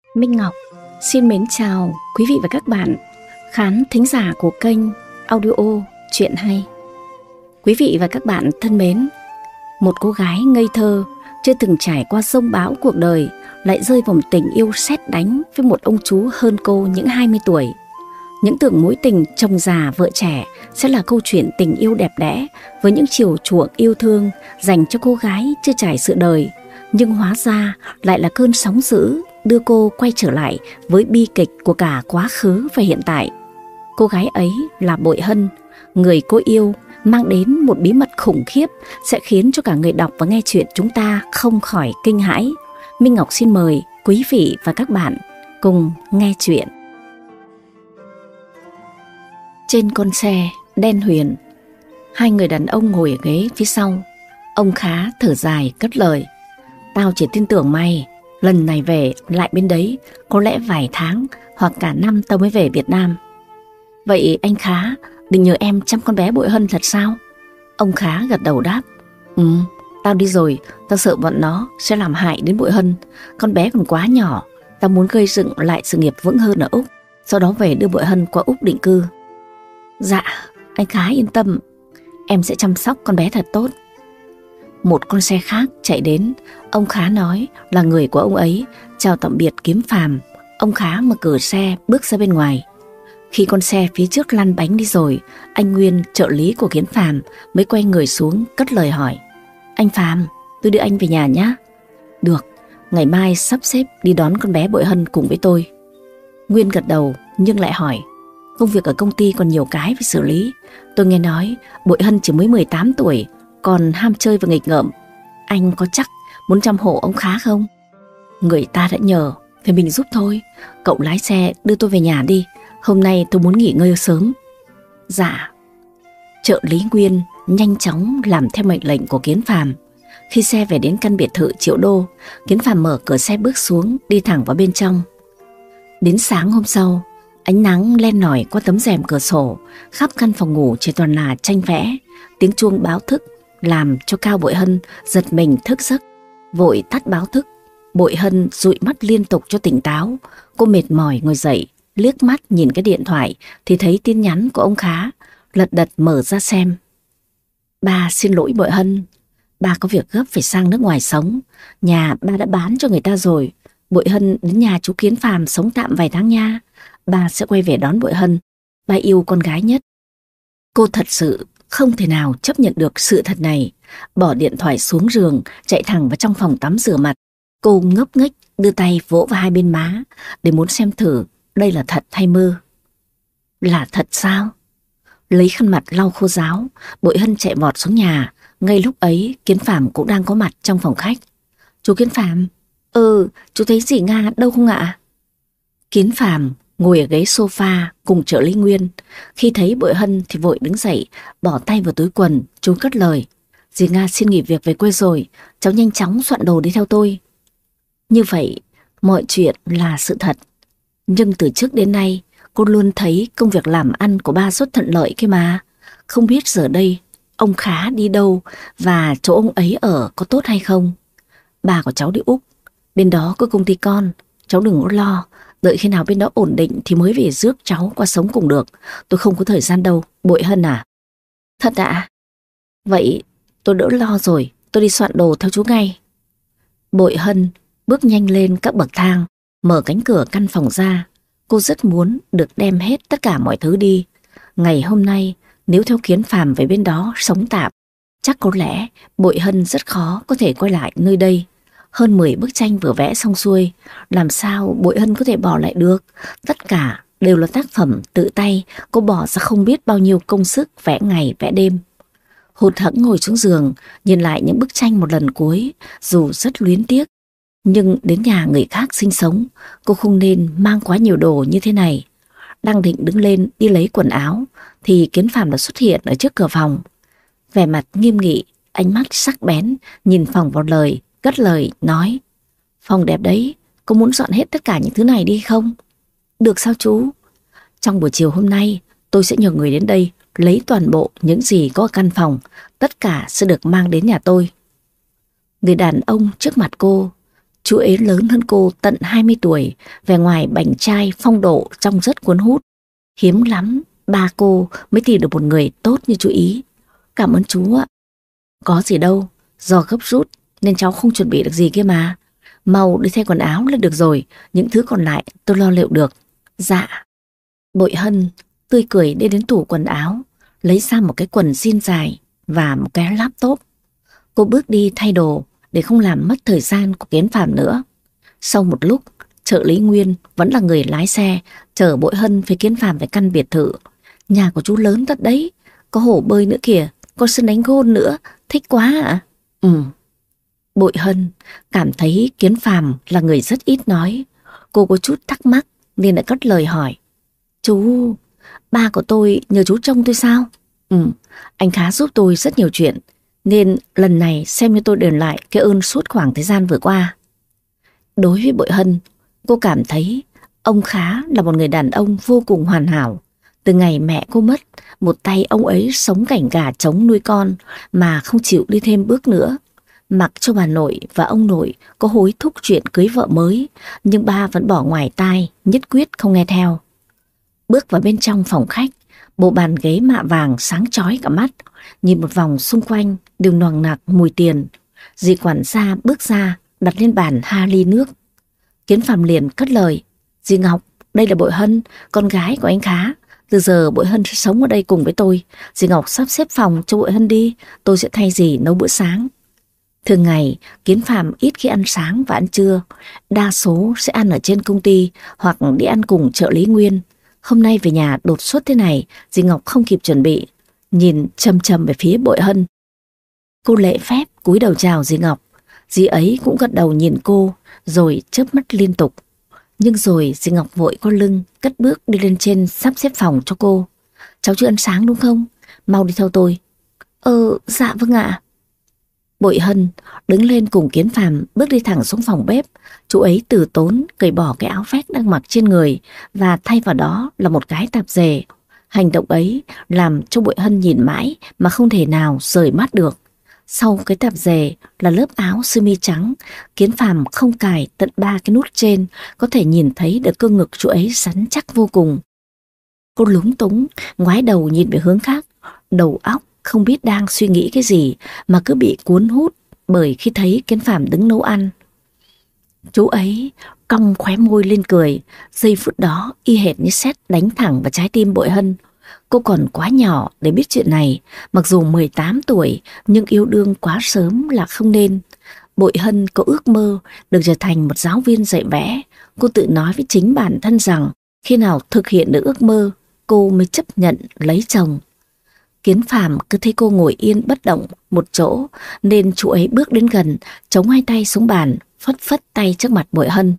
Minh Ngọc xin mến chào quý vị và các bạn khán thính giả của kênh audio Chuyện Hay. Quý vị và các bạn thân mến, một cô gái ngây thơ chưa từng trải qua giông bão cuộc đời lại rơi vào một tình yêu sét đánh với một ông chú hơn cô những 20 tuổi. Những tưởng mối tình chồng già vợ trẻ sẽ là câu chuyện tình yêu đẹp đẽ với những chiều chuộng yêu thương dành cho cô gái chưa trải sự đời, nhưng hóa ra lại là cơn sóng dữ đưa cô quay trở lại với bi kịch của cả quá khứ và hiện tại. Cô gái ấy là Bội Hân, người cô yêu mang đến một bí mật khủng khiếp sẽ khiến cho cả người đọc và nghe chuyện chúng ta không khỏi kinh hãi. Minh Ngọc xin mời quý vị và các bạn cùng nghe chuyện. Trên con xe đen huyền, hai người đàn ông ngồi ở ghế phía sau. Ông Khá thở dài cất lời: "Tao chỉ tin tưởng mày, lần này về lại bên đấy có lẽ vài tháng hoặc cả năm tao mới về Việt Nam." "Vậy anh Khá định nhờ em chăm con bé Bội Hân thật sao?" Ông Khá gật đầu đáp: Tao đi rồi, tao sợ bọn nó sẽ làm hại đến Bội Hân. Con bé còn quá nhỏ, tao muốn gây dựng lại sự nghiệp vững hơn ở Úc, sau đó về đưa Bội Hân qua Úc định cư." "Dạ, anh Khá yên tâm, em sẽ chăm sóc con bé thật tốt." Một con xe khác chạy đến. Ông Khá nói là người của ông ấy chào tạm biệt Kiếm Phàm. Ông Khá mở cửa xe bước ra bên ngoài. Khi con xe phía trước lăn bánh đi rồi, anh Nguyên, trợ lý của Kiếm Phàm, mới quay người xuống cất lời hỏi: "Anh Phàm, tôi đưa anh về nhà nhé." "Được, ngày mai sắp xếp đi đón con bé Bội Hân cùng với tôi." Nguyên gật đầu nhưng lại hỏi: "Công việc ở công ty còn nhiều cái phải xử lý. Tôi nghe nói Bội Hân chỉ mới 18 tuổi, còn ham chơi và nghịch ngợm. Anh có chắc muốn chăm hộ ông Khá không?" "Người ta đã nhờ thì mình giúp thôi. Cậu lái xe đưa tôi về nhà đi, hôm nay tôi muốn nghỉ ngơi sớm." "Dạ." Trợ lý Nguyên nhanh chóng làm theo mệnh lệnh của Kiến Phàm. Khi xe về đến căn biệt thự Triệu Đô, Kiến Phàm mở cửa xe bước xuống, đi thẳng vào bên trong. Đến sáng hôm sau, ánh nắng len lỏi qua tấm rèm cửa sổ, khắp căn phòng ngủ chỉ toàn là tranh vẽ. Tiếng chuông báo thức làm cho Cao Bội Hân giật mình thức giấc, vội tắt báo thức. Bội Hân dụi mắt liên tục cho tỉnh táo. Cô mệt mỏi ngồi dậy, liếc mắt nhìn cái điện thoại thì thấy tin nhắn của ông Khá, lật đật mở ra xem. "Ba xin lỗi Bội Hân, ba có việc gấp phải sang nước ngoài sống. Nhà ba đã bán cho người ta rồi. Bội Hân đến nhà chú Kiến Phàm sống tạm vài tháng nha. Ba sẽ quay về đón Bội Hân. Ba yêu con gái nhất." Cô thật sự không thể nào chấp nhận được sự thật này. Bỏ điện thoại xuống giường, chạy thẳng vào trong phòng tắm rửa mặt. Cô ngốc nghếch đưa tay vỗ vào hai bên má để muốn xem thử đây là thật hay mơ. Là thật sao? Lấy khăn mặt lau khô ráo, Bội Hân chạy vọt xuống nhà. Ngay lúc ấy Kiến Phàm cũng đang có mặt trong phòng khách. "Chú Kiến Phàm." Chú thấy dì Nga đâu không ạ?" Kiến Phàm ngồi ở ghế sofa cùng trợ lý Nguyên. Khi thấy Bội Hân thì vội đứng dậy, bỏ tay vào túi quần. Chú cất lời: "Dì Nga xin nghỉ việc về quê rồi, cháu nhanh chóng soạn đồ đi theo tôi." Như vậy mọi chuyện là sự thật. Nhưng từ trước đến nay cô luôn thấy công việc làm ăn của ba rất thuận lợi kia mà. Không biết giờ đây ông Khá đi đâu và chỗ ông ấy ở có tốt hay không. Ba của cháu đi Úc, bên đó có công ty con, cháu đừng có lo. Đợi khi nào bên đó ổn định thì mới về rước cháu qua sống cùng được. Tôi không có thời gian đâu, Bội Hân à." "Thật ạ? Vậy tôi đỡ lo rồi, tôi đi soạn đồ theo chú ngay." Bội Hân bước nhanh lên các bậc thang, mở cánh cửa căn phòng ra. Cô rất muốn được đem hết tất cả mọi thứ đi. Ngày hôm nay nếu theo Kiến Phàm về bên đó sống tạm, chắc có lẽ Bội Hân rất khó có thể quay lại nơi đây. Hơn 10 bức tranh vừa vẽ xong xuôi, làm sao Bội Hân có thể bỏ lại được? Tất cả đều là tác phẩm tự tay cô bỏ ra không biết bao nhiêu công sức vẽ ngày vẽ đêm. Hụt hẫng ngồi xuống giường, nhìn lại những bức tranh một lần cuối, dù rất luyến tiếc. Nhưng đến nhà người khác sinh sống, cô không nên mang quá nhiều đồ như thế này. Đang định đứng lên đi lấy quần áo thì Kiến Phàm đã xuất hiện ở trước cửa phòng. Vẻ mặt nghiêm nghị, ánh mắt sắc bén, nhìn phòng vào lời, cất lời nói: "Phòng đẹp đấy, có muốn dọn hết tất cả những thứ này đi không?" "Được sao chú? Trong buổi chiều hôm nay tôi sẽ nhờ người đến đây lấy toàn bộ những gì có ở căn phòng, tất cả sẽ được mang đến nhà tôi." Người đàn ông trước mặt cô Chú ấy lớn hơn cô tận 20 tuổi, vẻ ngoài bảnh trai phong độ, trông rất cuốn hút. Hiếm lắm ba cô mới tìm được một người tốt như chú Ý. Cảm ơn chú ạ. Có gì đâu, do gấp rút nên cháu không chuẩn bị được gì kia mà. Mau đi thay quần áo là được rồi, những thứ còn lại tôi lo liệu được. Dạ. Bội Hân tươi cười đi đến tủ quần áo, lấy ra một cái quần jean dài và một cái laptop. Cô bước đi thay đồ để không làm mất thời gian của Kiến Phàm nữa. Sau một lúc, trợ lý Nguyên vẫn là người lái xe chở Bội Hân với Kiến Phàm về căn biệt thự. Nhà của chú lớn thật đấy, có hồ bơi nữa kìa, có sân đánh gôn nữa, thích quá ạ. Bội Hân cảm thấy Kiến Phàm là người rất ít nói. Cô có chút thắc mắc nên đã cất lời hỏi. Chú, ba của tôi nhờ chú trông tôi sao? Anh Khá giúp tôi rất nhiều chuyện, nên lần này xem như tôi đền lại cái ơn suốt khoảng thời gian vừa qua. Đối với Bội Hân, cô cảm thấy ông Khá là một người đàn ông vô cùng hoàn hảo. Từ ngày mẹ cô mất, một tay ông ấy sống cảnh gà trống nuôi con mà không chịu đi thêm bước nữa. Mặc cho bà nội và ông nội có hối thúc chuyện cưới vợ mới, nhưng ba vẫn bỏ ngoài tai, nhất quyết không nghe theo. Bước vào bên trong phòng khách, bộ bàn ghế mạ vàng sáng chói cả mắt, nhìn một vòng xung quanh đều noằng nặc mùi tiền. Dì quản gia bước ra, đặt lên bàn 2 ly nước. Kiến Phàm liền cất lời. Dì Ngọc, đây là Bội Hân, con gái của anh Khá. Từ giờ Bội Hân sẽ sống ở đây cùng với tôi. Dì Ngọc sắp xếp phòng cho Bội Hân đi, tôi sẽ thay dì nấu bữa sáng. Thường ngày, Kiến Phàm ít khi ăn sáng và ăn trưa, đa số sẽ ăn ở trên công ty hoặc đi ăn cùng trợ lý Nguyên. Hôm nay về nhà đột xuất thế này, dì Ngọc không kịp chuẩn bị, nhìn chầm chầm về phía Bội Hân. Cô lễ phép cúi đầu chào dì Ngọc, dì ấy cũng gật đầu nhìn cô, rồi chớp mắt liên tục. Nhưng rồi dì Ngọc vội co lưng, cất bước đi lên trên sắp xếp phòng cho cô. Cháu chưa ăn sáng đúng không? Mau đi theo tôi. Dạ vâng ạ. Bội Hân đứng lên cùng Kiến Phàm bước đi thẳng xuống phòng bếp. Chú ấy từ tốn cởi bỏ cái áo vest đang mặc trên người và thay vào đó là một cái tạp dề. Hành động ấy làm cho Bội Hân nhìn mãi mà không thể nào rời mắt được. Sau cái tạp dề là lớp áo sơ mi trắng, Kiến Phàm không cài tận 3 cái nút trên, có thể nhìn thấy được cơ ngực chú ấy rắn chắc vô cùng. Cô lúng túng ngoái đầu nhìn về hướng khác, đầu óc không biết đang suy nghĩ cái gì mà cứ bị cuốn hút bởi khi thấy Kiến Phàm đứng nấu ăn. Chú ấy cong khóe môi lên cười, giây phút đó y hệt như sét đánh thẳng vào trái tim Bội Hân. Cô còn quá nhỏ để biết chuyện này, mặc dù 18 tuổi nhưng yêu đương quá sớm là không nên. Bội Hân có ước mơ được trở thành một giáo viên dạy vẽ. Cô tự nói với chính bản thân rằng khi nào thực hiện được ước mơ, cô mới chấp nhận lấy chồng. Kiến Phàm cứ thấy cô ngồi yên bất động một chỗ nên chú ấy bước đến gần, chống hai tay xuống bàn, phất phất tay trước mặt Bội Hân.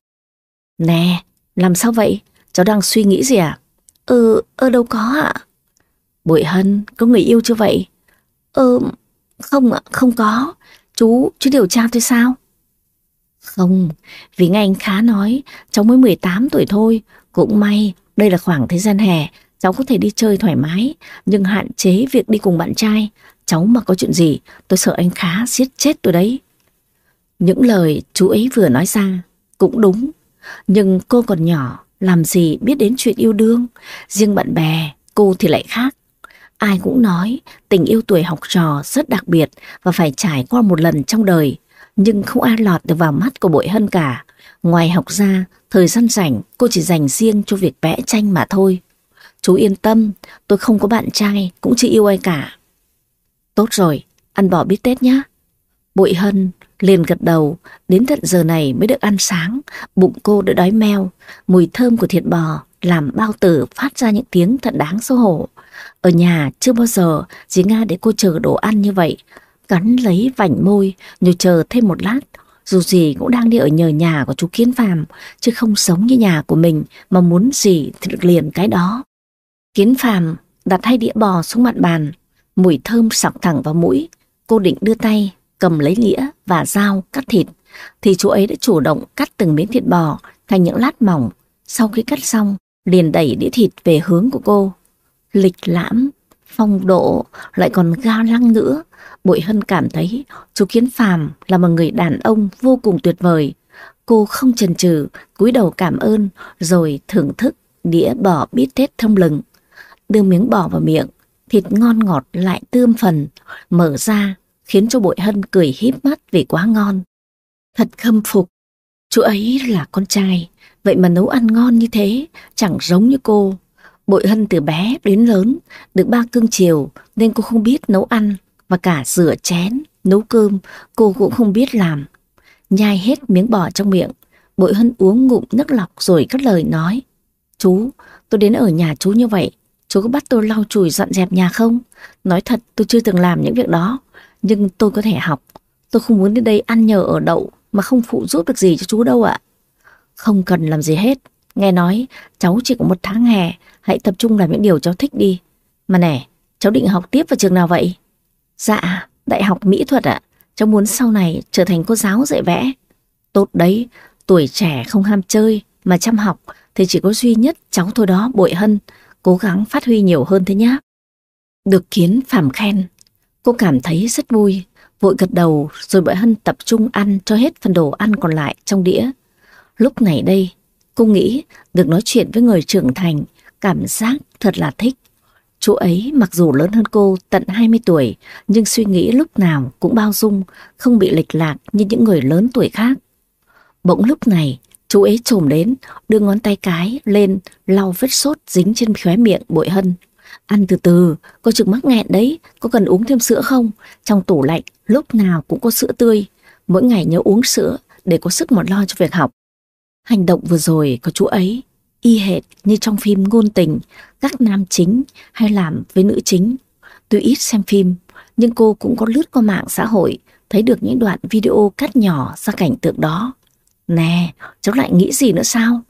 Nè, làm sao vậy? Cháu đang suy nghĩ gì à? Đâu có ạ. Bội Hân, có người yêu chưa vậy? Không ạ, không có. Chú điều tra tôi sao? Không, vì nghe anh Khá nói cháu mới 18 tuổi thôi. Cũng may đây là khoảng thời gian hè, cháu có thể đi chơi thoải mái, nhưng hạn chế việc đi cùng bạn trai. Cháu mà có chuyện gì, tôi sợ anh Khá giết chết tôi đấy. Những lời chú ấy vừa nói ra cũng đúng, nhưng cô còn nhỏ, làm gì biết đến chuyện yêu đương. Riêng bạn bè cô thì lại khác. Ai cũng nói tình yêu tuổi học trò rất đặc biệt và phải trải qua một lần trong đời, nhưng không ai lọt được vào mắt của Bội Hân cả. Ngoài học ra, thời gian rảnh cô chỉ dành riêng cho việc vẽ tranh mà thôi. Chú yên tâm, tôi không có bạn trai, cũng chưa yêu ai cả. Tốt rồi, ăn bò bít tết nhá. Bội Hân liền gật đầu, đến tận giờ này mới được ăn sáng, bụng cô đã đói meo. Mùi thơm của thịt bò làm bao tử phát ra những tiếng thật đáng xấu hổ. Ở nhà chưa bao giờ dì Nga để cô chờ đồ ăn như vậy. Cắn lấy vành môi, nhồi chờ thêm một lát. Dù gì cũng đang đi ở nhờ nhà của chú Kiến Phàm, chứ không sống như nhà của mình mà muốn gì thì được liền cái đó. Kiến Phàm đặt 2 đĩa bò xuống mặt bàn, mùi thơm xộc thẳng vào mũi. Cô định đưa tay cầm lấy nĩa và dao cắt thịt, thì chú ấy đã chủ động cắt từng miếng thịt bò thành những lát mỏng. Sau khi cắt xong, liền đẩy đĩa thịt về hướng của cô. Lịch lãm, phong độ, lại còn ga lăng nữa. Bội Hân cảm thấy chú Kiến Phàm là một người đàn ông vô cùng tuyệt vời. Cô không chần chừ, cúi đầu cảm ơn rồi thưởng thức đĩa bò bít tết thơm lừng. Đưa miếng bò vào miệng, thịt ngon ngọt lại tươm phần, mở ra khiến cho Bội Hân cười híp mắt vì quá ngon. Thật khâm phục, chú ấy là con trai, vậy mà nấu ăn ngon như thế, chẳng giống như cô. Bội Hân từ bé đến lớn, được ba cưng chiều nên cô không biết nấu ăn, và cả rửa chén, nấu cơm cô cũng không biết làm. Nhai hết miếng bò trong miệng, Bội Hân uống ngụm nước lọc rồi cất lời nói: Chú, tôi đến ở nhà chú như vậy, chú có bắt tôi lau chùi dọn dẹp nhà không? Nói thật tôi chưa từng làm những việc đó, nhưng tôi có thể học. Tôi không muốn đến đây ăn nhờ ở đậu mà không phụ giúp được gì cho chú đâu ạ. Không cần làm gì hết. Nghe nói cháu chỉ có 1 tháng hè, hãy tập trung làm những điều cháu thích đi. Mà nè, cháu định học tiếp vào trường nào vậy? Dạ, Đại học Mỹ thuật ạ. Cháu muốn sau này trở thành cô giáo dạy vẽ. Tốt đấy, tuổi trẻ không ham chơi mà chăm học thì chỉ có duy nhất cháu thôi đó Bội Hân. Cố gắng phát huy nhiều hơn thế nhá. Được Kiến Phàm khen, cô cảm thấy rất vui, vội gật đầu rồi Bội Hân tập trung ăn cho hết phần đồ ăn còn lại trong đĩa. Lúc này đây, cô nghĩ được nói chuyện với người trưởng thành, cảm giác thật là thích. Chú ấy mặc dù lớn hơn cô tận 20 tuổi, nhưng suy nghĩ lúc nào cũng bao dung, không bị lệch lạc như những người lớn tuổi khác. Bỗng lúc này, chú ấy chồm đến, đưa ngón tay cái lên lau vết sốt dính trên khóe miệng Bội Hân. Ăn từ từ, cô chừng mắc nghẹn đấy, có cần uống thêm sữa không? Trong tủ lạnh lúc nào cũng có sữa tươi, mỗi ngày nhớ uống sữa để có sức mà lo cho việc học. Hành động vừa rồi của chú ấy y hệt như trong phim ngôn tình, các nam chính hay làm với nữ chính. Tuy ít xem phim, nhưng cô cũng có lướt qua mạng xã hội, thấy được những đoạn video cắt nhỏ ra cảnh tượng đó. Nè, cháu lại nghĩ gì nữa sao?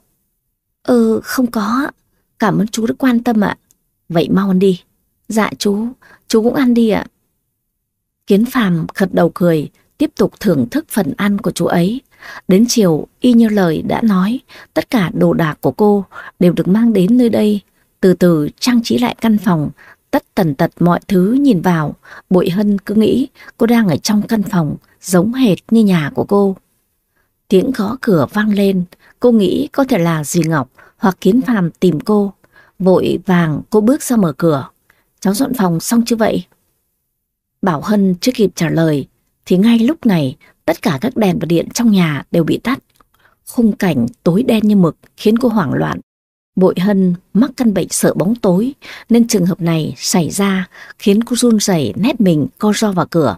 Không có, cảm ơn chú đã quan tâm ạ. Vậy mau ăn đi. Dạ chú cũng ăn đi ạ. Kiến Phàm gật đầu cười, tiếp tục thưởng thức phần ăn của chú ấy. Đến chiều, y như lời đã nói, tất cả đồ đạc của cô đều được mang đến nơi đây, từ từ trang trí lại căn phòng, tất tần tật mọi thứ nhìn vào. Bội Hân cứ nghĩ cô đang ở trong căn phòng giống hệt như nhà của cô. Tiếng gõ cửa vang lên, cô nghĩ có thể là dì Ngọc hoặc Kiến Phàm tìm cô. Vội vàng cô bước ra mở cửa. Cháu dọn phòng xong chưa vậy? Bảo Hân chưa kịp trả lời thì ngay lúc này tất cả các đèn và điện trong nhà đều bị tắt. Khung cảnh tối đen như mực khiến cô hoảng loạn. Bội Hân mắc căn bệnh sợ bóng tối nên trường hợp này xảy ra khiến cô run rẩy nép mình co ro vào cửa.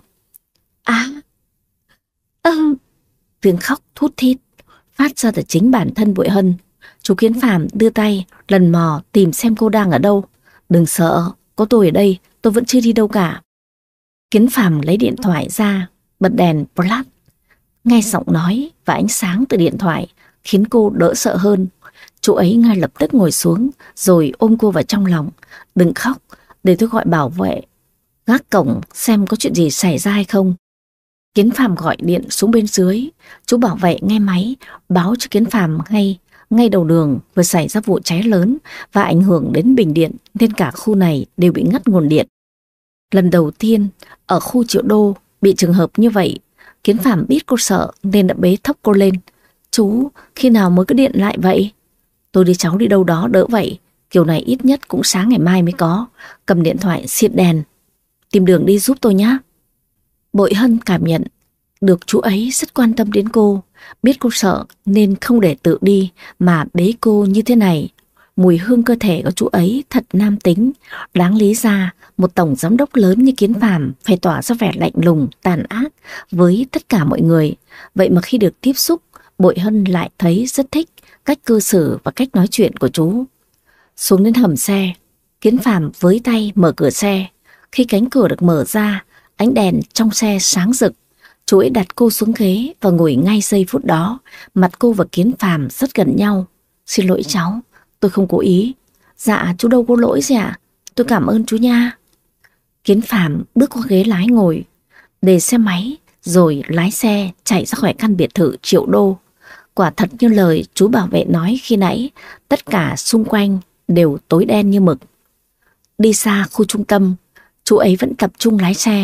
Tiếng khóc thút thít phát ra từ chính bản thân Bội Hân. Chú Kiến Phàm đưa tay lần mò tìm xem cô đang ở đâu. Đừng sợ, có tôi ở đây, tôi vẫn chưa đi đâu cả. Kiến Phàm lấy điện thoại ra, bật đèn flash. Nghe giọng nói và ánh sáng từ điện thoại khiến cô đỡ sợ hơn. Chú ấy ngay lập tức ngồi xuống rồi ôm cô vào trong lòng. Đừng khóc, để tôi gọi bảo vệ gác cổng xem có chuyện gì xảy ra hay không. Kiến Phàm gọi điện xuống bên dưới. Chú bảo vệ nghe máy báo cho Kiến Phàm ngay đầu đường vừa xảy ra vụ cháy lớn và ảnh hưởng đến bình điện nên cả khu này đều bị ngắt nguồn điện. Lần đầu tiên ở khu Triệu Đô bị trường hợp như vậy. Kiến Phàm biết cô sợ nên đã bế thốc cô lên. Chú, khi nào mới có điện lại vậy? Tôi đưa cháu đi đâu đó đỡ vậy. Kiểu này ít nhất cũng sáng ngày mai mới có. Cầm điện thoại xiết đèn, tìm đường đi giúp tôi nhé. Bội Hân cảm nhận được chú ấy rất quan tâm đến cô. Biết cô sợ nên không để tự đi mà bế cô như thế này. Mùi hương cơ thể của chú ấy thật nam tính. Đáng lý ra một tổng giám đốc lớn như Kiến Phàm phải tỏa ra vẻ lạnh lùng, tàn ác với tất cả mọi người. Vậy mà khi được tiếp xúc, Bội Hân lại thấy rất thích cách cư xử và cách nói chuyện của chú. Xuống đến hầm xe, Kiến Phàm với tay mở cửa xe. Khi cánh cửa được mở ra, ánh đèn trong xe sáng rực. Chú ấy đặt cô xuống ghế và ngồi ngay giây phút đó. Mặt cô và Kiến Phàm rất gần nhau. Xin lỗi cháu, tôi không cố ý. Dạ chú đâu có lỗi gì ạ. Tôi cảm ơn chú nha. Kiến Phàm bước qua ghế lái ngồi, để xe máy rồi lái xe chạy ra khỏi căn biệt thự Triệu Đô. Quả thật như lời chú bảo vệ nói khi nãy, tất cả xung quanh đều tối đen như mực. Đi xa khu trung tâm, chú ấy vẫn tập trung lái xe,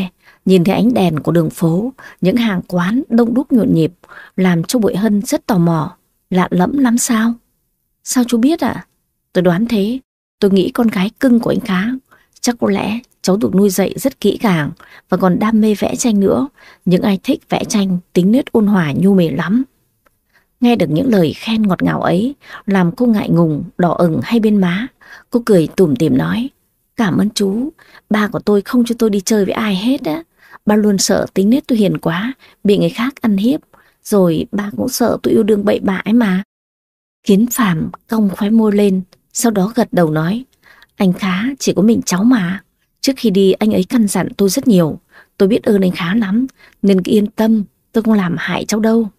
Nhìn thấy ánh đèn của đường phố, những hàng quán đông đúc nhộn nhịp, làm cho Bội Hân rất tò mò. Lạ lẫm lắm sao? Sao chú biết ạ? Tôi đoán thế. Tôi nghĩ con gái cưng của anh Khá. Chắc có lẽ cháu được nuôi dạy rất kỹ càng và còn đam mê vẽ tranh nữa. Những ai thích vẽ tranh tính nết ôn hòa nhu mì lắm. Nghe được những lời khen ngọt ngào ấy làm cô ngại ngùng, đỏ ửng hai bên má. Cô cười tủm tỉm nói: Cảm ơn chú, ba của tôi không cho tôi đi chơi với ai hết á. Ba luôn sợ tính nết tôi hiền quá, bị người khác ăn hiếp. Rồi ba cũng sợ tôi yêu đương bậy bạ ấy mà. Kiến Phàm cong khóe môi lên, sau đó gật đầu nói: Anh Khá chỉ có mình cháu mà. Trước khi đi anh ấy căn dặn tôi rất nhiều. Tôi biết ơn anh Khá lắm, nên cứ yên tâm, tôi không làm hại cháu đâu.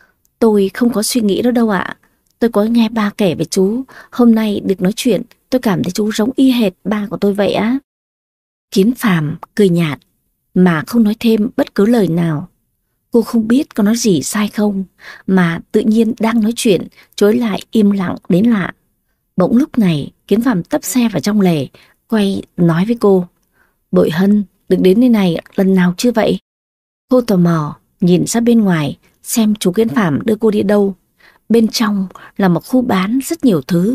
Tôi không có suy nghĩ đó đâu ạ. Tôi có nghe ba kể về chú. Hôm nay được nói chuyện, tôi cảm thấy chú giống y hệt ba của tôi vậy á. Kiến Phàm cười nhạt mà không nói thêm bất cứ lời nào. Cô không biết có nói gì sai không, mà tự nhiên đang nói chuyện, chối lại im lặng đến lạ. Bỗng lúc này, Kiến Phàm tấp xe vào trong lề, quay nói với cô: Bội Hân, được đến nơi này lần nào chưa vậy? Cô tò mò, nhìn ra bên ngoài, xem chú Kiến Phàm đưa cô đi đâu. Bên trong là một khu bán rất nhiều thứ.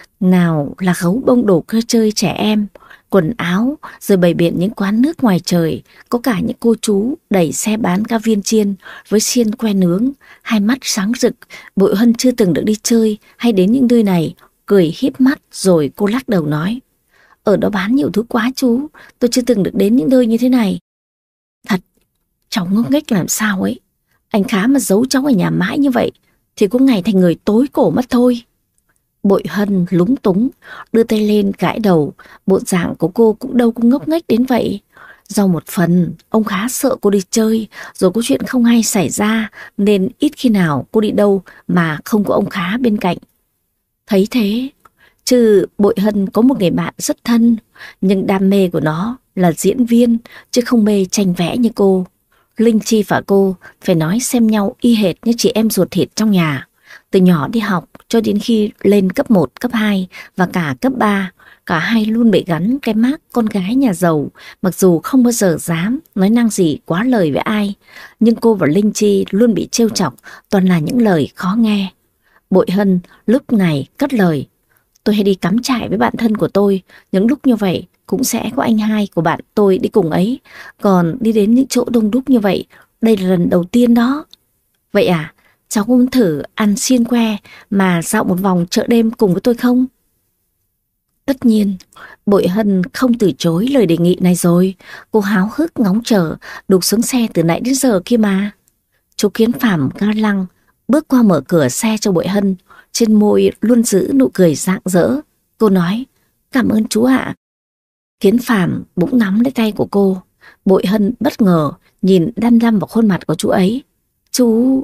Nào là gấu bông đồ chơi trẻ em, quần áo, rồi bày biện những quán nước ngoài trời, có cả những cô chú đẩy xe bán cá viên chiên với xiên que nướng, hai mắt sáng rực. Bội Hân chưa từng được đi chơi hay đến những nơi này, cười híp mắt rồi cô lắc đầu nói: Ở đó bán nhiều thứ quá chú, tôi chưa từng được đến những nơi như thế này. Thật, cháu ngốc nghếch làm sao ấy. Anh Khá mà giấu cháu ở nhà mãi như vậy thì có ngày thành người tối cổ mất thôi. Bội Hân lúng túng, đưa tay lên gãi đầu. Bộ dạng của cô cũng đâu có ngốc nghếch đến vậy. Do một phần, ông Khá sợ cô đi chơi, rồi có chuyện không hay xảy ra, nên ít khi nào cô đi đâu mà không có ông Khá bên cạnh. Thấy thế, chứ Bội Hân có một người bạn rất thân, nhưng đam mê của nó là diễn viên, chứ không mê tranh vẽ như cô. Linh Chi và cô phải nói xem nhau y hệt như chị em ruột thịt trong nhà. Từ nhỏ đi học cho đến khi lên cấp 1, cấp 2 và cả cấp 3, cả hai luôn bị gắn cái mác con gái nhà giàu, mặc dù không bao giờ dám nói năng gì quá lời với ai. Nhưng cô và Linh Chi luôn bị trêu chọc, toàn là những lời khó nghe. Bội Hân lúc này cất lời: Tôi hay đi cắm trại với bạn thân của tôi, những lúc như vậy cũng sẽ có anh hai của bạn tôi đi cùng ấy. Còn đi đến những chỗ đông đúc như vậy, đây là lần đầu tiên đó. Vậy à, cháu cũng thử ăn xiên que mà dạo một vòng chợ đêm cùng với tôi không? Tất nhiên, Bội Hân không từ chối lời đề nghị này rồi. Cô háo hức ngóng chờ, đục xuống xe từ nãy đến giờ kia mà. Chú Kiến Phàm ga lăng, bước qua mở cửa xe cho Bội Hân, trên môi luôn giữ nụ cười rạng rỡ. Cô nói: Cảm ơn chú ạ. Kiến Phàm bỗng nắm lấy tay của cô. Bội Hân bất ngờ nhìn đăm đăm vào khuôn mặt của chú ấy. Chú...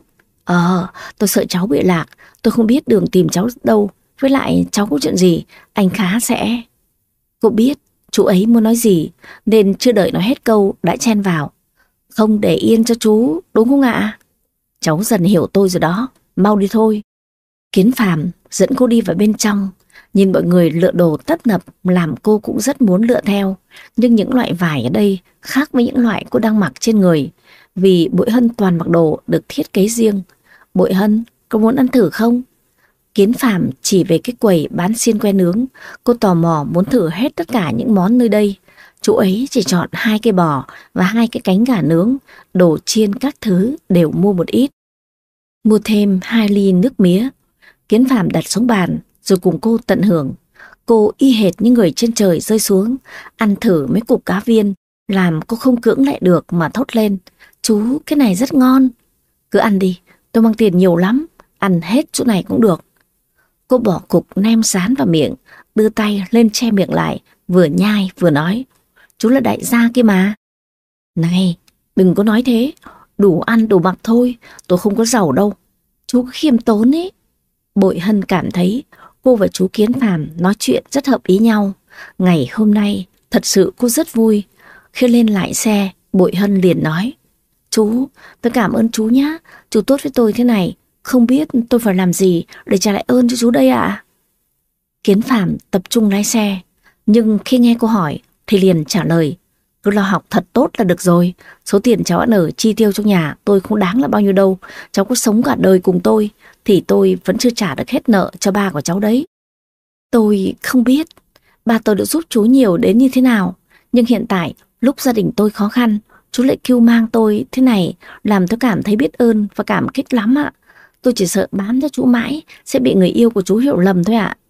tôi sợ cháu bị lạc, tôi không biết đường tìm cháu đâu. Với lại cháu có chuyện gì, anh Khá sẽ... Cô biết chú ấy muốn nói gì, nên chưa đợi nói hết câu đã chen vào: Không để yên cho chú, đúng không ạ? Cháu dần hiểu tôi rồi đó, mau đi thôi. Kiến Phàm dẫn cô đi vào bên trong. Nhìn mọi người lựa đồ tấp nập làm cô cũng rất muốn lựa theo. Nhưng những loại vải ở đây khác với những loại cô đang mặc trên người, vì Bội Hân toàn mặc đồ được thiết kế riêng. Bội Hân, có muốn ăn thử không? Kiến Phàm chỉ về cái quầy bán xiên que nướng. Cô tò mò muốn thử hết tất cả những món nơi đây. Chú ấy chỉ chọn 2 cái bò và 2 cái cánh gà nướng. Đồ chiên các thứ đều mua một ít. Mua thêm 2 ly nước mía. Kiến Phàm đặt xuống bàn rồi cùng cô tận hưởng. Cô y hệt như người trên trời rơi xuống, ăn thử mấy cục cá viên làm cô không cưỡng lại được mà thốt lên: Chú, cái này rất ngon. Cứ ăn đi, tôi mang tiền nhiều lắm, ăn hết chỗ này cũng được. Cô bỏ cục nem rán vào miệng, đưa tay lên che miệng lại, vừa nhai vừa nói: Chú là đại gia kia mà. Này, đừng có nói thế, đủ ăn đủ mặc thôi, tôi không có giàu đâu. Chú cứ khiêm tốn ấy. Bội Hân cảm thấy cô và chú Kiến Phàm nói chuyện rất hợp ý nhau. Ngày hôm nay thật sự cô rất vui. Khi lên lại xe, Bội Hân liền nói: Chú, tôi cảm ơn chú nhá, chú tốt với tôi thế này, không biết tôi phải làm gì để trả lại ơn cho chú đây ạ. Kiến Phàm tập trung lái xe, nhưng khi nghe cô hỏi thì liền trả lời: Cứ lo học thật tốt là được rồi. Số tiền cháu ăn ở chi tiêu trong nhà tôi không đáng là bao nhiêu đâu. Cháu có sống cả đời cùng tôi thì tôi vẫn chưa trả được hết nợ cho ba của cháu đấy. Tôi không biết ba tôi đã giúp chú nhiều đến như thế nào. Nhưng hiện tại lúc gia đình tôi khó khăn, chú lại kêu mang tôi thế này, làm tôi cảm thấy biết ơn và cảm kích lắm ạ. Tôi chỉ sợ bán cho chú mãi sẽ bị người yêu của chú hiểu lầm thôi ạ.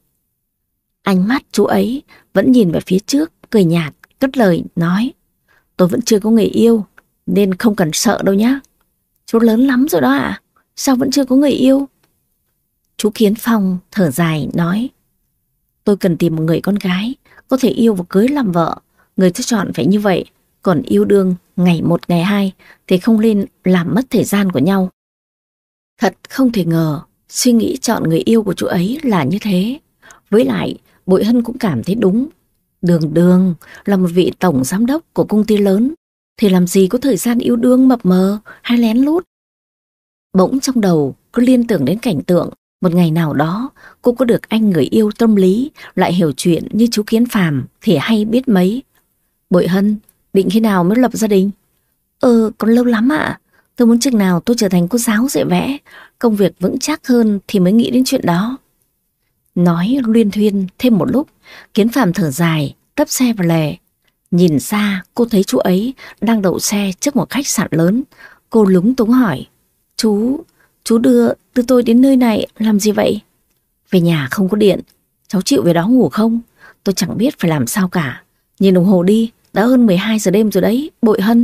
Ánh mắt chú ấy vẫn nhìn về phía trước, cười nhạt, cất lời nói: tôi vẫn chưa có người yêu nên không cần sợ đâu nhá. Chú lớn lắm rồi đó ạ. Sao vẫn chưa có người yêu? Chú Kiến Phong thở dài nói: tôi cần tìm một người con gái có thể yêu và cưới làm vợ. Người tôi chọn phải như vậy. Còn yêu đương ngày một ngày hai thì không nên làm mất thời gian của nhau. Thật không thể ngờ suy nghĩ chọn người yêu của chú ấy là như thế. Với lại Bội Hân cũng cảm thấy đúng. Đường Đường là một vị tổng giám đốc của công ty lớn thì làm gì có thời gian yêu đương mập mờ hay lén lút. Bỗng trong đầu cứ liên tưởng đến cảnh tượng một ngày nào đó cô có được anh người yêu tâm lý lại hiểu chuyện như chú Kiến Phàm thì hay biết mấy. Bội Hân, định khi nào mới lập gia đình? Còn lâu lắm ạ. Tôi muốn chừng nào tôi trở thành cô giáo dạy vẽ, công việc vững chắc hơn thì mới nghĩ đến chuyện đó. Nói luyên thuyên thêm một lúc, Kiến Phàm thở dài, tấp xe vào lề. Nhìn xa, cô thấy chú ấy đang đậu xe trước một khách sạn lớn. Cô lúng túng hỏi: Chú đưa tôi đến nơi này làm gì vậy? Về nhà không có điện, cháu chịu về đó ngủ không? Tôi chẳng biết phải làm sao cả. Nhìn đồng hồ đi, đã hơn 12 giờ đêm rồi đấy, Bội Hân.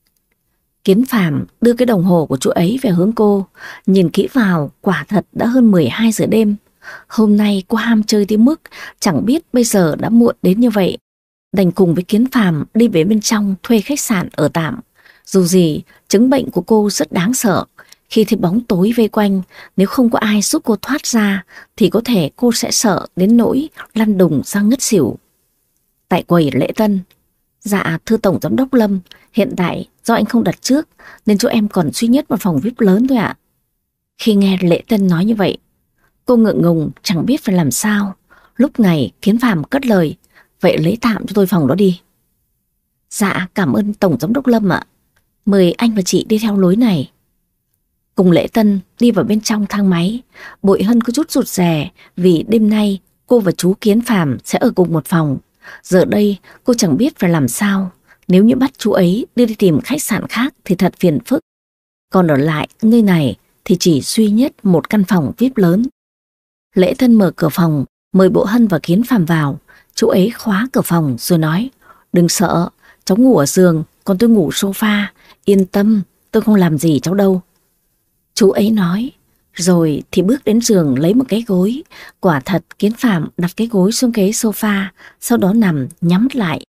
Kiến Phàm đưa cái đồng hồ của chú ấy về hướng cô. Nhìn kỹ vào, quả thật đã hơn 12 giờ đêm. Hôm nay cô ham chơi tới mức chẳng biết bây giờ đã muộn đến như vậy. Đành cùng với Kiến Phàm đi về bên trong thuê khách sạn ở tạm. Dù gì, chứng bệnh của cô rất đáng sợ. Khi thấy bóng tối vây quanh, nếu không có ai giúp cô thoát ra thì có thể cô sẽ sợ đến nỗi lăn đùng ra ngất xỉu. Tại quầy lễ tân: dạ thưa Tổng Giám đốc Lâm, hiện tại do anh không đặt trước nên chỗ em còn duy nhất một phòng VIP lớn thôi ạ. Khi nghe lễ tân nói như vậy, cô ngượng ngùng chẳng biết phải làm sao. Lúc này Kiến Phàm cất lời: vậy lấy tạm cho tôi phòng đó đi. Dạ cảm ơn Tổng Giám đốc Lâm ạ. Mời anh và chị đi theo lối này. Cùng lễ tân đi vào bên trong thang máy. Bội Hân có chút rụt rè vì đêm nay cô và chú Kiến Phàm sẽ ở cùng một phòng. Giờ đây cô chẳng biết phải làm sao. Nếu như bắt chú ấy đưa đi tìm khách sạn khác thì thật phiền phức. Còn ở lại nơi này thì chỉ duy nhất một căn phòng VIP lớn. Lễ tân mở cửa phòng, mời Bội Hân và Kiến Phàm vào. Chú ấy khóa cửa phòng rồi nói: đừng sợ, cháu ngủ ở giường, còn tôi ngủ sofa. Yên tâm, tôi không làm gì cháu đâu. Chú ấy nói, rồi thì bước đến giường lấy một cái gối. Quả thật Kiến Phàm đặt cái gối xuống ghế sofa, sau đó nằm nhắm mắt lại.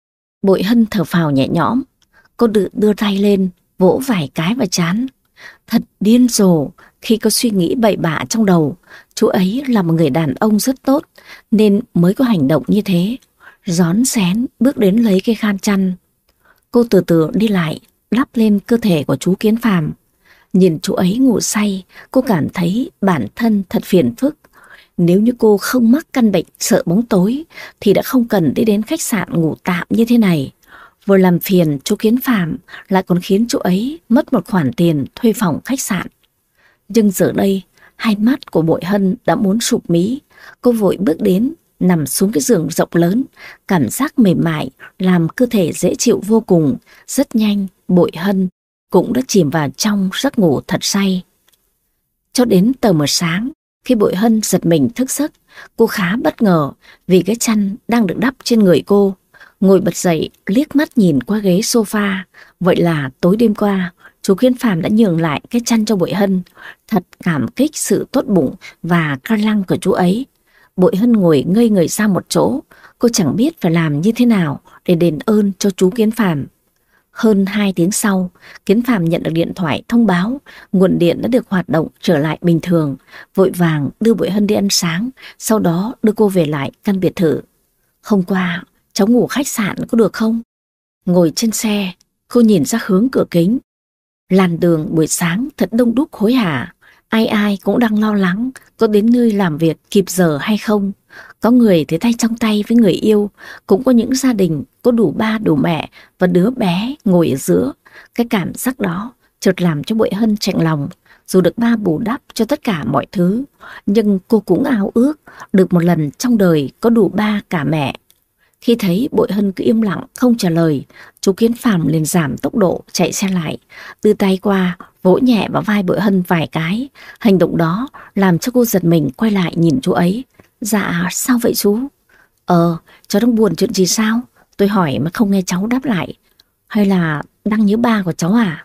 Bội Hân thở phào nhẹ nhõm. Cô đưa tay lên, vỗ vài cái vào trán. Thật điên rồ khi có suy nghĩ bậy bạ trong đầu. Chú ấy là một người đàn ông rất tốt nên mới có hành động như thế. Rón rén bước đến lấy cái khăn chăn. Cô từ từ đi lại, đắp lên cơ thể của chú Kiến Phàm. Nhìn chú ấy ngủ say, cô cảm thấy bản thân thật phiền phức. Nếu như cô không mắc căn bệnh sợ bóng tối thì đã không cần đi đến khách sạn ngủ tạm như thế này. Vừa làm phiền chú Kiến Phàm lại còn khiến chú ấy mất một khoản tiền thuê phòng khách sạn. Nhưng giờ đây, hai mắt của Bội Hân đã muốn sụp mí. Cô vội bước đến, nằm xuống cái giường rộng lớn. Cảm giác mềm mại làm cơ thể dễ chịu vô cùng. Rất nhanh, Bội Hân cũng đã chìm vào trong giấc ngủ thật say. Cho đến tờ mờ sáng, khi Bội Hân giật mình thức giấc, cô khá bất ngờ vì cái chăn đang được đắp trên người cô. Ngồi bật dậy, liếc mắt nhìn qua ghế sofa. Vậy là tối đêm qua, chú Kiến Phàm đã nhường lại cái chăn cho Bội Hân. Thật cảm kích sự tốt bụng và ca lăng của chú ấy. Bội Hân ngồi ngây người ra một chỗ. Cô chẳng biết phải làm như thế nào để đền ơn cho chú Kiến Phàm. Hơn 2 tiếng sau, Kiến Phàm nhận được điện thoại thông báo nguồn điện đã được hoạt động trở lại bình thường. Vội vàng đưa Bội Hân đi ăn sáng, sau đó đưa cô về lại căn biệt thự. Hôm qua, cháu ngủ khách sạn có được không? Ngồi trên xe, cô nhìn ra hướng cửa kính. Làn đường buổi sáng thật đông đúc hối hả. Ai ai cũng đang lo lắng có đến nơi làm việc kịp giờ hay không. Có người thì tay trong tay với người yêu, cũng có những gia đình có đủ ba đủ mẹ và đứa bé ngồi ở giữa. Cái cảm giác đó chợt làm cho Bội Hân chạnh lòng. Dù được ba bù đắp cho tất cả mọi thứ, nhưng cô cũng ao ước được một lần trong đời có đủ ba cả mẹ. Khi thấy Bội Hân cứ im lặng không trả lời, chú Kiến Phàm liền giảm tốc độ chạy xe lại, đưa tay qua vỗ nhẹ vào vai Bội Hân vài cái. Hành động đó làm cho cô giật mình quay lại nhìn chú ấy. Dạ sao vậy chú? Cháu đang buồn chuyện gì sao? Tôi hỏi mà không nghe cháu đáp lại. Hay là đang nhớ ba của cháu à?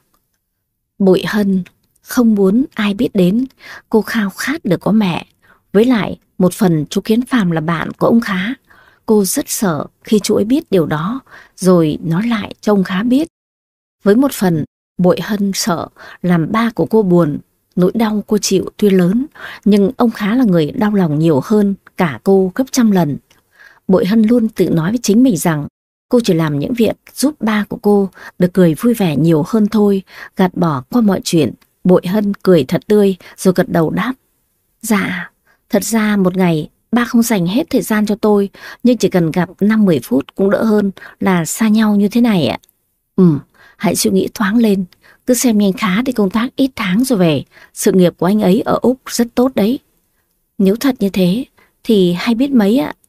Bội Hân không muốn ai biết đến, cô khao khát được có mẹ. Với lại một phần chú Kiến Phàm là bạn của ông Khá. Cô rất sợ khi chú ấy biết điều đó rồi nói lại cho ông Khá biết. Với một phần Bội Hân sợ làm ba của cô buồn. Nỗi đau cô chịu tuy lớn, nhưng ông Khá là người đau lòng nhiều hơn cả cô gấp trăm lần. Bội Hân luôn tự nói với chính mình rằng cô chỉ làm những việc giúp ba của cô được cười vui vẻ nhiều hơn thôi, gạt bỏ qua mọi chuyện. Bội Hân cười thật tươi rồi gật đầu đáp. Dạ, thật ra một ngày ba không dành hết thời gian cho tôi, nhưng chỉ cần gặp 5-10 phút cũng đỡ hơn là xa nhau như thế này ạ. Hãy suy nghĩ thoáng lên, cứ xem anh Khá đi công tác ít tháng rồi về, sự nghiệp của anh ấy ở Úc rất tốt đấy. Nếu thật như thế thì hay biết mấy ạ.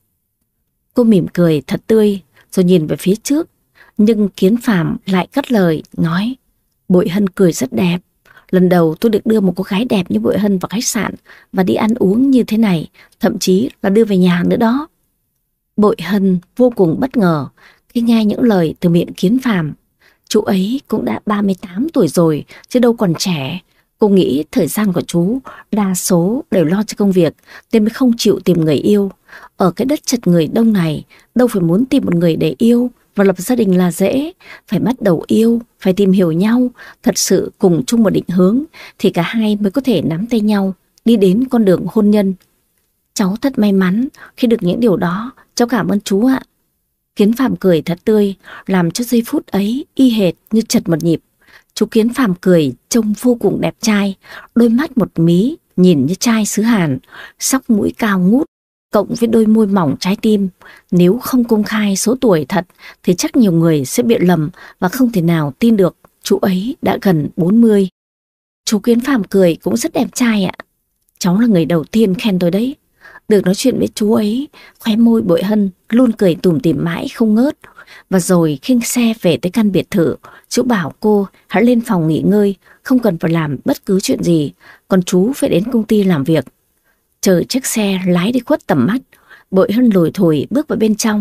Cô mỉm cười thật tươi rồi nhìn về phía trước, nhưng Kiến Phàm lại cắt lời nói. Bội Hân cười rất đẹp. Lần đầu tôi được đưa một cô gái đẹp như Bội Hân vào khách sạn và đi ăn uống như thế này, thậm chí là đưa về nhà nữa đó. Bội Hân vô cùng bất ngờ khi nghe những lời từ miệng Kiến Phàm. Chú ấy cũng đã 38 tuổi rồi chứ đâu còn trẻ. Cô nghĩ thời gian của chú đa số đều lo cho công việc nên mới không chịu tìm người yêu. Ở cái đất chật người đông này, đâu phải muốn tìm một người để yêu và lập gia đình là dễ. Phải bắt đầu yêu, phải tìm hiểu nhau, thật sự cùng chung một định hướng thì cả hai mới có thể nắm tay nhau đi đến con đường hôn nhân. Cháu thật may mắn khi được những điều đó, cháu cảm ơn chú ạ. Kiến Phàm cười thật tươi, làm cho giây phút ấy y hệt như chật một nhịp. Chú Kiến Phàm cười trông vô cùng đẹp trai, đôi mắt một mí nhìn như trai xứ Hàn, sóc mũi cao ngút, cộng với đôi môi mỏng trái tim. Nếu không công khai số tuổi thật thì chắc nhiều người sẽ bị lầm và không thể nào tin được chú ấy đã gần 40. Chú Kiến Phàm cười cũng rất đẹp trai ạ. Cháu là người đầu tiên khen tôi đấy. Được nói chuyện với chú ấy, khóe môi Bội Hân luôn cười tủm tỉm mãi không ngớt. Và rồi khi xe về tới căn biệt thự, chú bảo cô hãy lên phòng nghỉ ngơi, không cần phải làm bất cứ chuyện gì, còn chú phải đến công ty làm việc. Chờ chiếc xe lái đi khuất tầm mắt, Bội Hân lủi thủi bước vào bên trong.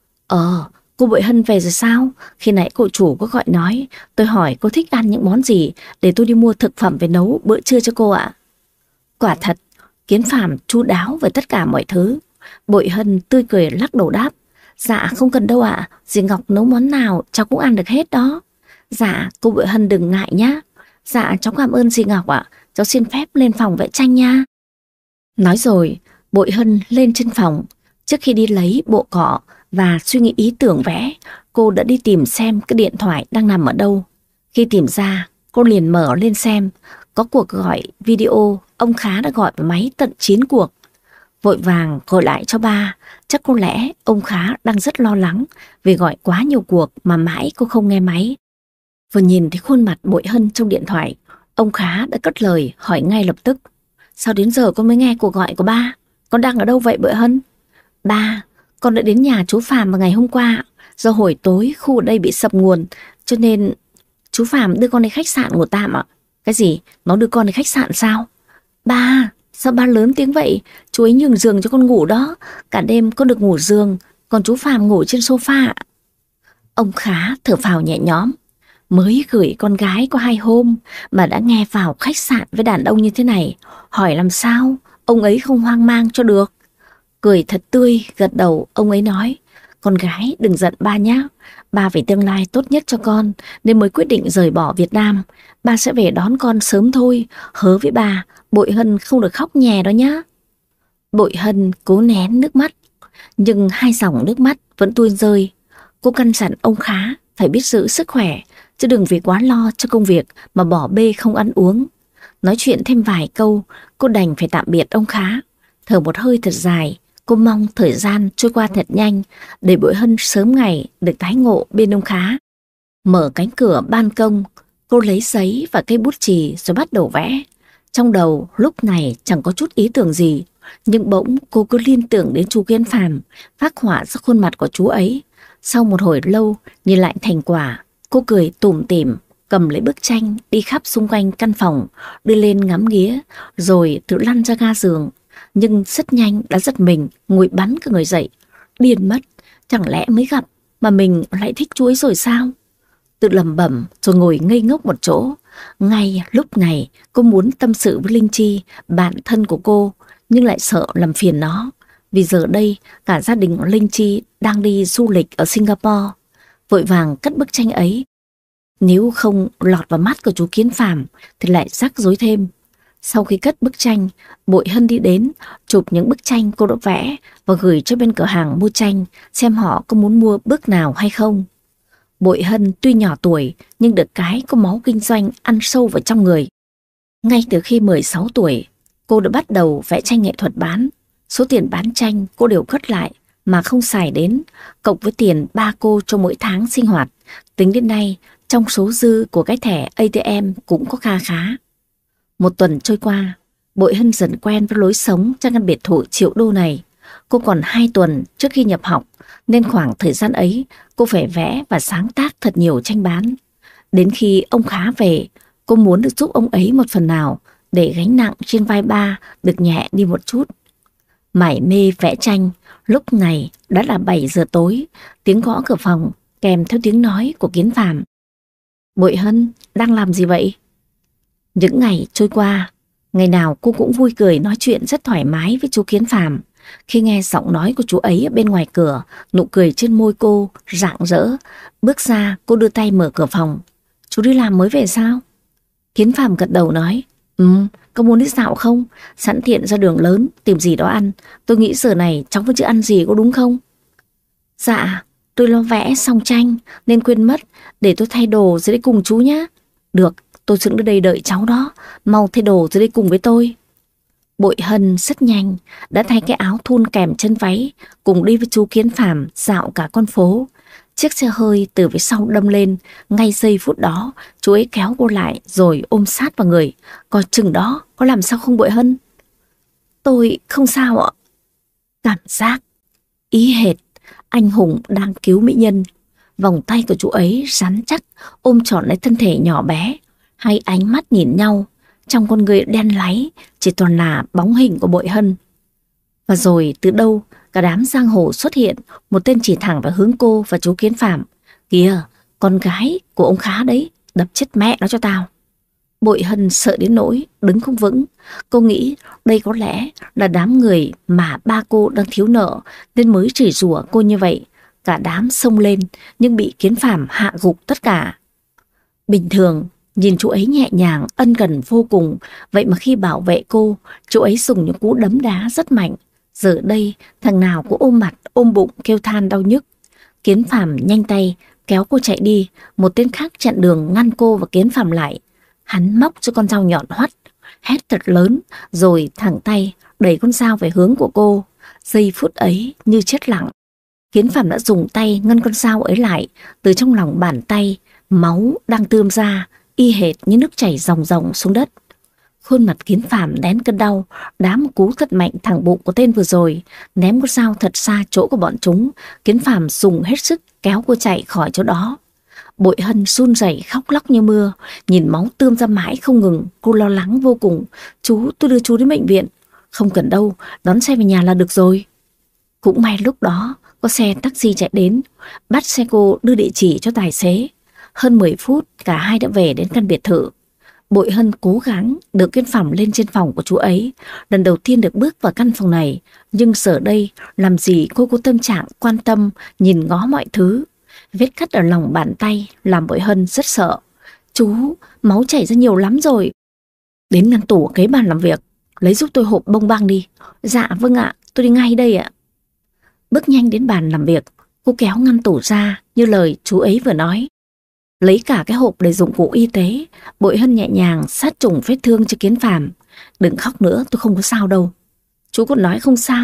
Cô Bội Hân về rồi sao? Khi nãy cô chủ có gọi nói, tôi hỏi cô thích ăn những món gì để tôi đi mua thực phẩm về nấu bữa trưa cho cô ạ. Quả thật, Kiến Phàm chu đáo về tất cả mọi thứ. Bội Hân tươi cười lắc đầu đáp. Dạ không cần đâu ạ, dì Ngọc nấu món nào cháu cũng ăn được hết đó. Dạ cô Bội Hân đừng ngại nhá. Dạ cháu cảm ơn dì Ngọc ạ, cháu xin phép lên phòng vẽ tranh nha. Nói rồi, Bội Hân lên trên phòng. Trước khi đi lấy bộ cọ và suy nghĩ ý tưởng vẽ, cô đã đi tìm xem cái điện thoại đang nằm ở đâu. Khi tìm ra, cô liền mở lên xem. Có cuộc gọi video, ông Khá đã gọi vào máy tận 9 cuộc. Vội vàng gọi lại cho ba, chắc có lẽ ông Khá đang rất lo lắng vì gọi quá nhiều cuộc mà mãi cô không nghe máy. Vừa nhìn thấy khuôn mặt Bội Hân trong điện thoại, ông Khá đã cất lời hỏi ngay lập tức. Sao đến giờ con mới nghe cuộc gọi của ba? Con đang ở đâu vậy Bội Hân? Ba, con đã đến nhà chú Phàm vào ngày hôm qua. Do hồi tối khu ở đây bị sập nguồn cho nên chú Phàm đưa con đến khách sạn ngủ tạm ạ. Cái gì? Nó đưa con đến khách sạn sao? Ba, sao ba lớn tiếng vậy? Chú ấy nhường giường cho con ngủ đó. Cả đêm con được ngủ giường, còn chú Phàm ngủ trên sofa ạ. Ông Khá thở phào nhẹ nhõm. Mới gửi con gái có 2 hôm mà đã nghe vào khách sạn với đàn ông như thế này. Hỏi làm sao ông ấy không hoang mang cho được. Cười thật tươi gật đầu, ông ấy nói. Con gái đừng giận ba nhé. Ba vì tương lai tốt nhất cho con nên mới quyết định rời bỏ Việt Nam. Ba sẽ về đón con sớm thôi. Hứa với bà, Bội Hân không được khóc nhè đó nhá. Bội Hân cố nén nước mắt, nhưng 2 dòng nước mắt vẫn tuôn rơi. Cô căn dặn ông Khá phải biết giữ sức khỏe, chứ đừng vì quá lo cho công việc mà bỏ bê không ăn uống. Nói chuyện thêm vài câu, cô đành phải tạm biệt ông Khá. Thở một hơi thật dài, Cô mong thời gian trôi qua thật nhanh để Bội Hân sớm ngày được tái ngộ bên ông Khá. Mở cánh cửa ban công, cô lấy giấy và cây bút chì rồi bắt đầu vẽ. Trong đầu lúc này chẳng có chút ý tưởng gì, nhưng bỗng cô cứ liên tưởng đến chú Kiến Phàm phác họa ra khuôn mặt của chú ấy. Sau một hồi lâu nhìn lại thành quả, cô cười tủm tỉm, cầm lấy bức tranh đi khắp xung quanh căn phòng, đưa lên ngắm nghía, rồi tự lăn ra ga giường. Nhưng rất nhanh đã giật mình, ngồi bắn cả người dậy. Điên mất, chẳng lẽ mới gặp mà mình lại thích chú ấy rồi sao? Tự lẩm bẩm rồi ngồi ngây ngốc một chỗ. Ngay lúc này cô muốn tâm sự với Linh Chi, bạn thân của cô, nhưng lại sợ làm phiền nó. Vì giờ đây cả gia đình Linh Chi đang đi du lịch ở Singapore. Vội vàng cất bức tranh ấy. Nếu không lọt vào mắt của chú Kiến Phàm thì lại rắc rối thêm. Sau khi cất bức tranh, Bội Hân đi đến chụp những bức tranh cô đã vẽ và gửi cho bên cửa hàng mua tranh xem họ có muốn mua bức nào hay không. Bội Hân tuy nhỏ tuổi nhưng được cái có máu kinh doanh ăn sâu vào trong người. Ngay từ khi 16 tuổi, cô đã bắt đầu vẽ tranh nghệ thuật bán. Số tiền bán tranh cô đều cất lại mà không xài đến, cộng với tiền ba cô cho mỗi tháng sinh hoạt. Tính đến nay, trong số dư của cái thẻ ATM cũng có kha khá. Một tuần trôi qua, Bội Hân dần quen với lối sống trong căn biệt thự triệu đô này. Cô còn 2 tuần trước khi nhập học, nên khoảng thời gian ấy cô phải vẽ và sáng tác thật nhiều tranh bán. Đến khi ông Khá về, cô muốn được giúp ông ấy một phần nào để gánh nặng trên vai ba được nhẹ đi một chút. Mải mê vẽ tranh, lúc này đã là 7 giờ tối, tiếng gõ cửa phòng kèm theo tiếng nói của Kiến Phàm. Bội Hân, đang làm gì vậy? Những ngày trôi qua, ngày nào cô cũng vui cười nói chuyện rất thoải mái với chú Kiến Phàm. Khi nghe giọng nói của chú ấy ở bên ngoài cửa, nụ cười trên môi cô rạng rỡ. Bước ra, cô đưa tay mở cửa phòng. Chú đi làm mới về sao? Kiến Phàm gật đầu nói, có muốn đi dạo không? Sẵn tiện ra đường lớn tìm gì đó ăn. Tôi nghĩ giờ này cháu vẫn chưa ăn gì, có đúng không? Dạ, tôi lo vẽ xong tranh nên quên mất. Để tôi thay đồ rồi đi cùng chú nhé. Được, tôi dựng ở đây đợi cháu đó. Mau thay đồ rồi đi cùng với tôi. Bội Hân rất nhanh đã thay cái áo thun kèm chân váy, cùng đi với chú Kiến Phàm dạo cả con phố. Chiếc xe hơi từ phía sau đâm lên. Ngay giây phút đó, chú ấy kéo cô lại rồi ôm sát vào người. Coi chừng đó, có làm sao không Bội Hân? Tôi không sao ạ. Cảm giác ý hệt anh hùng đang cứu mỹ nhân. Vòng tay của chú ấy rắn chắc ôm trọn lấy thân thể nhỏ bé. Hai ánh mắt nhìn nhau, trong con người đen láy chỉ toàn là bóng hình của Bội Hân. Và rồi từ đâu cả đám giang hồ xuất hiện, một tên chỉ thẳng vào hướng cô và chú Kiến Phàm. Kìa, con gái của ông Khá đấy, đập chết mẹ nó cho tao. Bội Hân sợ đến nỗi đứng không vững. Cô nghĩ đây có lẽ là đám người mà ba cô đang thiếu nợ nên mới chửi rủa cô như vậy. Cả đám xông lên nhưng bị Kiến Phàm hạ gục tất cả. Bình thường nhìn chú ấy nhẹ nhàng, ân cần vô cùng, vậy mà khi bảo vệ cô, chú ấy dùng những cú đấm đá rất mạnh. Giờ đây thằng nào cũng ôm mặt ôm bụng kêu than đau nhức. Kiến Phàm nhanh tay kéo cô chạy đi. Một tên khác chặn đường ngăn cô và Kiến Phàm lại. Hắn móc cho con dao nhọn hoắt, hét thật lớn rồi thẳng tay đẩy con dao về hướng của cô. Giây phút ấy như chết lặng, Kiến Phàm đã dùng tay ngăn con dao ấy lại. Từ trong lòng bàn tay, máu đang tươm ra y hệt như nước chảy ròng ròng xuống đất. Khuôn mặt Kiến Phàm nén cơn đau, đá một cú thật mạnh thẳng bụng của tên vừa rồi, ném con dao thật xa chỗ của bọn chúng. Kiến Phàm dùng hết sức kéo cô chạy khỏi chỗ đó. Bội Hân run rẩy khóc lóc như mưa, nhìn máu tươm ra mãi không ngừng. Cô lo lắng vô cùng. Chú, tôi đưa chú đến bệnh viện. Không cần đâu, đón xe về nhà là được rồi. Cũng may lúc đó có xe taxi chạy đến, bắt xe cô đưa địa chỉ cho tài xế. Hơn 10 phút cả hai đã về đến căn biệt thự. Bội Hân cố gắng được Kiến Phàm lên trên phòng của chú ấy. Lần đầu tiên được bước vào căn phòng này, nhưng giờ đây làm gì cô có tâm trạng quan tâm nhìn ngó mọi thứ. Vết cắt ở lòng bàn tay làm Bội Hân rất sợ. Chú, máu chảy ra nhiều lắm rồi. Đến ngăn tủ kế bàn làm việc, lấy giúp tôi hộp bông băng đi. Dạ vâng ạ, tôi đi ngay đây ạ. Bước nhanh đến bàn làm việc, cô kéo ngăn tủ ra như lời chú ấy vừa nói. Lấy cả cái hộp để dụng cụ y tế, Bội Hân nhẹ nhàng sát trùng vết thương cho Kiến Phàm. Đừng khóc nữa, tôi không có sao đâu. Chú còn nói không sao,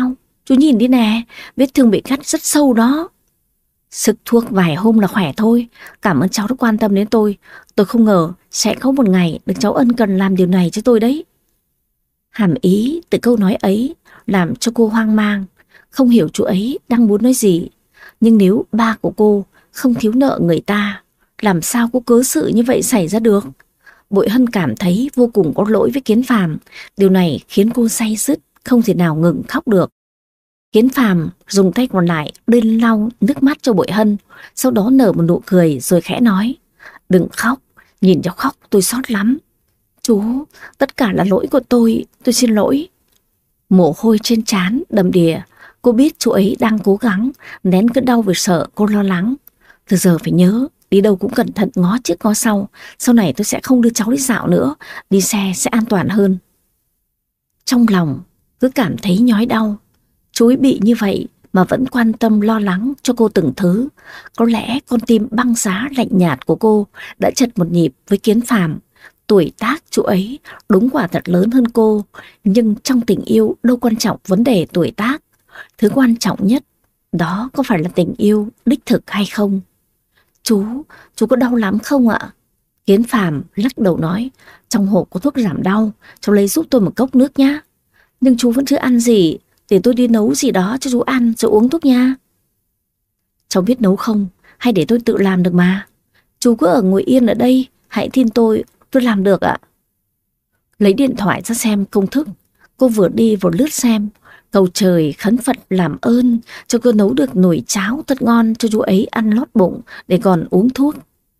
Chú nhìn đi nè, vết thương bị cắt rất sâu đó. Sức thuốc vài hôm là khỏe thôi. Cảm ơn cháu đã quan tâm đến tôi. Tôi không ngờ sẽ có một ngày được cháu ân cần làm điều này cho tôi đấy. Hàm ý từ câu nói ấy làm cho cô hoang mang, không hiểu chú ấy đang muốn nói gì. Nhưng nếu ba của cô không thiếu nợ người ta, làm sao có cớ sự như vậy xảy ra được? Bội Hân cảm thấy vô cùng có lỗi với Kiến Phàm. Điều này khiến cô day dứt, không thể nào ngừng khóc được. Kiến Phàm dùng tay còn lại lên lau nước mắt cho Bội Hân, sau đó nở một nụ cười rồi khẽ nói: đừng khóc, nhìn cháu khóc tôi xót lắm. Chú, tất cả là lỗi của tôi xin lỗi. Mồ hôi trên trán đầm đìa, cô biết chú ấy đang cố gắng nén cơn đau vì sợ cô lo lắng. Từ giờ phải nhớ, đi đâu cũng cẩn thận ngó trước ngó sau này tôi sẽ không đưa cháu đi dạo nữa, đi xe sẽ an toàn hơn. Trong lòng cứ cảm thấy nhói đau, chú ấy bị như vậy mà vẫn quan tâm lo lắng cho cô từng thứ. Có lẽ con tim băng giá lạnh nhạt của cô đã chật một nhịp với Kiến Phàm. Tuổi tác chú ấy đúng quả thật lớn hơn cô, nhưng trong tình yêu đâu quan trọng vấn đề tuổi tác. Thứ quan trọng nhất đó có phải là tình yêu đích thực hay không? Chú có đau lắm không ạ? Kiến Phàm lắc đầu nói: trong hộp có thuốc giảm đau, cháu lấy giúp tôi một cốc nước nhá. Nhưng chú vẫn chưa ăn gì, để tôi đi nấu gì đó cho chú ăn rồi uống thuốc nha. Cháu biết nấu không? Hay để tôi tự làm được mà. Chú cứ ở ngồi yên ở đây, hãy tin tôi làm được ạ. Lấy điện thoại ra xem công thức. Cô vừa đi vừa lướt xem, cầu trời khấn Phật làm ơn cho cô nấu được nồi cháo thật ngon cho chú ấy ăn lót bụng để còn uống thuốc.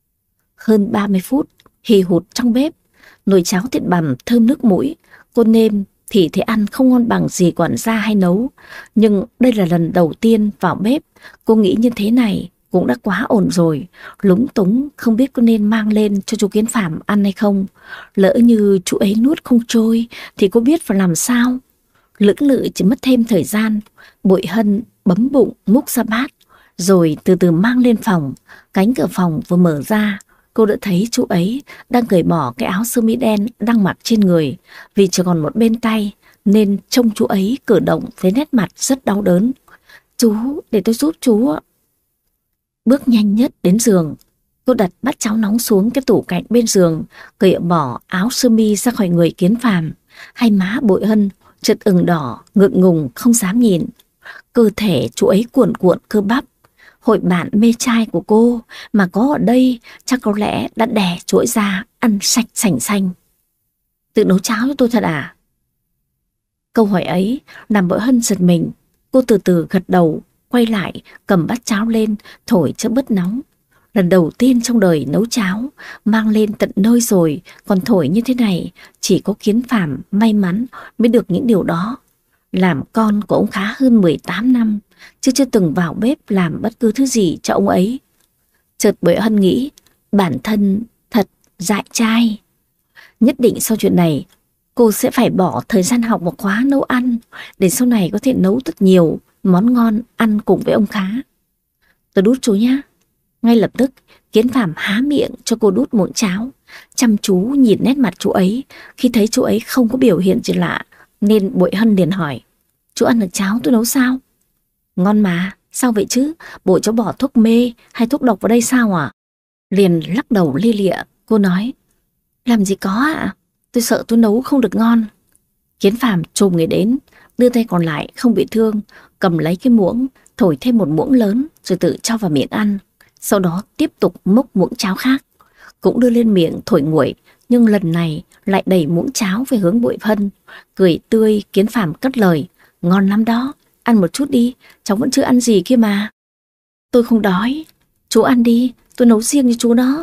Hơn 30 phút hì hụt trong bếp, nồi cháo thịt bằm thơm nước mũi. Cô nêm thì thấy ăn không ngon bằng gì quản gia hay nấu, nhưng đây là lần đầu tiên vào bếp. Cô nghĩ như thế này cũng đã quá ổn rồi, lúng túng không biết có nên mang lên cho chú Kiến Phàm ăn hay không. Lỡ như chú ấy nuốt không trôi thì cô biết phải làm sao. Lưỡng lự chỉ mất thêm thời gian. Bội Hân bấm bụng múc ra bát, rồi từ từ mang lên phòng. Cánh cửa phòng vừa mở ra, cô đã thấy chú ấy đang cởi bỏ cái áo sơ mi đen đang mặc trên người. Vì chỉ còn một bên tay nên trông chú ấy cử động với nét mặt rất đau đớn. Chú, để tôi giúp chú ạ. Bước nhanh nhất đến giường, cô đặt bát cháo nóng xuống cái tủ cạnh bên giường, cởi bỏ áo sơ mi ra khỏi người Kiến Phàm. Hai má Bội Hân chợt ửng đỏ, ngượng ngùng không dám nhìn. Cơ thể chú ấy cuộn cuộn cơ bắp. Hội bạn mê trai của cô mà có ở đây chắc có lẽ đã đẻ chú ấy ra ăn sạch sành xanh. Tự nấu cháo cho tôi thật à? Câu hỏi ấy làm Bội Hân giật mình. Cô từ từ gật đầu, quay lại cầm bát cháo lên thổi cho bớt nóng. Lần đầu tiên trong đời nấu cháo, mang lên tận nơi rồi còn thổi như thế này. Chỉ có Kiến Phàm may mắn mới được những điều đó. Làm con của ông Khá hơn 18 năm, chứ chưa từng vào bếp làm bất cứ thứ gì cho ông ấy. Chợt Bội Hân nghĩ bản thân thật dại trai. Nhất định sau chuyện này cô sẽ phải bỏ thời gian học một khóa nấu ăn, để sau này có thể nấu thật nhiều món ngon ăn cùng với ông Khá. Tôi đút chú nhá. Ngay lập tức Kiến Phàm há miệng cho cô đút muỗng cháo. Chăm chú nhìn nét mặt chú ấy. Khi thấy chú ấy không có biểu hiện gì lạ nên Bội Hân liền hỏi: chú ăn được cháo tôi nấu sao? Ngon mà, sao vậy chứ? Bộ cháu bỏ thuốc mê hay thuốc độc vào đây sao à? Liền lắc đầu lia lịa. Cô nói: làm gì có ạ, tôi sợ tôi nấu không được ngon. Kiến Phàm chồm người đến, đưa tay còn lại không bị thương, cầm lấy cái muỗng, thổi thêm một muỗng lớn rồi tự cho vào miệng ăn. Sau đó tiếp tục múc muỗng cháo khác, cũng đưa lên miệng thổi nguội, nhưng lần này lại đẩy muỗng cháo về hướng Bội Hân. Cười tươi, Kiến Phàm cất lời: ngon lắm đó, ăn một chút đi, cháu vẫn chưa ăn gì kia mà. Tôi không đói, chú ăn đi, tôi nấu riêng cho chú đó.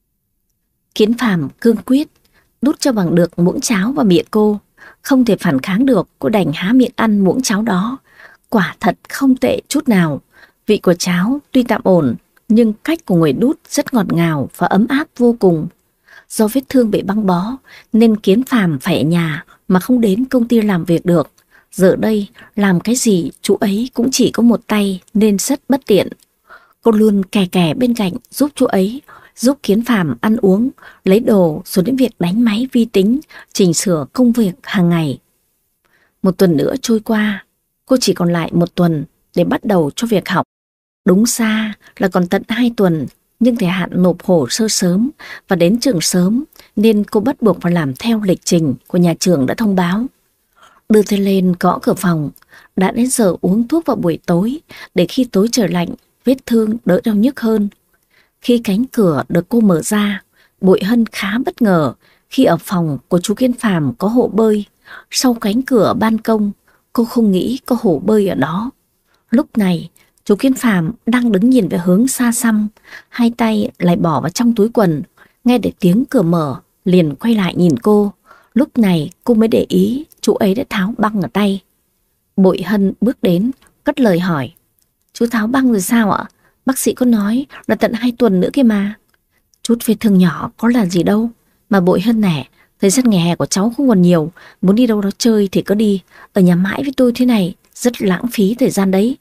Kiến Phàm cương quyết đút cho bằng được muỗng cháo vào miệng cô. Không thể phản kháng được, cô đành há miệng ăn muỗng cháo đó. Quả thật không tệ chút nào. Vị của cháo tuy tạm ổn, nhưng cách của người đút rất ngọt ngào và ấm áp vô cùng. Do vết thương bị băng bó nên Kiến Phàm phải ở nhà mà không đến công ty làm việc được. Giờ đây làm cái gì chú ấy cũng chỉ có một tay nên rất bất tiện. Cô luôn kè kè bên cạnh giúp chú ấy, giúp Kiến Phàm ăn uống, lấy đồ, rồi đến việc đánh máy vi tính, chỉnh sửa công việc hàng ngày. Một tuần nữa trôi qua, cô chỉ còn lại 1 tuần để bắt đầu cho việc học. Đúng ra là còn tận 2 tuần, nhưng thời hạn nộp hồ sơ sớm và đến trường sớm nên cô bắt buộc phải làm theo lịch trình của nhà trường đã thông báo. Đưa tay lên gõ cửa phòng, đã đến giờ uống thuốc vào buổi tối để khi tối trời lạnh, vết thương đỡ đau nhức hơn. Khi cánh cửa được cô mở ra, Bội Hân khá bất ngờ khi ở phòng của chú Kiến Phàm có hồ bơi. Sau cánh cửa ban công, cô không nghĩ có hồ bơi ở đó. Lúc này, chú Kiến Phàm đang đứng nhìn về hướng xa xăm, hai tay lại bỏ vào trong túi quần. Nghe được tiếng cửa mở, liền quay lại nhìn cô. Lúc này cô mới để ý chú ấy đã tháo băng ở tay. Bội Hân bước đến, cất lời hỏi: "Chú tháo băng rồi sao ạ? Bác sĩ có nói là tận 2 tuần nữa kia mà." "Chút vết thương nhỏ có là gì đâu. Mà Bội Hân nè, thời gian nghỉ hè của cháu không còn nhiều, muốn đi đâu đó chơi thì cứ đi. Ở nhà mãi với tôi thế này, rất lãng phí thời gian đấy."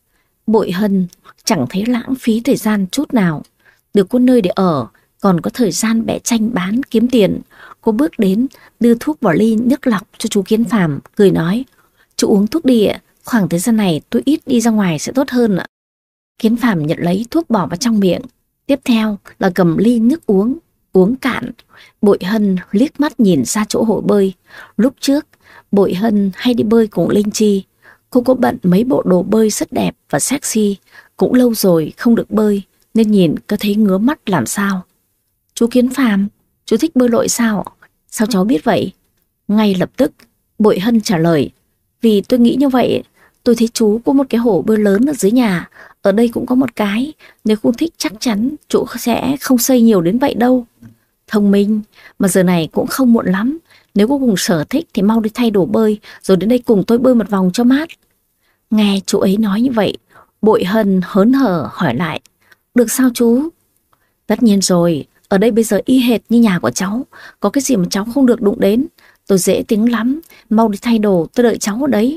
Bội Hân chẳng thấy lãng phí thời gian chút nào. Được có nơi để ở, còn có thời gian vẽ tranh bán kiếm tiền. Cô bước đến, đưa thuốc vào ly nước lọc cho chú Kiến Phàm, cười nói: "Chú uống thuốc đi ạ, khoảng thời gian này tôi ít đi ra ngoài sẽ tốt hơn ạ." Kiến Phàm nhận lấy thuốc bỏ vào trong miệng. Tiếp theo là cầm ly nước uống cạn. Bội Hân liếc mắt nhìn ra chỗ hồ bơi. Lúc trước, Bội Hân hay đi bơi cùng Linh Chi. Cô có bận mấy bộ đồ bơi rất đẹp và sexy. Cũng lâu rồi không được bơi, nên nhìn có thấy ngứa mắt làm sao. "Chú Kiến Phàm, chú thích bơi lội sao? Sao cháu biết vậy?" Ngay lập tức, Bội Hân trả lời: "Vì tôi nghĩ như vậy. Tôi thấy chú có một cái hồ bơi lớn ở dưới nhà, ở đây cũng có một cái. Nếu không thích chắc chắn chú sẽ không xây nhiều đến vậy đâu." "Thông minh, mà giờ này cũng không muộn lắm. Nếu có cùng sở thích thì mau đi thay đồ bơi, rồi đến đây cùng tôi bơi một vòng cho mát." Nghe chú ấy nói như vậy, Bội Hân hớn hở hỏi lại: "Được sao chú?" "Tất nhiên rồi, ở đây bây giờ y hệt như nhà của cháu, có cái gì mà cháu không được đụng đến. Tôi dễ tính lắm, mau đi thay đồ, tôi đợi cháu ở đấy."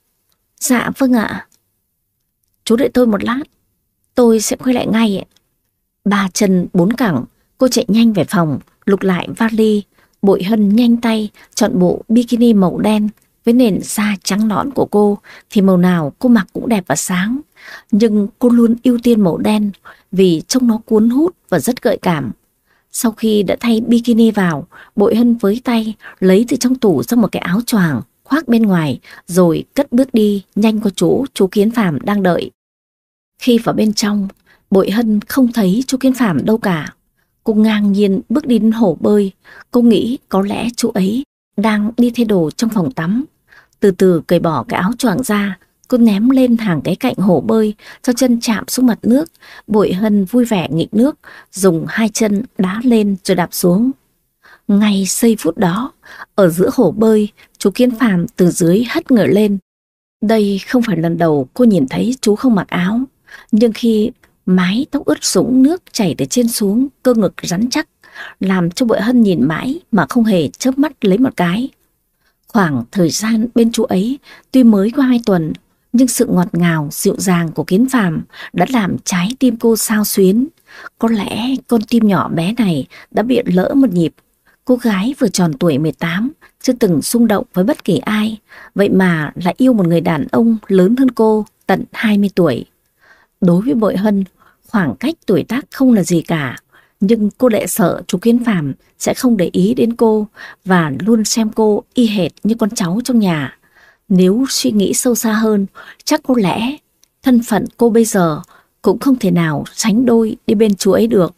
"Dạ vâng ạ." "Chú đợi tôi một lát, tôi sẽ quay lại ngay ạ." 3 chân 4 cẳng, cô chạy nhanh về phòng, lục lại vali. Bội Hân nhanh tay chọn bộ bikini màu đen. Với nền da trắng nõn của cô thì màu nào cô mặc cũng đẹp và sáng. Nhưng cô luôn ưu tiên màu đen vì trông nó cuốn hút và rất gợi cảm. Sau khi đã thay bikini vào, Bội Hân với tay lấy từ trong tủ ra một cái áo choàng khoác bên ngoài, rồi cất bước đi nhanh qua chỗ chú Kiến Phàm đang đợi. Khi vào bên trong, Bội Hân không thấy chú Kiến Phàm đâu cả. Cô ngang nhiên bước đi đến hồ bơi. Cô nghĩ có lẽ chú ấy đang đi thay đồ trong phòng tắm. Từ từ cởi bỏ cái áo choàng ra, cô ném lên hàng cái cạnh hồ bơi cho chân chạm xuống mặt nước. Bội Hân vui vẻ nghịch nước, dùng 2 chân đá lên rồi đạp xuống. Ngay giây phút đó, ở giữa hồ bơi, chú Kiến Phàm từ dưới hất người lên. Đây không phải lần đầu cô nhìn thấy chú không mặc áo, nhưng khi mái tóc ướt sũng nước chảy từ trên xuống, cơ ngực rắn chắc, làm cho Bội Hân nhìn mãi mà không hề chớp mắt lấy một cái. Khoảng thời gian bên chú ấy tuy mới có 2 tuần, nhưng sự ngọt ngào, dịu dàng của Kiến Phàm đã làm trái tim cô xao xuyến. Có lẽ con tim nhỏ bé này đã bị lỡ một nhịp. Cô gái vừa tròn tuổi 18, chưa từng xung động với bất kỳ ai, vậy mà lại yêu một người đàn ông lớn hơn cô tận 20 tuổi. Đối với Bội Hân, khoảng cách tuổi tác không là gì cả, nhưng cô lại sợ chú Kiến Phàm sẽ không để ý đến cô và luôn xem cô y hệt như con cháu trong nhà. Nếu suy nghĩ sâu xa hơn, chắc có lẽ thân phận cô bây giờ cũng không thể nào sánh đôi đi bên chú ấy được.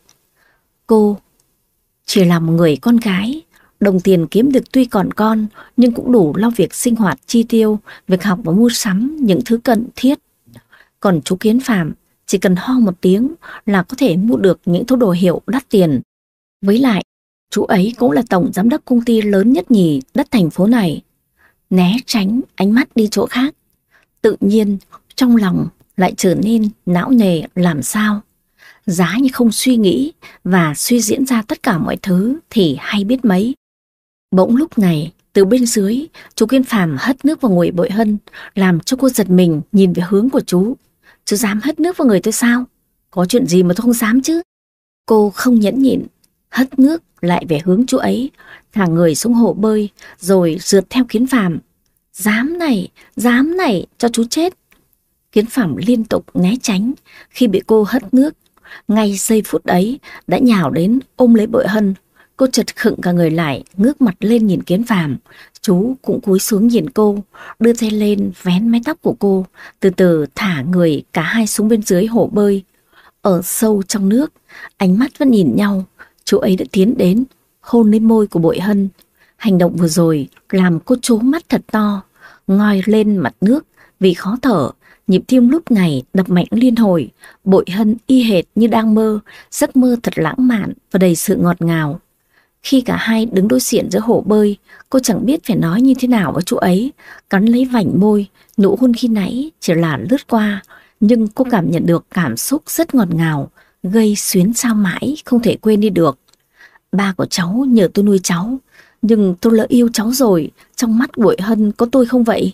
Cô chỉ là một người con gái, đồng tiền kiếm được tuy còn con nhưng cũng đủ lo việc sinh hoạt chi tiêu, việc học và mua sắm những thứ cần thiết. Còn chú Kiến Phàm chỉ cần ho một tiếng là có thể mua được những thứ đồ hiệu đắt tiền. Với lại, chú ấy cũng là tổng giám đốc công ty lớn nhất nhì đất thành phố này. Né tránh ánh mắt đi chỗ khác, tự nhiên trong lòng lại trở nên não nề làm sao. Giá như không suy nghĩ và suy diễn ra tất cả mọi thứ thì hay biết mấy. Bỗng lúc này, từ bên dưới, chú Kiến Phàm hất nước vào người Bội Hân, làm cho cô giật mình nhìn về hướng của chú. "Chú dám hất nước vào người tôi sao? Có chuyện gì mà tôi không dám chứ?" Cô không nhẫn nhịn, hất nước lại về hướng chú ấy, thả người xuống hồ bơi rồi rượt theo Kiến Phàm. Dám này, cho chú chết. Kiến Phàm liên tục né tránh khi bị cô hất nước. Ngay giây phút ấy đã nhào đến ôm lấy Bội Hân. Cô chợt khựng cả người lại, ngước mặt lên nhìn Kiến Phàm. Chú cũng cúi xuống nhìn cô, đưa tay lên vén mái tóc của cô, từ từ thả người cả hai xuống bên dưới hồ bơi. Ở sâu trong nước, ánh mắt vẫn nhìn nhau. Chú ấy đã tiến đến, hôn lên môi của Bội Hân. Hành động vừa rồi làm cô trố mắt thật to, ngoi lên mặt nước vì khó thở. Nhịp tim lúc này đập mạnh liên hồi. Bội Hân y hệt như đang mơ, giấc mơ thật lãng mạn và đầy sự ngọt ngào. Khi cả hai đứng đối diện giữa hồ bơi, cô chẳng biết phải nói như thế nào với chú ấy. Cắn lấy vành môi, nụ hôn khi nãy chỉ là lướt qua, nhưng cô cảm nhận được cảm xúc rất ngọt ngào, gây xuyến sao mãi không thể quên đi được. Ba của cháu nhờ tôi nuôi cháu, nhưng tôi lỡ yêu cháu rồi, trong mắt Bội Hân có tôi không vậy?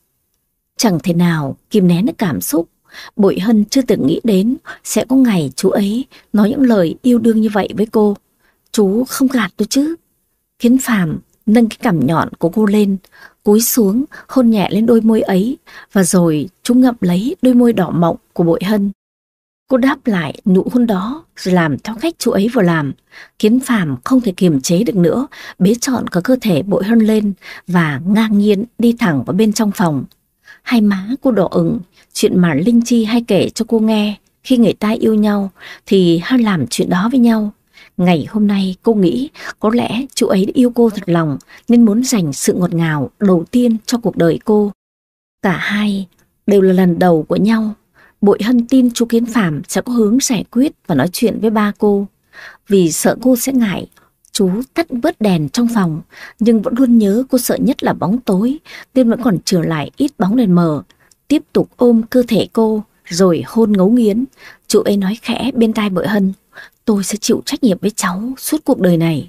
Chẳng thể nào kìm nén được cảm xúc. Bội Hân chưa từng nghĩ đến sẽ có ngày chú ấy nói những lời yêu đương như vậy với cô. Chú không gạt tôi chứ? Kiến Phàm nâng cái cằm nhọn của cô lên, cúi xuống hôn nhẹ lên đôi môi ấy, và rồi chú ngậm lấy đôi môi đỏ mọng của Bội Hân. Cô đáp lại nụ hôn đó rồi làm theo cách chú ấy vừa làm. Kiến Phàm không thể kiềm chế được nữa, bế trọn cả cơ thể Bội Hân lên và ngang nhiên đi thẳng vào bên trong phòng. Hai má cô đỏ ửng, chuyện mà Linh Chi hay kể cho cô nghe khi người ta yêu nhau thì hay làm chuyện đó với nhau. Ngày hôm nay cô nghĩ có lẽ chú ấy đã yêu cô thật lòng nên muốn dành sự ngọt ngào đầu tiên cho cuộc đời cô. Cả hai đều là lần đầu của nhau. Bội Hân tin chú Kiến Phàm sẽ có hướng giải quyết và nói chuyện với ba cô. Vì sợ cô sẽ ngại, chú tắt bớt đèn trong phòng, nhưng vẫn luôn nhớ cô sợ nhất là bóng tối nên vẫn còn trở lại ít bóng đèn mờ. Tiếp tục ôm cơ thể cô rồi hôn ngấu nghiến. Chú ấy nói khẽ bên tai Bội Hân: tôi sẽ chịu trách nhiệm với cháu suốt cuộc đời này.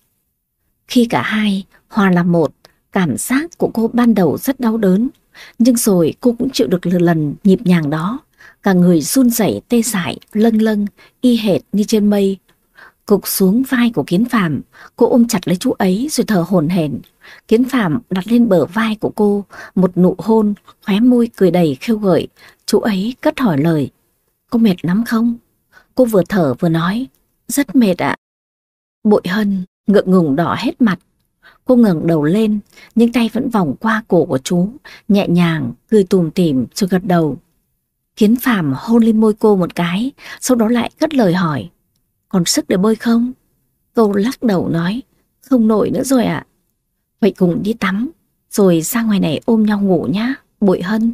Khi cả hai hòa làm một, cảm giác của cô ban đầu rất đau đớn, nhưng rồi cô cũng chịu được lần nhịp nhàng đó. Cả người run rẩy tê dại, lâng lâng, y hệt như trên mây. Gục xuống vai của Kiến Phàm, cô ôm chặt lấy chú ấy rồi thở hổn hển. Kiến Phàm đặt lên bờ vai của cô một nụ hôn, khóe môi cười đầy khêu gợi. Chú ấy cất hỏi lời: cô mệt lắm không? Cô vừa thở vừa nói: rất mệt ạ. Bội Hân ngượng ngùng đỏ hết mặt. Cô ngẩng đầu lên, nhưng tay vẫn vòng qua cổ của chú, nhẹ nhàng cười tủm tỉm rồi gật đầu. Kiến Phàm hôn lên môi cô một cái, sau đó lại cất lời hỏi: còn sức để bơi không? Cô lắc đầu nói: không nổi nữa rồi ạ. Vậy cùng đi tắm, rồi ra ngoài này ôm nhau ngủ nhá, Bội Hân.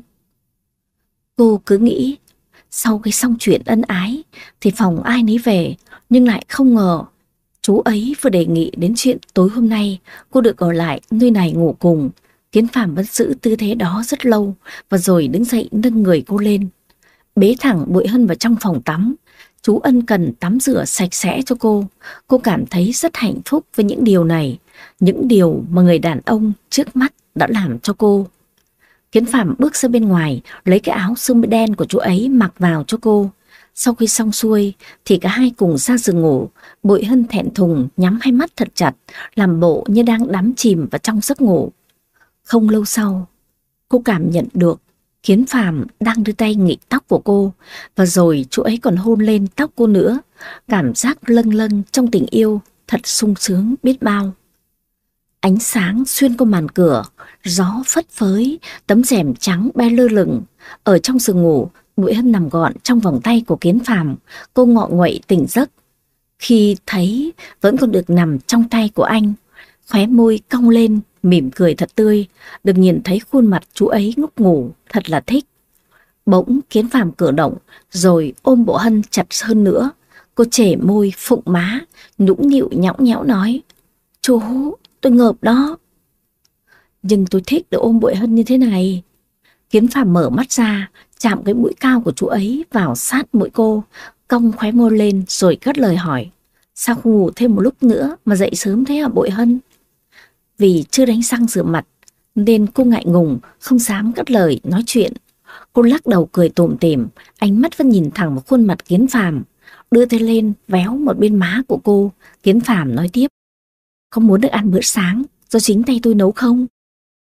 Cô cứ nghĩ sau cái xong chuyện ân ái thì phòng ai nấy về, nhưng lại không ngờ chú ấy vừa đề nghị đến chuyện tối hôm nay cô được ở lại nơi này ngủ cùng. Kiến Phàm vẫn giữ tư thế đó rất lâu, và rồi đứng dậy nâng người cô lên, bế thẳng Bội Hân vào trong phòng tắm. Chú ân cần tắm rửa sạch sẽ cho cô. Cô cảm thấy rất hạnh phúc với những điều này, những điều mà người đàn ông trước mắt đã làm cho cô. Kiến Phàm bước ra bên ngoài, lấy cái áo sơ mi đen của chú ấy mặc vào cho cô. Sau khi xong xuôi thì cả hai cùng ra giường ngủ. Bội Hân thẹn thùng nhắm hai mắt thật chặt, làm bộ như đang đắm chìm vào trong giấc ngủ. Không lâu sau, cô cảm nhận được Kiến Phàm đang đưa tay nghịch tóc của cô, và rồi chú ấy còn hôn lên tóc cô nữa. Cảm giác lâng lâng trong tình yêu thật sung sướng biết bao. Ánh sáng xuyên qua màn cửa, gió phất phới, tấm rèm trắng bay lơ lửng. Ở trong giường ngủ, Bội Hân nằm gọn trong vòng tay của Kiến Phàm. Cô ngọ nguậy tỉnh giấc khi thấy vẫn còn được nằm trong tay của anh. Khóe môi cong lên, mỉm cười thật tươi. Được nhìn thấy khuôn mặt chú ấy ngúc ngủ, thật là thích. Bỗng Kiến Phàm cử động, rồi ôm Bội Hân chặt hơn nữa. Cô chẻ môi phụng má, nũng nịu nhõng nhẽo nói: chú, tôi ngợp đó. Nhưng tôi thích được ôm Bội Hân như thế này. Kiến Phàm mở mắt ra, chạm cái mũi cao của chú ấy vào sát mũi cô, cong khóe môi lên rồi cất lời hỏi: sao không ngủ thêm một lúc nữa mà dậy sớm thế hả Bội Hân? Vì chưa đánh răng rửa mặt nên cô ngại ngùng, không dám cất lời nói chuyện. Cô lắc đầu cười tủm tỉm, ánh mắt vẫn nhìn thẳng vào khuôn mặt Kiến Phàm. Đưa tay lên véo một bên má của cô. Kiến Phàm nói tiếp: có muốn được ăn bữa sáng do chính tay tôi nấu không?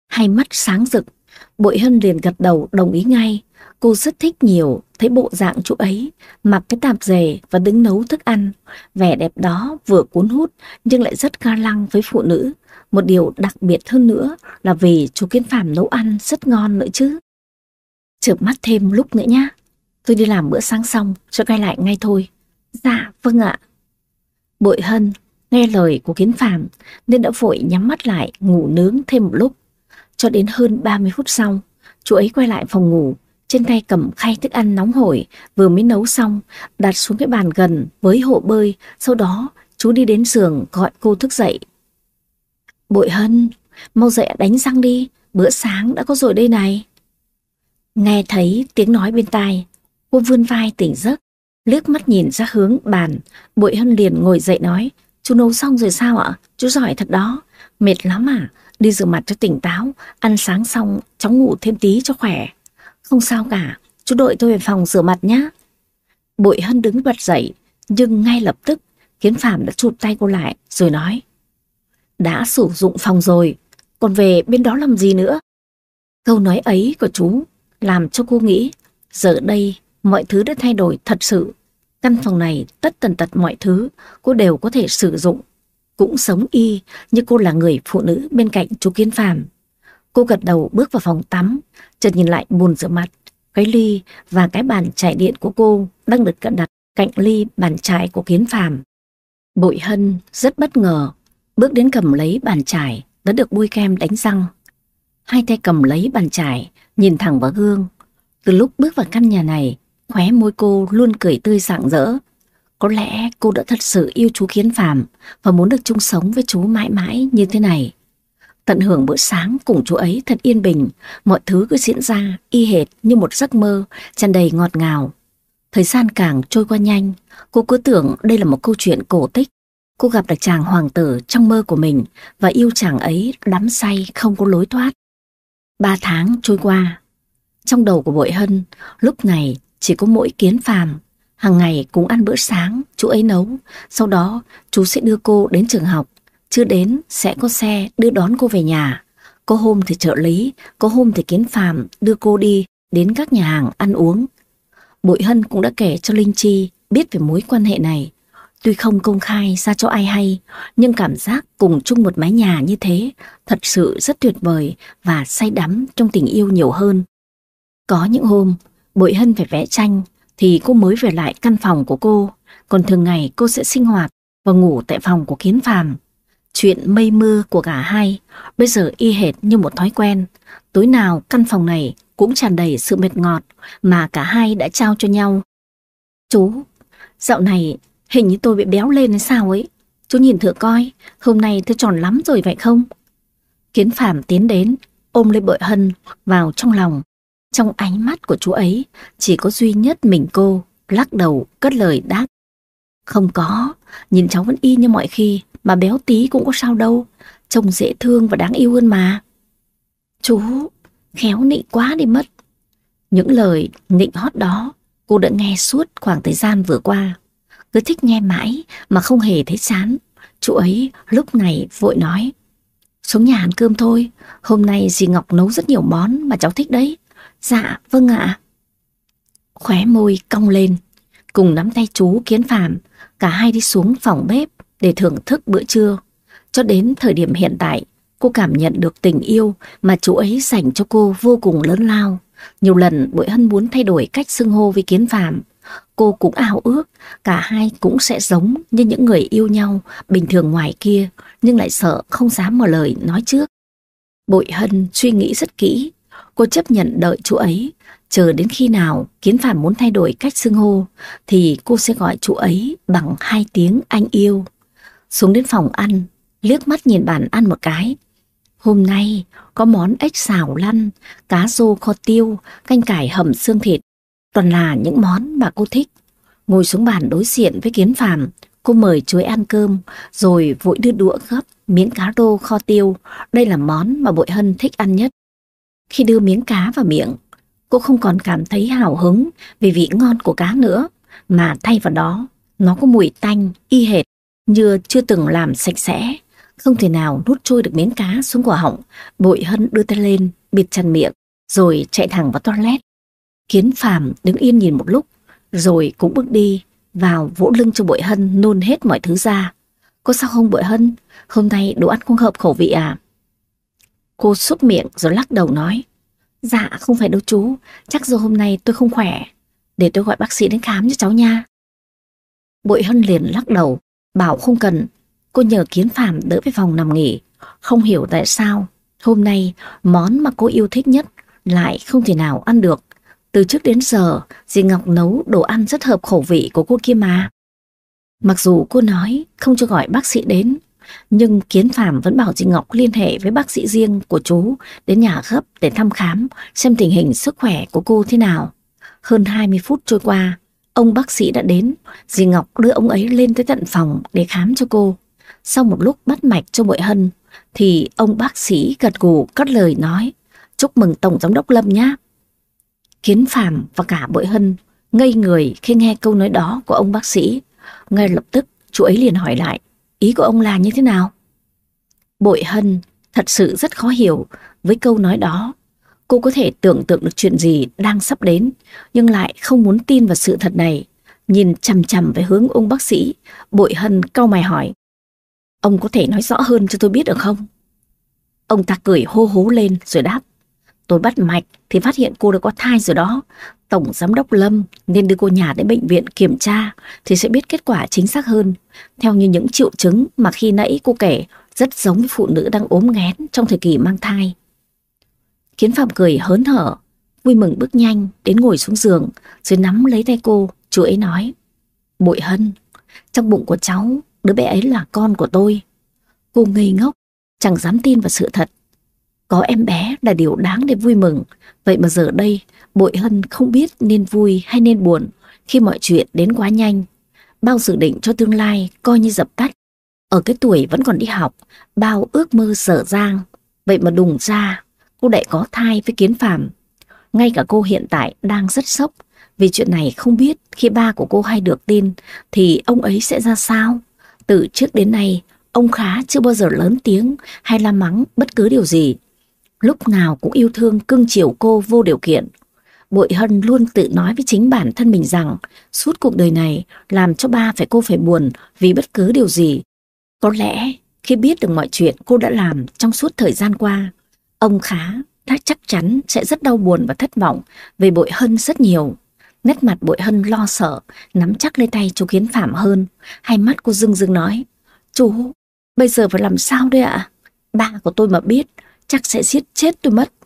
Hai mắt sáng rực, Bội Hân liền gật đầu đồng ý ngay. Cô rất thích nhiều thấy bộ dạng chú ấy mặc cái tạp dề và đứng nấu thức ăn. Vẻ đẹp đó vừa cuốn hút nhưng lại rất ga lăng với phụ nữ. Một điều đặc biệt hơn nữa là vì chú Kiến Phàm nấu ăn rất ngon nữa chứ. Chợp mắt thêm lúc nữa nhá. Tôi đi làm bữa sáng xong cho quay lại ngay thôi. Dạ vâng ạ. Bội Hân nghe lời của Kiến Phàm nên đã vội nhắm mắt lại ngủ nướng thêm một lúc. Cho đến hơn 30 phút sau, chú ấy quay lại phòng ngủ, trên tay cầm khay thức ăn nóng hổi vừa mới nấu xong, đặt xuống cái bàn gần với hồ bơi. Sau đó chú đi đến giường gọi cô thức dậy. Bội Hân, mau dậy đánh răng đi, bữa sáng đã có rồi đây này. Nghe thấy tiếng nói bên tai, cô vươn vai tỉnh giấc, liếc mắt nhìn ra hướng bàn. Bội Hân liền ngồi dậy nói, chú nấu xong rồi sao ạ? Chú giỏi thật đó. Mệt lắm à? Đi rửa mặt cho tỉnh táo, ăn sáng xong cháu ngủ thêm tí cho khỏe. Không sao cả, chú đợi tôi về phòng rửa mặt nhé. Bội Hân đứng bật dậy, nhưng ngay lập tức Kiến Phàm đã chụp tay cô lại rồi nói, đã sử dụng phòng rồi, còn về bên đó làm gì nữa? Câu nói ấy của chú làm cho cô nghĩ giờ đây mọi thứ đã thay đổi thật sự. Căn phòng này tất tần tật mọi thứ cô đều có thể sử dụng, cũng sống y như cô là người phụ nữ bên cạnh chú Kiến Phàm. Cô gật đầu bước vào phòng tắm, chợt nhìn lại bồn rửa mặt, cái ly và cái bàn chải điện của cô đang được đặt cạnh ly bàn chải của Kiến Phàm. Bội Hân rất bất ngờ, bước đến cầm lấy bàn chải đã được bôi kem đánh răng. Hai tay cầm lấy bàn chải, nhìn thẳng vào gương. Từ lúc bước vào căn nhà này, khóe môi cô luôn cười tươi rạng rỡ. Có lẽ cô đã thật sự yêu chú Kiến Phàm và muốn được chung sống với chú mãi mãi như thế này. Tận hưởng bữa sáng cùng chú ấy thật yên bình, mọi thứ cứ diễn ra y hệt như một giấc mơ tràn đầy ngọt ngào. Thời gian càng trôi qua nhanh, cô cứ tưởng đây là một câu chuyện cổ tích. Cô gặp được chàng hoàng tử trong mơ của mình và yêu chàng ấy đắm say không có lối thoát. 3 tháng trôi qua, trong đầu của Bội Hân lúc này chỉ có mỗi Kiến Phàm. Hàng ngày cùng ăn bữa sáng chú ấy nấu, sau đó chú sẽ đưa cô đến trường học, chưa đến sẽ có xe đưa đón cô về nhà. Có hôm thì trợ lý, có hôm thì Kiến Phàm đưa cô đi đến các nhà hàng ăn uống. Bội Hân cũng đã kể cho Linh Chi biết về mối quan hệ này. Tuy không công khai ra cho ai hay, nhưng cảm giác cùng chung một mái nhà như thế thật sự rất tuyệt vời và say đắm trong tình yêu nhiều hơn. Có những hôm Bội Hân phải vẽ tranh thì cô mới về lại căn phòng của cô, còn thường ngày cô sẽ sinh hoạt và ngủ tại phòng của Kiến Phàm. Chuyện mây mưa của cả hai bây giờ y hệt như một thói quen. Tối nào căn phòng này cũng tràn đầy sự mệt ngọt mà cả hai đã trao cho nhau. Chú, dạo này hình như tôi bị béo lên hay sao ấy. Chú nhìn thử coi, hôm nay tôi tròn lắm rồi vậy không? Kiến Phàm tiến đến, ôm lấy Bội Hân vào trong lòng. Trong ánh mắt của chú ấy chỉ có duy nhất mình cô, lắc đầu cất lời đáp. Không có, nhìn cháu vẫn y như mọi khi, mà béo tí cũng có sao đâu. Trông dễ thương và đáng yêu hơn mà. Chú, khéo nịnh quá đi mất. Những lời nịnh hót đó cô đã nghe suốt khoảng thời gian vừa qua. Cứ thích nghe mãi mà không hề thấy chán. Chú ấy lúc này vội nói, xuống nhà ăn cơm thôi, hôm nay dì Ngọc nấu rất nhiều món mà cháu thích đấy. Dạ vâng ạ. Khóe môi cong lên, cùng nắm tay chú Kiến Phàm, cả hai đi xuống phòng bếp để thưởng thức bữa trưa. Cho đến thời điểm hiện tại, cô cảm nhận được tình yêu mà chú ấy dành cho cô vô cùng lớn lao. Nhiều lần Bội Hân muốn thay đổi cách xưng hô với Kiến Phàm. Cô cũng ao ước cả hai cũng sẽ giống như những người yêu nhau bình thường ngoài kia, nhưng lại sợ không dám mở lời nói trước. Bội Hân suy nghĩ rất kỹ. Cô chấp nhận đợi chú ấy, chờ đến khi nào Kiến Phàm muốn thay đổi cách xưng hô thì cô sẽ gọi chú ấy bằng 2 tiếng anh yêu. Xuống đến phòng ăn, liếc mắt nhìn bàn ăn một cái. Hôm nay có món ếch xào lăn, cá rô kho tiêu, canh cải hầm xương thịt, toàn là những món mà cô thích. Ngồi xuống bàn đối diện với Kiến Phàm, cô mời chú ấy ăn cơm rồi vội đưa đũa gấp miếng cá rô kho tiêu. Đây là món mà Bội Hân thích ăn nhất. Khi đưa miếng cá vào miệng, cô không còn cảm thấy hào hứng vì vị ngon của cá nữa, mà thay vào đó nó có mùi tanh y hệt như chưa từng làm sạch sẽ. Không thể nào nuốt trôi được miếng cá xuống cổ họng, Bội Hân đưa tay lên bịt chặt miệng rồi chạy thẳng vào toilet. Kiến Phàm đứng yên nhìn một lúc rồi cũng bước đi vào vỗ lưng cho Bội Hân nôn hết mọi thứ ra. Có sao không Bội Hân? Hôm nay đồ ăn không hợp khẩu vị à? Cô súc miệng rồi lắc đầu nói, dạ không phải đâu chú, chắc do hôm nay tôi không khỏe. Để tôi gọi bác sĩ đến khám cho cháu nha. Bội Hân liền lắc đầu, bảo không cần. Cô nhờ Kiến Phàm đỡ về phòng nằm nghỉ. Không hiểu tại sao hôm nay món mà cô yêu thích nhất lại không thể nào ăn được. Từ trước đến giờ dì Ngọc nấu đồ ăn rất hợp khẩu vị của cô kia mà. Mặc dù cô nói không cho gọi bác sĩ đến, nhưng Kiến Phàm vẫn bảo dì Ngọc liên hệ với bác sĩ riêng của chú đến nhà gấp để thăm khám xem tình hình sức khỏe của cô thế nào. Hơn 20 phút trôi qua, ông bác sĩ đã đến. Dì Ngọc đưa ông ấy lên tới tận phòng để khám cho cô. Sau một lúc bắt mạch cho Bội Hân thì ông bác sĩ gật gù cất lời nói, chúc mừng Tổng Giám đốc Lâm nhé. Kiến Phàm và cả Bội Hân ngây người khi nghe câu nói đó của ông bác sĩ. Ngay lập tức chú ấy liền hỏi lại, ý của ông là như thế nào? Bội Hân thật sự rất khó hiểu với câu nói đó. Cô có thể tưởng tượng được chuyện gì đang sắp đến, nhưng lại không muốn tin vào sự thật này. Nhìn chằm chằm về hướng ông bác sĩ, Bội Hân cau mày hỏi, ông có thể nói rõ hơn cho tôi biết được không? Ông ta cười hô hố lên rồi đáp, tôi bắt mạch thì phát hiện cô đã có thai rồi đó. Tổng Giám đốc Lâm nên đưa cô nhà đến bệnh viện kiểm tra thì sẽ biết kết quả chính xác hơn. Theo như những triệu chứng mà khi nãy cô kể, rất giống với phụ nữ đang ốm nghén trong thời kỳ mang thai. Kiến Phàm cười hớn hở, vui mừng bước nhanh đến ngồi xuống giường rồi nắm lấy tay cô. Chú ấy nói, Bội Hân, trong bụng của cháu, đứa bé ấy là con của tôi. Cô ngây ngốc, chẳng dám tin vào sự thật. Có em bé là điều đáng để vui mừng. Vậy mà giờ đây Bội Hân không biết nên vui hay nên buồn khi mọi chuyện đến quá nhanh. Bao dự định cho tương lai coi như dập tắt. Ở cái tuổi vẫn còn đi học, bao ước mơ dở dang. Vậy mà đùng ra cô lại có thai với Kiến Phàm. Ngay cả cô hiện tại đang rất sốc vì chuyện này, không biết khi ba của cô hay được tin thì ông ấy sẽ ra sao. Từ trước đến nay ông Khá chưa bao giờ lớn tiếng hay la mắng bất cứ điều gì. Lúc nào cũng yêu thương cưng chiều cô vô điều kiện. Bội Hân luôn tự nói với chính bản thân mình rằng suốt cuộc đời này làm cho cô phải buồn vì bất cứ điều gì. Có lẽ khi biết được mọi chuyện cô đã làm trong suốt thời gian qua, ông Khá đã chắc chắn sẽ rất đau buồn và thất vọng về Bội Hân rất nhiều. Nét mặt Bội Hân lo sợ, nắm chắc lấy tay chú Kiến Phàm hơn. Hai mắt cô rưng rưng nói, chú, bây giờ phải làm sao đây ạ? Ba của tôi mà biết chắc sẽ giết chết tôi mất.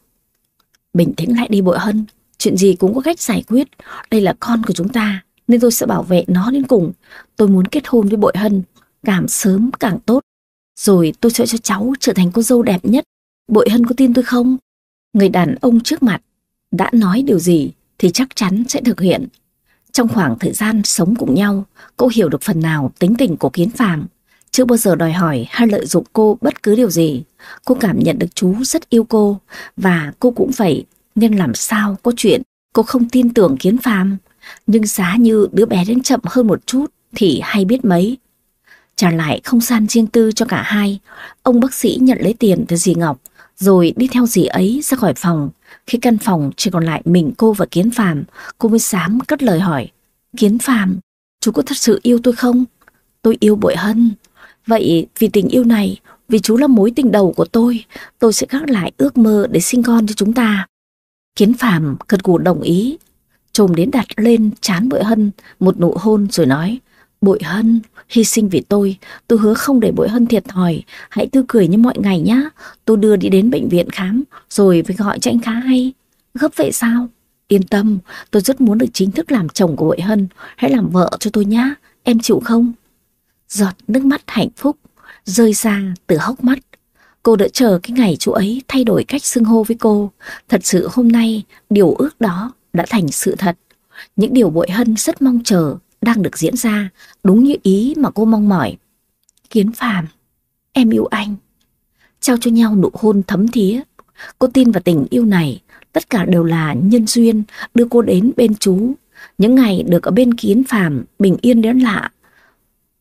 Bình tĩnh lại đi Bội Hân, chuyện gì cũng có cách giải quyết. Đây là con của chúng ta nên tôi sẽ bảo vệ nó đến cùng. Tôi muốn kết hôn với Bội Hân, càng sớm càng tốt. Rồi tôi sẽ cho cháu trở thành cô dâu đẹp nhất. Bội Hân có tin tôi không? Người đàn ông trước mặt đã nói điều gì thì chắc chắn sẽ thực hiện. Trong khoảng thời gian sống cùng nhau, cô hiểu được phần nào tính tình của Kiến Phàm. Chưa bao giờ đòi hỏi hay lợi dụng cô bất cứ điều gì. Cô cảm nhận được chú rất yêu cô, và cô cũng vậy. Nên làm sao có chuyện cô không tin tưởng Kiến Phàm. Nhưng giá như đứa bé đến chậm hơn một chút thì hay biết mấy. Trả lại không gian riêng tư cho cả hai, ông bác sĩ nhận lấy tiền từ dì Ngọc rồi đi theo dì ấy ra khỏi phòng. Khi căn phòng chỉ còn lại mình cô và Kiến Phàm, cô mới dám cất lời hỏi, Kiến Phàm, chú có thật sự yêu tôi không? Tôi yêu Bội Hân. Vậy vì tình yêu này, vì chú là mối tình đầu của tôi sẽ gác lại ước mơ để sinh con cho chúng ta. Kiến Phàm gật gù đồng ý, chồm đến đặt lên trán Bội Hân một nụ hôn rồi nói, Bội Hân, hy sinh vì tôi hứa không để Bội Hân thiệt thòi. Hãy tươi cười như mọi ngày nhá. Tôi đưa đi đến bệnh viện khám rồi phải gọi cho anh Khá hay. Gấp vậy sao? Yên tâm, tôi rất muốn được chính thức làm chồng của Bội Hân. Hãy làm vợ cho tôi nhá, em chịu không? Giọt nước mắt hạnh phúc rơi ra từ hốc mắt. Cô đợi chờ cái ngày chú ấy thay đổi cách xưng hô với cô. Thật sự hôm nay điều ước đó đã thành sự thật. Những điều Bội Hân rất mong chờ đang được diễn ra đúng như ý mà cô mong mỏi. Kiến Phàm, em yêu anh. Trao cho nhau nụ hôn thấm thía. Cô tin vào tình yêu này, tất cả đều là nhân duyên đưa cô đến bên chú. Những ngày được ở bên Kiến Phàm bình yên đến lạ.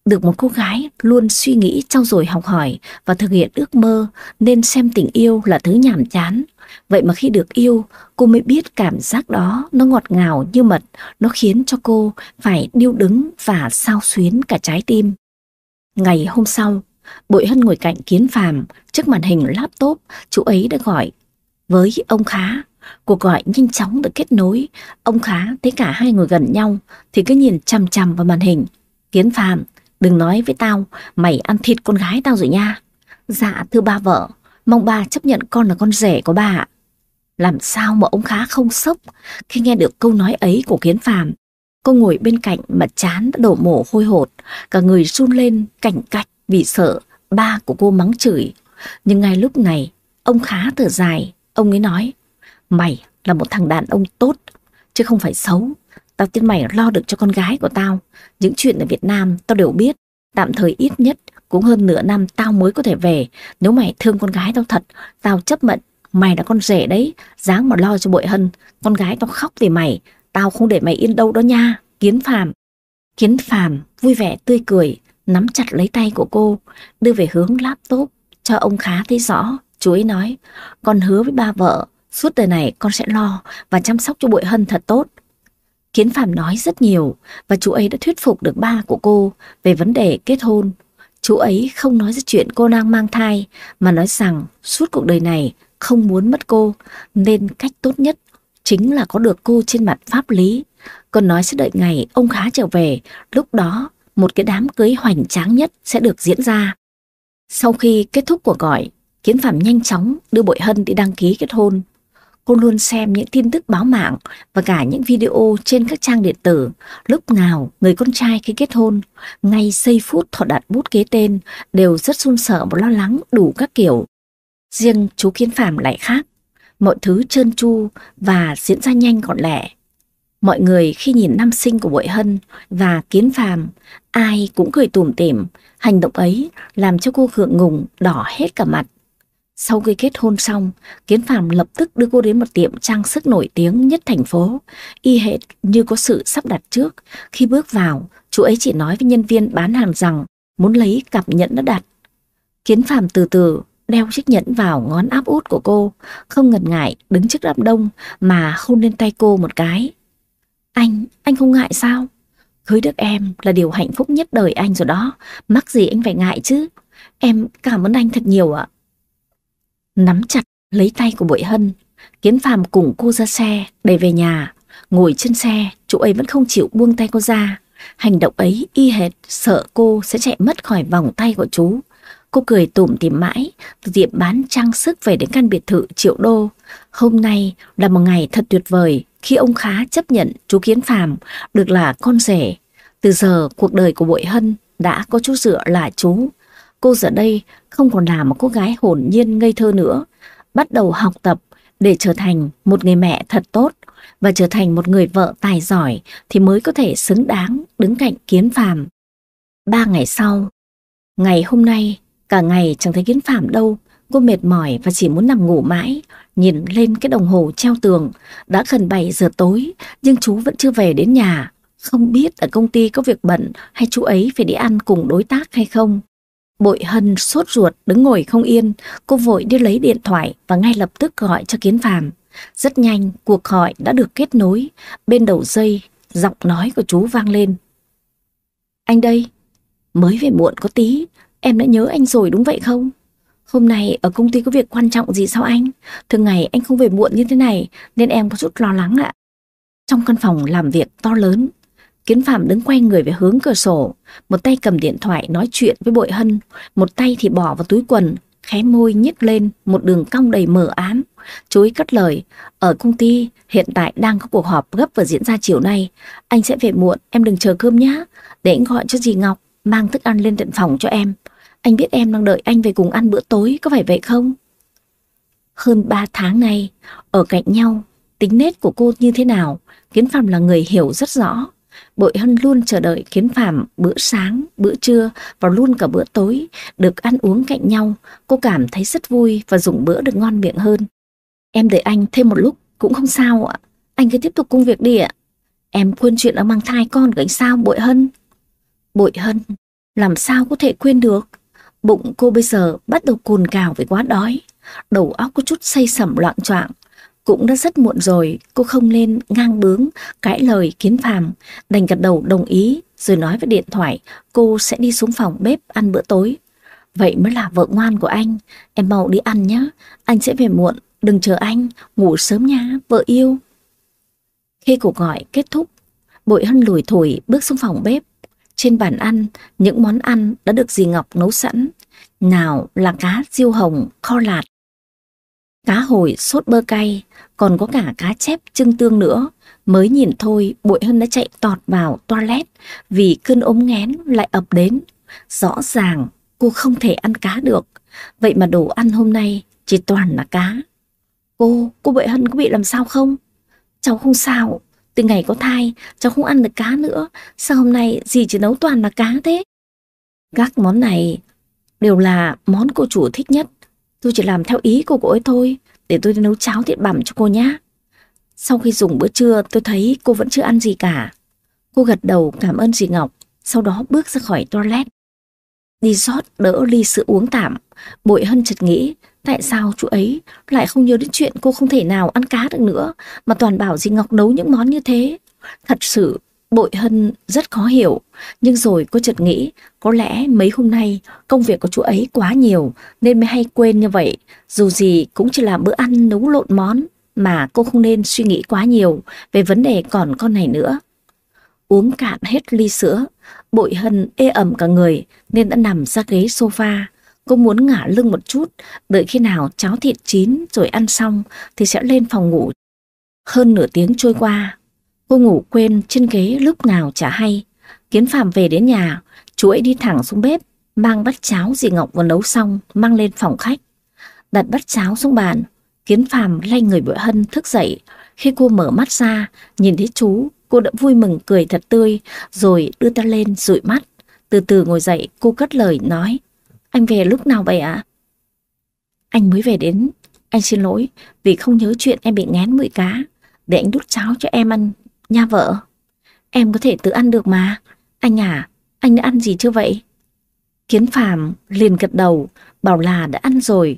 Được một cô gái luôn suy nghĩ trau dồi học hỏi và thực hiện ước mơ nên xem tình yêu là thứ nhàm chán. Vậy mà khi được yêu, cô mới biết cảm giác đó nó ngọt ngào như mật, nó khiến cho cô phải điêu đứng và xao xuyến cả trái tim. Ngày hôm sau, Bội Hân ngồi cạnh Kiến Phàm trước màn hình laptop, chú ấy đã gọi với ông Khá. Cuộc gọi nhanh chóng được kết nối. Ông Khá thấy cả hai ngồi gần nhau thì cứ nhìn chằm chằm vào màn hình. Kiến Phàm, đừng nói với tao mày ăn thịt con gái tao rồi nha. Dạ thưa ba vợ, mong ba chấp nhận con là con rể của ba ạ. Làm sao mà ông Khá không sốc khi nghe được câu nói ấy của Kiến Phàm. Cô ngồi bên cạnh mà trán đã đổ mồ hôi hột, cả người run lên cành cạch vì sợ ba của cô mắng chửi. Nhưng ngay lúc này, ông Khá thở dài, ông ấy nói: mày là một thằng đàn ông tốt, chứ không phải xấu. Tao tin mày lo được cho con gái của tao. Những chuyện ở Việt Nam tao đều biết. Tạm thời ít nhất cũng hơn nửa năm tao mới có thể về. Nếu mày thương con gái tao thật, tao chấp nhận mày là con rể đấy. Dáng mà lo cho Bội Hân. Con gái tao khóc vì mày, tao không để mày yên đâu đó nha, Kiến Phàm. Kiến Phàm vui vẻ tươi cười, nắm chặt lấy tay của cô, đưa về hướng laptop cho ông Khá thấy rõ. Chú ấy nói: con hứa với ba vợ, suốt đời này con sẽ lo và chăm sóc cho Bội Hân thật tốt. Kiến Phàm nói rất nhiều và chú ấy đã thuyết phục được ba của cô về vấn đề kết hôn. Chú ấy không nói ra chuyện cô đang mang thai, mà nói rằng suốt cuộc đời này không muốn mất cô, nên cách tốt nhất chính là có được cô trên mặt pháp lý. Còn nói sẽ đợi ngày ông Khá trở về, lúc đó một cái đám cưới hoành tráng nhất sẽ được diễn ra. Sau khi kết thúc cuộc gọi, Kiến Phàm nhanh chóng đưa Bội Hân đi đăng ký kết hôn. Cô luôn xem những tin tức báo mạng và cả những video trên các trang điện tử. Lúc nào người con trai khi kết hôn, ngay giây phút họ đặt bút ký tên, đều rất run sợ và lo lắng đủ các kiểu. Riêng chú Kiến Phàm lại khác, mọi thứ trơn tru và diễn ra nhanh gọn lẹ. Mọi người khi nhìn năm sinh của Bội Hân và Kiến Phàm, ai cũng cười tủm tỉm. Hành động ấy làm cho cô ngượng ngùng đỏ hết cả mặt. Sau khi kết hôn xong, Kiến Phàm lập tức đưa cô đến một tiệm trang sức nổi tiếng nhất thành phố, y hệt như có sự sắp đặt trước. Khi bước vào, chú ấy chỉ nói với nhân viên bán hàng rằng muốn lấy cặp nhẫn đã đặt. Kiến Phàm từ từ đeo chiếc nhẫn vào ngón áp út của cô, không ngần ngại đứng trước đám đông mà hôn lên tay cô một cái. Anh không ngại sao? Cưới được em là điều hạnh phúc nhất đời anh rồi đó, mắc gì anh phải ngại chứ. Em cảm ơn anh thật nhiều ạ. Nắm chặt lấy tay của Bội Hân, Kiến Phàm cùng cô ra xe để về nhà. Ngồi trên xe, chú ấy vẫn không chịu buông tay cô ra. Hành động ấy y hệt sợ cô sẽ chạy mất khỏi vòng tay của chú. Cô cười tủm tỉm mãi, từ tiệm bán trang sức về đến căn biệt thự triệu đô. Hôm nay là một ngày thật tuyệt vời khi ông Khá chấp nhận chú Kiến Phàm được là con rể. Từ giờ cuộc đời của Bội Hân đã có chỗ dựa là chú. Cô giờ đây không còn là một cô gái hồn nhiên ngây thơ nữa, bắt đầu học tập để trở thành một người mẹ thật tốt và trở thành một người vợ tài giỏi thì mới có thể xứng đáng đứng cạnh Kiến Phàm. 3 ngày sau, ngày hôm nay, cả ngày chẳng thấy Kiến Phàm đâu. Cô mệt mỏi và chỉ muốn nằm ngủ mãi. Nhìn lên cái đồng hồ treo tường, đã gần 7 giờ tối nhưng chú vẫn chưa về đến nhà. Không biết ở công ty có việc bận hay chú ấy phải đi ăn cùng đối tác hay không. Bội Hân sốt ruột đứng ngồi không yên. Cô vội đi lấy điện thoại và ngay lập tức gọi cho Kiến Phàm. Rất nhanh cuộc gọi đã được kết nối. Bên đầu dây, giọng nói của chú vang lên. Anh đây, mới về muộn có tí, em đã nhớ anh rồi đúng vậy không? Hôm nay ở công ty có việc quan trọng gì sao anh? Thường ngày anh không về muộn như thế này nên em có chút lo lắng ạ. Trong căn phòng làm việc to lớn, Kiến Phàm đứng quay người về hướng cửa sổ, một tay cầm điện thoại nói chuyện với Bội Hân, một tay thì bỏ vào túi quần, khóe môi nhếch lên một đường cong đầy mờ ám. Chú ấy cất lời: ở công ty hiện tại đang có cuộc họp gấp vừa diễn ra chiều nay, anh sẽ về muộn, em đừng chờ cơm nhá. Để anh gọi cho dì Ngọc mang thức ăn lên tận phòng cho em. Anh biết em đang đợi anh về cùng ăn bữa tối, có phải vậy không? Hơn 3 tháng nay ở cạnh nhau, tính nết của cô như thế nào, Kiến Phàm là người hiểu rất rõ. Bội Hân luôn chờ đợi Kiến Phàm bữa sáng, bữa trưa và luôn cả bữa tối được ăn uống cạnh nhau. Cô cảm thấy rất vui và dùng bữa được ngon miệng hơn. Em đợi anh thêm một lúc cũng không sao ạ. Anh cứ tiếp tục công việc đi ạ. Em quên chuyện đang mang thai con của anh sao Bội Hân? Bội Hân làm sao có thể quên được. Bụng cô bây giờ bắt đầu cồn cào vì quá đói, đầu óc có chút say sẩm loạng choạng. Cũng đã rất muộn rồi, cô không nên ngang bướng cãi lời Kiến Phàm, đành gật đầu đồng ý, rồi nói với điện thoại cô sẽ đi xuống phòng bếp ăn bữa tối. Vậy mới là vợ ngoan của anh, em mau đi ăn nhé, anh sẽ về muộn, đừng chờ anh, ngủ sớm nha, vợ yêu. Khi cuộc gọi kết thúc, Bội Hân lủi thủi bước xuống phòng bếp. Trên bàn ăn, những món ăn đã được dì Ngọc nấu sẵn. Nào là cá riêu hồng kho lạt, cá hồi sốt bơ cay, còn có cả cá chép chưng tương nữa. Mới nhìn thôi, Bội Hân đã chạy tọt vào toilet vì cơn ốm nghén lại ập đến. Rõ ràng cô không thể ăn cá được, vậy mà đồ ăn hôm nay chỉ toàn là cá. Cô Bội Hân có bị làm sao không? Cháu không sao, từ ngày có thai cháu không ăn được cá nữa, sao hôm nay dì chỉ nấu toàn là cá thế? Các món này đều là món cô chủ thích nhất, tôi chỉ làm theo ý cô ấy thôi, để tôi nấu cháo thịt bằm cho cô nhé. Sau khi dùng bữa trưa tôi thấy cô vẫn chưa ăn gì cả. Cô gật đầu cảm ơn dì Ngọc, sau đó bước ra khỏi toilet. Đi rót đỡ ly sữa uống tạm, Bội Hân chợt nghĩ tại sao chú ấy lại không nhớ đến chuyện cô không thể nào ăn cá được nữa, mà toàn bảo dì Ngọc nấu những món như thế. Thật sự Bội Hân rất khó hiểu, nhưng rồi cô chợt nghĩ có lẽ mấy hôm nay công việc của chú ấy quá nhiều nên mới hay quên như vậy. Dù gì cũng chỉ là bữa ăn nấu lộn món, mà cô không nên suy nghĩ quá nhiều về vấn đề còn con này nữa. Uống cạn hết ly sữa, Bội Hân ê ẩm cả người nên đã nằm ra ghế sofa. Cô muốn ngả lưng một chút, đợi khi nào cháo thịt chín rồi ăn xong thì sẽ lên phòng ngủ. Hơn nửa tiếng trôi qua, cô ngủ quên trên ghế lúc nào chả hay. Kiến Phàm về đến nhà, chú ấy đi thẳng xuống bếp, mang bát cháo dì Ngọc vừa nấu xong mang lên phòng khách. Đặt bát cháo xuống bàn, Kiến Phàm lay người Bội Hân thức dậy. Khi cô mở mắt ra, nhìn thấy chú, cô đã vui mừng cười thật tươi, rồi đưa tay lên dụi mắt. Từ từ ngồi dậy, cô cất lời nói: Anh về lúc nào vậy ạ? Anh mới về đến. Anh xin lỗi vì không nhớ chuyện em bị nghén mũi cá. Để anh đút cháo cho em ăn nha vợ. Em có thể tự ăn được mà. Anh à, anh đã ăn gì chưa vậy? Kiến Phàm liền gật đầu, bảo là đã ăn rồi.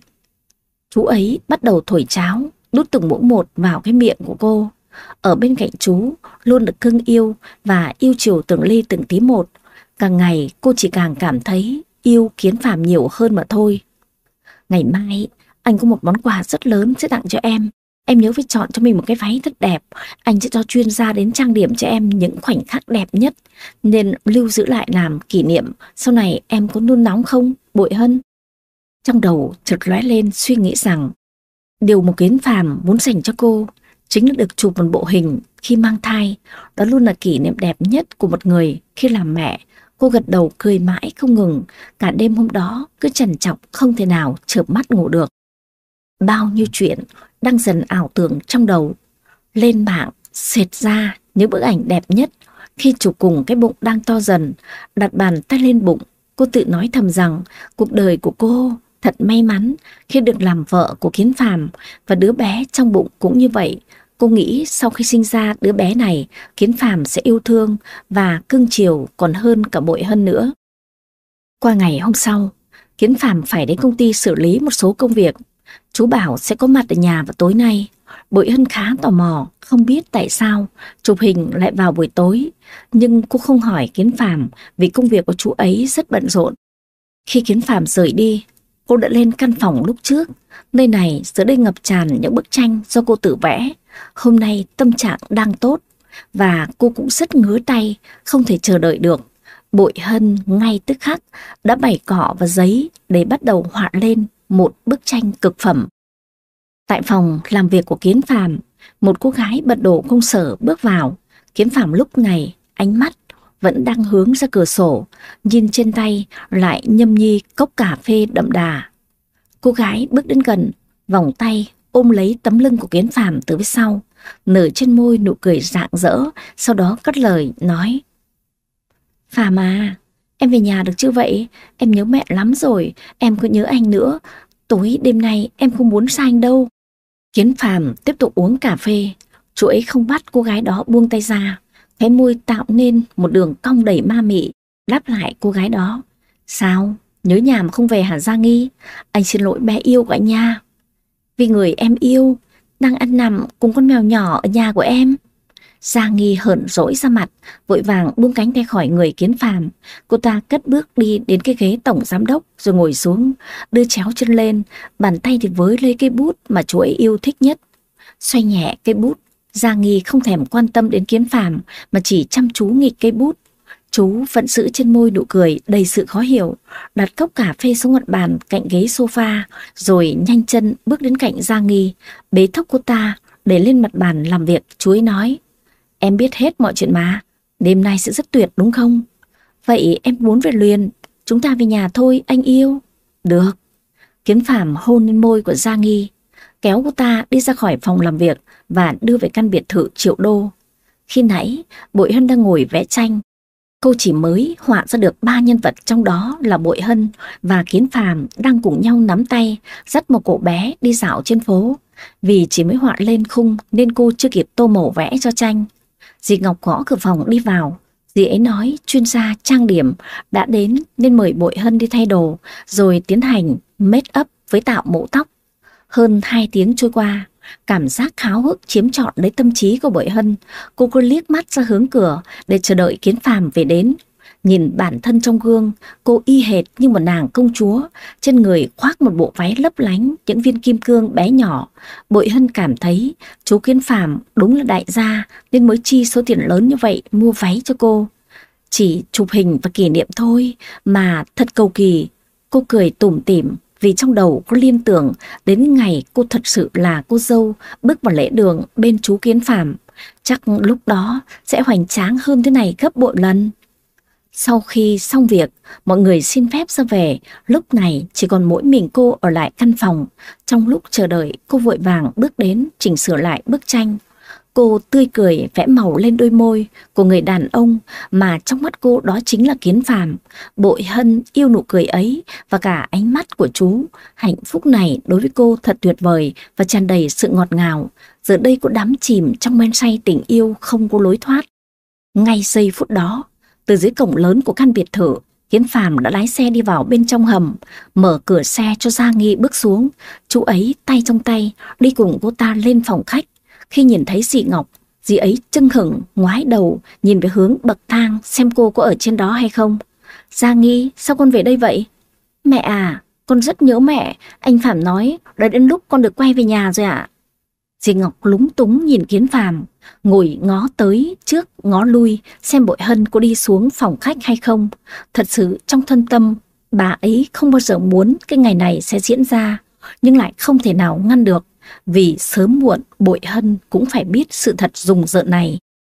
Chú ấy bắt đầu thổi cháo, đút từng muỗng một vào cái miệng của cô. Ở bên cạnh chú luôn được cưng yêu và yêu chiều từng ly từng tí một. Càng ngày cô chỉ càng cảm thấy yêu Kiến Phàm nhiều hơn mà thôi. Ngày mai anh có một món quà rất lớn sẽ tặng cho em. Em nhớ phải chọn cho mình một cái váy thật đẹp. Anh sẽ cho chuyên gia đến trang điểm cho em những khoảnh khắc đẹp nhất, nên lưu giữ lại làm kỷ niệm. Sau này em có nôn nóng không, Bội Hân? Trong đầu chợt lóe lên suy nghĩ rằng điều mà Kiến Phàm muốn dành cho cô chính là được chụp một bộ hình khi mang thai. Đó luôn là kỷ niệm đẹp nhất của một người khi làm mẹ. Cô gật đầu cười mãi không ngừng. Cả đêm hôm đó cứ trằn trọc không thể nào chợp mắt ngủ được. Bao nhiêu chuyện đang dần ảo tưởng trong đầu. Lên mạng xẹt ra những bức ảnh đẹp nhất khi chụp cùng cái bụng đang to dần. Đặt bàn tay lên bụng, cô tự nói thầm rằng cuộc đời của cô thật may mắn khi được làm vợ của Kiến Phàm, và đứa bé trong bụng cũng như vậy. Cô nghĩ sau khi sinh ra đứa bé này, Kiến Phàm sẽ yêu thương và cưng chiều còn hơn cả Bội Hân nữa. Qua ngày hôm sau, Kiến Phàm phải đến công ty xử lý một số công việc. Chú bảo sẽ có mặt ở nhà vào tối nay. Bội Hân khá tò mò, không biết tại sao chụp hình lại vào buổi tối. Nhưng cô không hỏi Kiến Phàm vì công việc của chú ấy rất bận rộn. Khi Kiến Phàm rời đi, cô đã lên căn phòng lúc trước. Nơi này giờ đây ngập tràn những bức tranh do cô tự vẽ. Hôm nay tâm trạng đang tốt và cô cũng rất ngứa tay, không thể chờ đợi được. Bội Hân ngay tức khắc đã bày cọ và giấy để bắt đầu họa lên một bức tranh cực phẩm. Tại phòng làm việc của Kiến Phàm, một cô gái bận đồ công sở bước vào. Kiến Phàm lúc này ánh mắt vẫn đang hướng ra cửa sổ, nhìn trên tay lại nhâm nhi cốc cà phê đậm đà. Cô gái bước đến gần, vòng tay ôm lấy tấm lưng của Kiến Phàm từ phía sau, nở trên môi nụ cười rạng rỡ, sau đó cất lời nói: Phàm à, em về nhà được chưa vậy? Em nhớ mẹ lắm rồi, em cứ nhớ anh nữa. Tối đêm nay em không muốn xa anh đâu. Kiến Phàm tiếp tục uống cà phê. Chú ấy không bắt cô gái đó buông tay ra. Cái môi tạo nên một đường cong đầy ma mị, đáp lại cô gái đó: Sao? Nhớ nhà mà không về hả Gia Nghi? Anh xin lỗi bé yêu của anh nha. Vì người em yêu đang ăn nằm cùng con mèo nhỏ ở nhà của em. Gia Nghi hờn dỗi ra mặt, vội vàng buông cánh tay khỏi người Kiến Phàm. Cô ta cất bước đi đến cái ghế tổng giám đốc rồi ngồi xuống, đưa chéo chân lên, bàn tay thì với lấy cây bút mà chú ấy yêu thích nhất. Xoay nhẹ cây bút, Gia Nghi không thèm quan tâm đến Kiến Phàm mà chỉ chăm chú nghịch cây bút. Chú vẫn giữ trên môi nụ cười đầy sự khó hiểu, đặt cốc cà phê xuống mặt bàn cạnh ghế sofa, rồi nhanh chân bước đến cạnh Gia Nghi, bế thốc cô ta để lên mặt bàn làm việc. Chú ấy nói: Em biết hết mọi chuyện mà, đêm nay sẽ rất tuyệt đúng không? Vậy em muốn về liền, chúng ta về nhà thôi anh yêu. Được. Kiến Phàm hôn lên môi của Gia Nghi, kéo cô ta đi ra khỏi phòng làm việc và đưa về căn biệt thự triệu đô. Khi nãy Bội Hân đang ngồi vẽ tranh. Cô chỉ mới họa ra được 3 nhân vật, trong đó là Bội Hân và Kiến Phàm đang cùng nhau nắm tay dắt một cậu bé đi dạo trên phố. Vì chỉ mới họa lên khung nên cô chưa kịp tô màu vẽ cho tranh. Dì Ngọc gõ cửa phòng đi vào. Dì ấy nói chuyên gia trang điểm đã đến nên mời Bội Hân đi thay đồ rồi tiến hành make up với tạo mẫu tóc. Hơn 2 tiếng trôi qua, cảm giác háo hức chiếm trọn lấy tâm trí của Bội Hân. Cô cứ liếc mắt ra hướng cửa để chờ đợi Kiến Phàm về đến. Nhìn bản thân trong gương, cô y hệt như một nàng công chúa, trên người khoác một bộ váy lấp lánh những viên kim cương bé nhỏ. Bội Hân cảm thấy chú Kiến Phàm đúng là đại gia nên mới chi số tiền lớn như vậy mua váy cho cô. Chỉ chụp hình và kỷ niệm thôi mà thật cầu kỳ. Cô cười tủm tỉm vì trong đầu cô liên tưởng đến ngày cô thật sự là cô dâu bước vào lễ đường bên chú Kiến Phàm. Chắc lúc đó sẽ hoành tráng hơn thế này gấp bội lần. Sau khi xong việc, mọi người xin phép ra về. Lúc này chỉ còn mỗi mình cô ở lại căn phòng. Trong lúc chờ đợi, cô vội vàng bước đến chỉnh sửa lại bức tranh. Cô tươi cười vẽ màu lên đôi môi của người đàn ông mà trong mắt cô đó chính là Kiến Phàm. Bội Hân yêu nụ cười ấy và cả ánh mắt của chú. Hạnh phúc này đối với cô thật tuyệt vời và tràn đầy sự ngọt ngào. Giờ đây cô đắm chìm trong men say tình yêu không có lối thoát. Ngay giây phút đó, từ dưới cổng lớn của căn biệt thự, Kiến Phàm đã lái xe đi vào bên trong hầm, mở cửa xe cho Gia Nghi bước xuống. Chú ấy tay trong tay đi cùng cô ta lên phòng khách. Khi nhìn thấy dì Ngọc, dì ấy chưng hửng ngoái đầu nhìn về hướng bậc thang xem cô có ở trên đó hay không. Gia Nghi, sao con về đây vậy? Mẹ à, con rất nhớ mẹ. Anh Phàm nói đã đến lúc con được quay về nhà rồi ạ. Dì Ngọc lúng túng nhìn Kiến Phàm, ngồi ngó tới trước ngó lui xem Bội Hân có đi xuống phòng khách hay không. Thật sự trong thâm tâm bà ấy không bao giờ muốn cái ngày này sẽ diễn ra, nhưng lại không thể nào ngăn được, vì sớm muộn Bội Hân cũng phải biết sự thật rùng rợn này.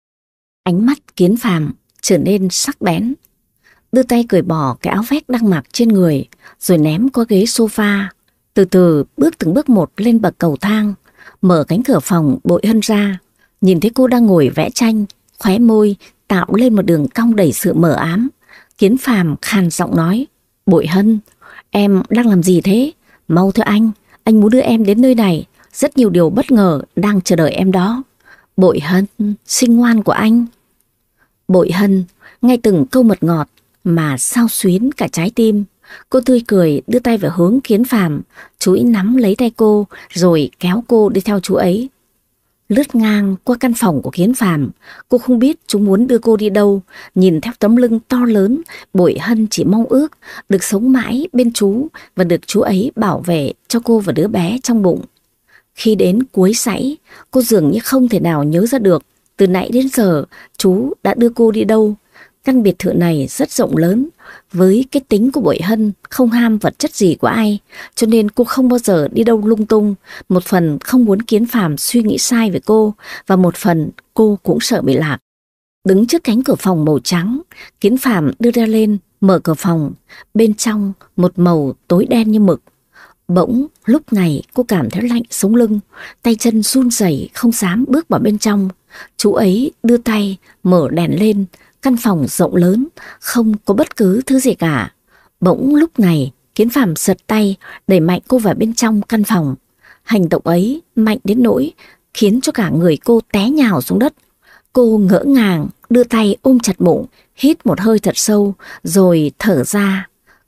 Ánh mắt Kiến Phàm trở nên sắc bén, đưa tay cởi bỏ cái áo vest đang mặc trên người rồi ném qua ghế sofa, từ từ bước từng bước một lên bậc cầu thang. Mở cánh cửa phòng Bội Hân ra, nhìn thấy cô đang ngồi vẽ tranh, khóe môi tạo lên một đường cong đầy sự mờ ám. Kiến Phàm khàn giọng nói: Bội Hân, em đang làm gì thế? Mau thưa anh muốn đưa em đến nơi này, rất nhiều điều bất ngờ đang chờ đợi em đó. Bội Hân, xinh ngoan của anh. Bội Hân nghe từng câu mật ngọt mà xao xuyến cả trái tim. Cô tươi cười đưa tay vào hướng Kiến Phàm, chú ấy nắm lấy tay cô rồi kéo cô đi theo chú ấy. Lướt ngang qua căn phòng của Kiến Phàm, cô không biết chú muốn đưa cô đi đâu. Nhìn theo tấm lưng to lớn, Bội Hân chỉ mong ước được sống mãi bên chú và được chú ấy bảo vệ cho cô và đứa bé trong bụng. Khi đến cuối dãy, cô dường như không thể nào nhớ ra được từ nãy đến giờ chú đã đưa cô đi đâu. Căn biệt thự này rất rộng lớn. Với cái tính của Bội Hân không ham vật chất gì của ai, cho nên cô không bao giờ đi đâu lung tung. Một phần không muốn Kiến Phàm suy nghĩ sai về cô, và một phần cô cũng sợ bị lạc. Đứng trước cánh cửa phòng màu trắng, Kiến Phàm đưa ra lên, mở cửa phòng. Bên trong một màu tối đen như mực. Bỗng lúc này cô cảm thấy lạnh sống lưng, tay chân run rẩy không dám bước vào bên trong. Chú ấy đưa tay mở đèn lên. Căn phòng rộng lớn, không có bất cứ thứ gì cả. Bỗng lúc này Kiến Phàm giật tay đẩy mạnh cô vào bên trong căn phòng. Hành động ấy mạnh đến nỗi khiến cho cả người cô té nhào xuống đất. Cô ngỡ ngàng đưa tay ôm chặt bụng, hít một hơi thật sâu rồi thở ra.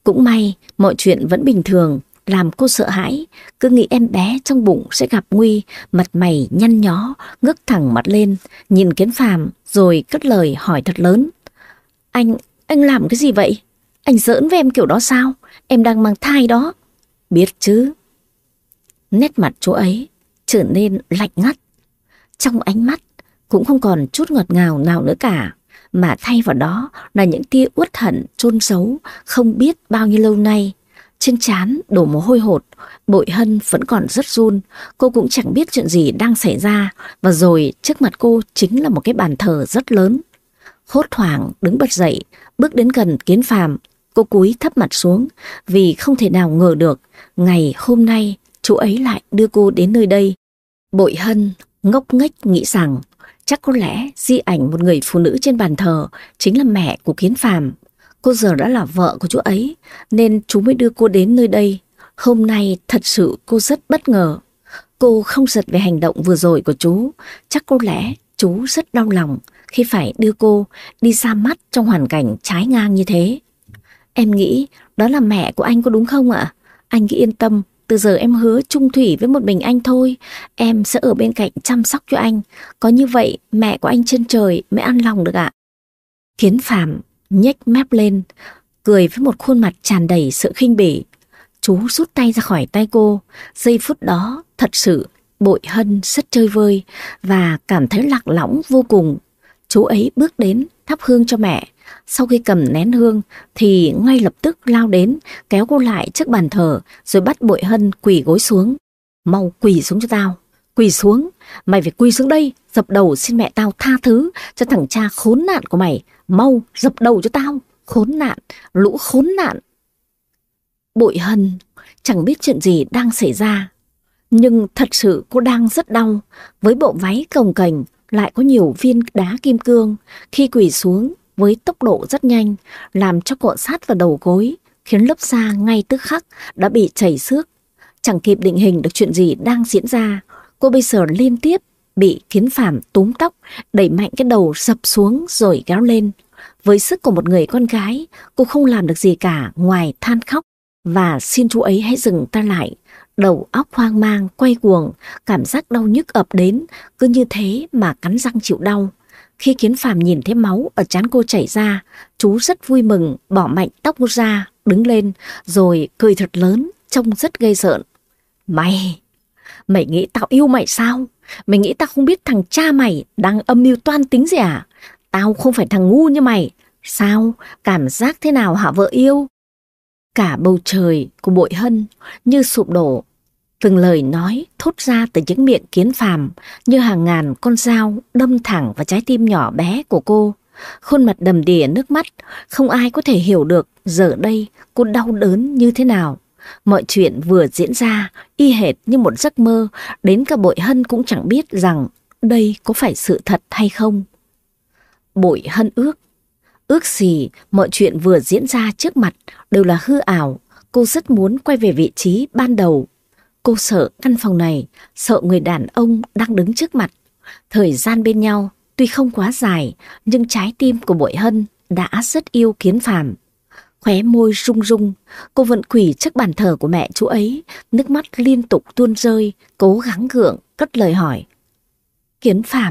Cũng may mọi chuyện vẫn bình thường, làm cô sợ hãi, cứ nghĩ em bé trong bụng sẽ gặp nguy, mặt mày nhăn nhó, ngước thẳng mặt lên, nhìn Kiến Phàm rồi cất lời hỏi thật lớn. Anh làm cái gì vậy? Anh giỡn với em kiểu đó sao? Em đang mang thai đó. Biết chứ. Nét mặt chú ấy trở nên lạnh ngắt. Trong ánh mắt cũng không còn chút ngọt ngào nào nữa cả, mà thay vào đó là những tia uất hận chôn giấu không biết bao nhiêu lâu nay. Trên trán đổ mồ hôi hột, Bội Hân vẫn còn rất run, cô cũng chẳng biết chuyện gì đang xảy ra, và rồi trước mặt cô chính là một cái bàn thờ rất lớn. Hốt hoảng đứng bật dậy, bước đến gần Kiến Phàm, cô cúi thấp mặt xuống vì không thể nào ngờ được ngày hôm nay chú ấy lại đưa cô đến nơi đây. Bội Hân ngốc nghếch nghĩ rằng chắc có lẽ di ảnh một người phụ nữ trên bàn thờ chính là mẹ của Kiến Phàm. Cô giờ đã là vợ của chú ấy nên chú mới đưa cô đến nơi đây. Hôm nay thật sự cô rất bất ngờ. Cô không giật về hành động vừa rồi của chú. Chắc có lẽ chú rất đau lòng khi phải đưa cô đi ra mắt trong hoàn cảnh trái ngang như thế. Em nghĩ đó là mẹ của anh có đúng không ạ? Anh cứ yên tâm, từ giờ em hứa chung thủy với một mình anh thôi. Em sẽ ở bên cạnh chăm sóc cho anh. Có như vậy mẹ của anh trên trời mới an lòng được ạ. Kiến Phàm nhếch mép lên, cười với một khuôn mặt tràn đầy sự khinh bỉ. Chú rút tay ra khỏi tay cô. Giây phút đó thật sự Bội Hân rất chơi vơi và cảm thấy lạc lõng vô cùng. Chú ấy bước đến thắp hương cho mẹ. Sau khi cầm nén hương thì ngay lập tức lao đến kéo cô lại trước bàn thờ, rồi bắt Bội Hân quỳ gối xuống. Mau quỳ xuống cho tao. Quỳ xuống. Mày phải quỳ xuống đây, dập đầu xin mẹ tao tha thứ cho thằng cha khốn nạn của mày. Mau dập đầu cho tao. Khốn nạn, lũ khốn nạn. Bội Hân chẳng biết chuyện gì đang xảy ra, nhưng thật sự cô đang rất đau. Với bộ váy cồng kềnh lại có nhiều viên đá kim cương, khi quỳ xuống với tốc độ rất nhanh, làm cho cọ sát vào đầu gối, khiến lớp da ngay tức khắc đã bị chảy xước. Chẳng kịp định hình được chuyện gì đang diễn ra, cô bây giờ liên tiếp bị Kiến Phàm túm tóc, đẩy mạnh cái đầu dập xuống rồi kéo lên. Với sức của một người con gái, cô không làm được gì cả ngoài than khóc và xin chú ấy hãy dừng tay lại. Đầu óc hoang mang, quay cuồng, cảm giác đau nhức ập đến, cứ như thế mà cắn răng chịu đau. Khi Kiến Phàm nhìn thấy máu ở trán cô chảy ra, chú rất vui mừng, bỏ mạnh tóc cô ra, đứng lên, rồi cười thật lớn, trông rất ghê rợn. Mày nghĩ tao yêu mày sao? Mày nghĩ tao không biết thằng cha mày đang âm mưu toan tính gì à? Tao không phải thằng ngu như mày. Sao? Cảm giác thế nào hả vợ yêu? Cả bầu trời của Bội Hân như sụp đổ. Từng lời nói thốt ra từ những miệng Kiến Phàm như hàng ngàn con dao đâm thẳng vào trái tim nhỏ bé của cô. Khuôn mặt đầm đìa nước mắt, không ai có thể hiểu được giờ đây cô đau đớn như thế nào. Mọi chuyện vừa diễn ra y hệt như một giấc mơ, đến cả Bội Hân cũng chẳng biết rằng đây có phải sự thật hay không. Bội Hân ước gì mọi chuyện vừa diễn ra trước mặt đều là hư ảo. Cô rất muốn quay về vị trí ban đầu. Cô sợ căn phòng này, sợ người đàn ông đang đứng trước mặt. Thời gian bên nhau tuy không quá dài, nhưng trái tim của Bội Hân đã rất yêu Kiến Phàm. Khóe môi rung rung, cô vẫn quỳ trước bàn thờ của mẹ chú ấy, nước mắt liên tục tuôn rơi, cố gắng gượng cất lời hỏi. Kiến Phàm,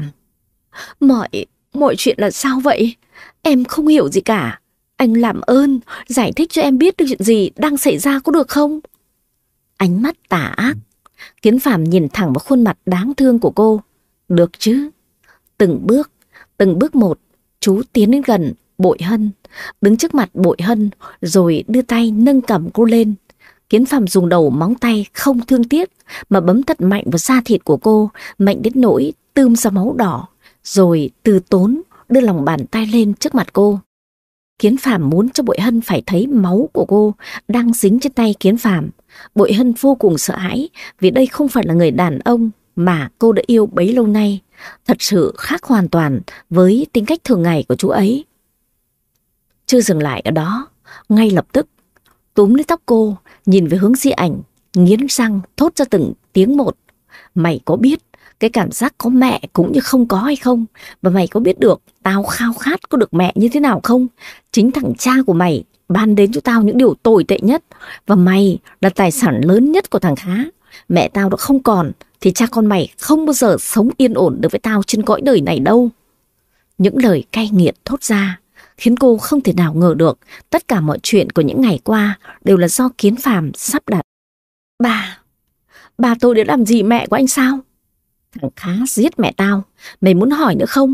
mọi chuyện là sao vậy? Em không hiểu gì cả. Anh làm ơn giải thích cho em biết được chuyện gì đang xảy ra có được không? Ánh mắt tà ác, Kiến Phàm nhìn thẳng vào khuôn mặt đáng thương của cô. Được chứ. Từng bước một, chú tiến đến gần Bội Hân, đứng trước mặt Bội Hân rồi đưa tay nâng cầm cô lên. Kiến Phàm dùng đầu móng tay không thương tiếc mà bấm thật mạnh vào da thịt của cô, mạnh đến nỗi tươm ra máu đỏ, rồi từ tốn đưa lòng bàn tay lên trước mặt cô. Kiến Phàm muốn cho Bội Hân phải thấy máu của cô đang dính trên tay Kiến Phàm. Bội Hân vô cùng sợ hãi vì đây không phải là người đàn ông mà cô đã yêu bấy lâu nay. Thật sự khác hoàn toàn với tính cách thường ngày của chú ấy. Chưa dừng lại ở đó, ngay lập tức túm lấy tóc cô, nhìn về hướng di ảnh, nghiến răng thốt ra từng tiếng một. Mày có biết cái cảm giác có mẹ cũng như không có hay không? Và mày có biết được tao khao khát có được mẹ như thế nào không? Chính thằng cha của mày ban đến cho tao những điều tồi tệ nhất. Và mày là tài sản lớn nhất của thằng Khá. Mẹ tao đã không còn thì cha con mày không bao giờ sống yên ổn được với tao trên cõi đời này đâu. Những lời cay nghiệt thốt ra khiến cô không thể nào ngờ được tất cả mọi chuyện của những ngày qua đều là do Kiến Phàm sắp đặt. Bà tôi đã làm gì mẹ của anh sao? Thằng Khá giết mẹ tao, mày muốn hỏi nữa không?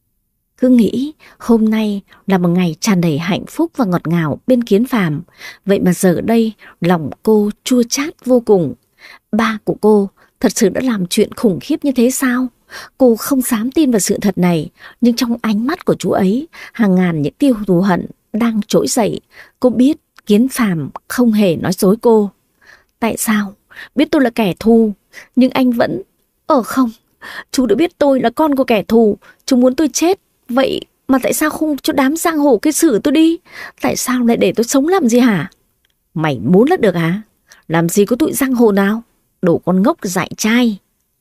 Cứ nghĩ hôm nay là một ngày tràn đầy hạnh phúc và ngọt ngào bên Kiến Phàm, vậy mà giờ đây lòng cô chua chát vô cùng. Ba của cô thật sự đã làm chuyện khủng khiếp như thế sao? Cô không dám tin vào sự thật này, nhưng trong ánh mắt của chú ấy, hàng ngàn những tia thù hận đang trỗi dậy. Cô biết Kiến Phàm không hề nói dối cô. Tại sao? Biết tôi là kẻ thù, nhưng anh vẫn... không, chú đã biết tôi là con của kẻ thù, chú muốn tôi chết. Vậy mà tại sao không cho đám giang hồ cái xử tôi đi? Tại sao lại để tôi sống làm gì hả? Mày muốn là được hả? Làm gì có tụi giang hồ nào? Đồ con ngốc dại trai.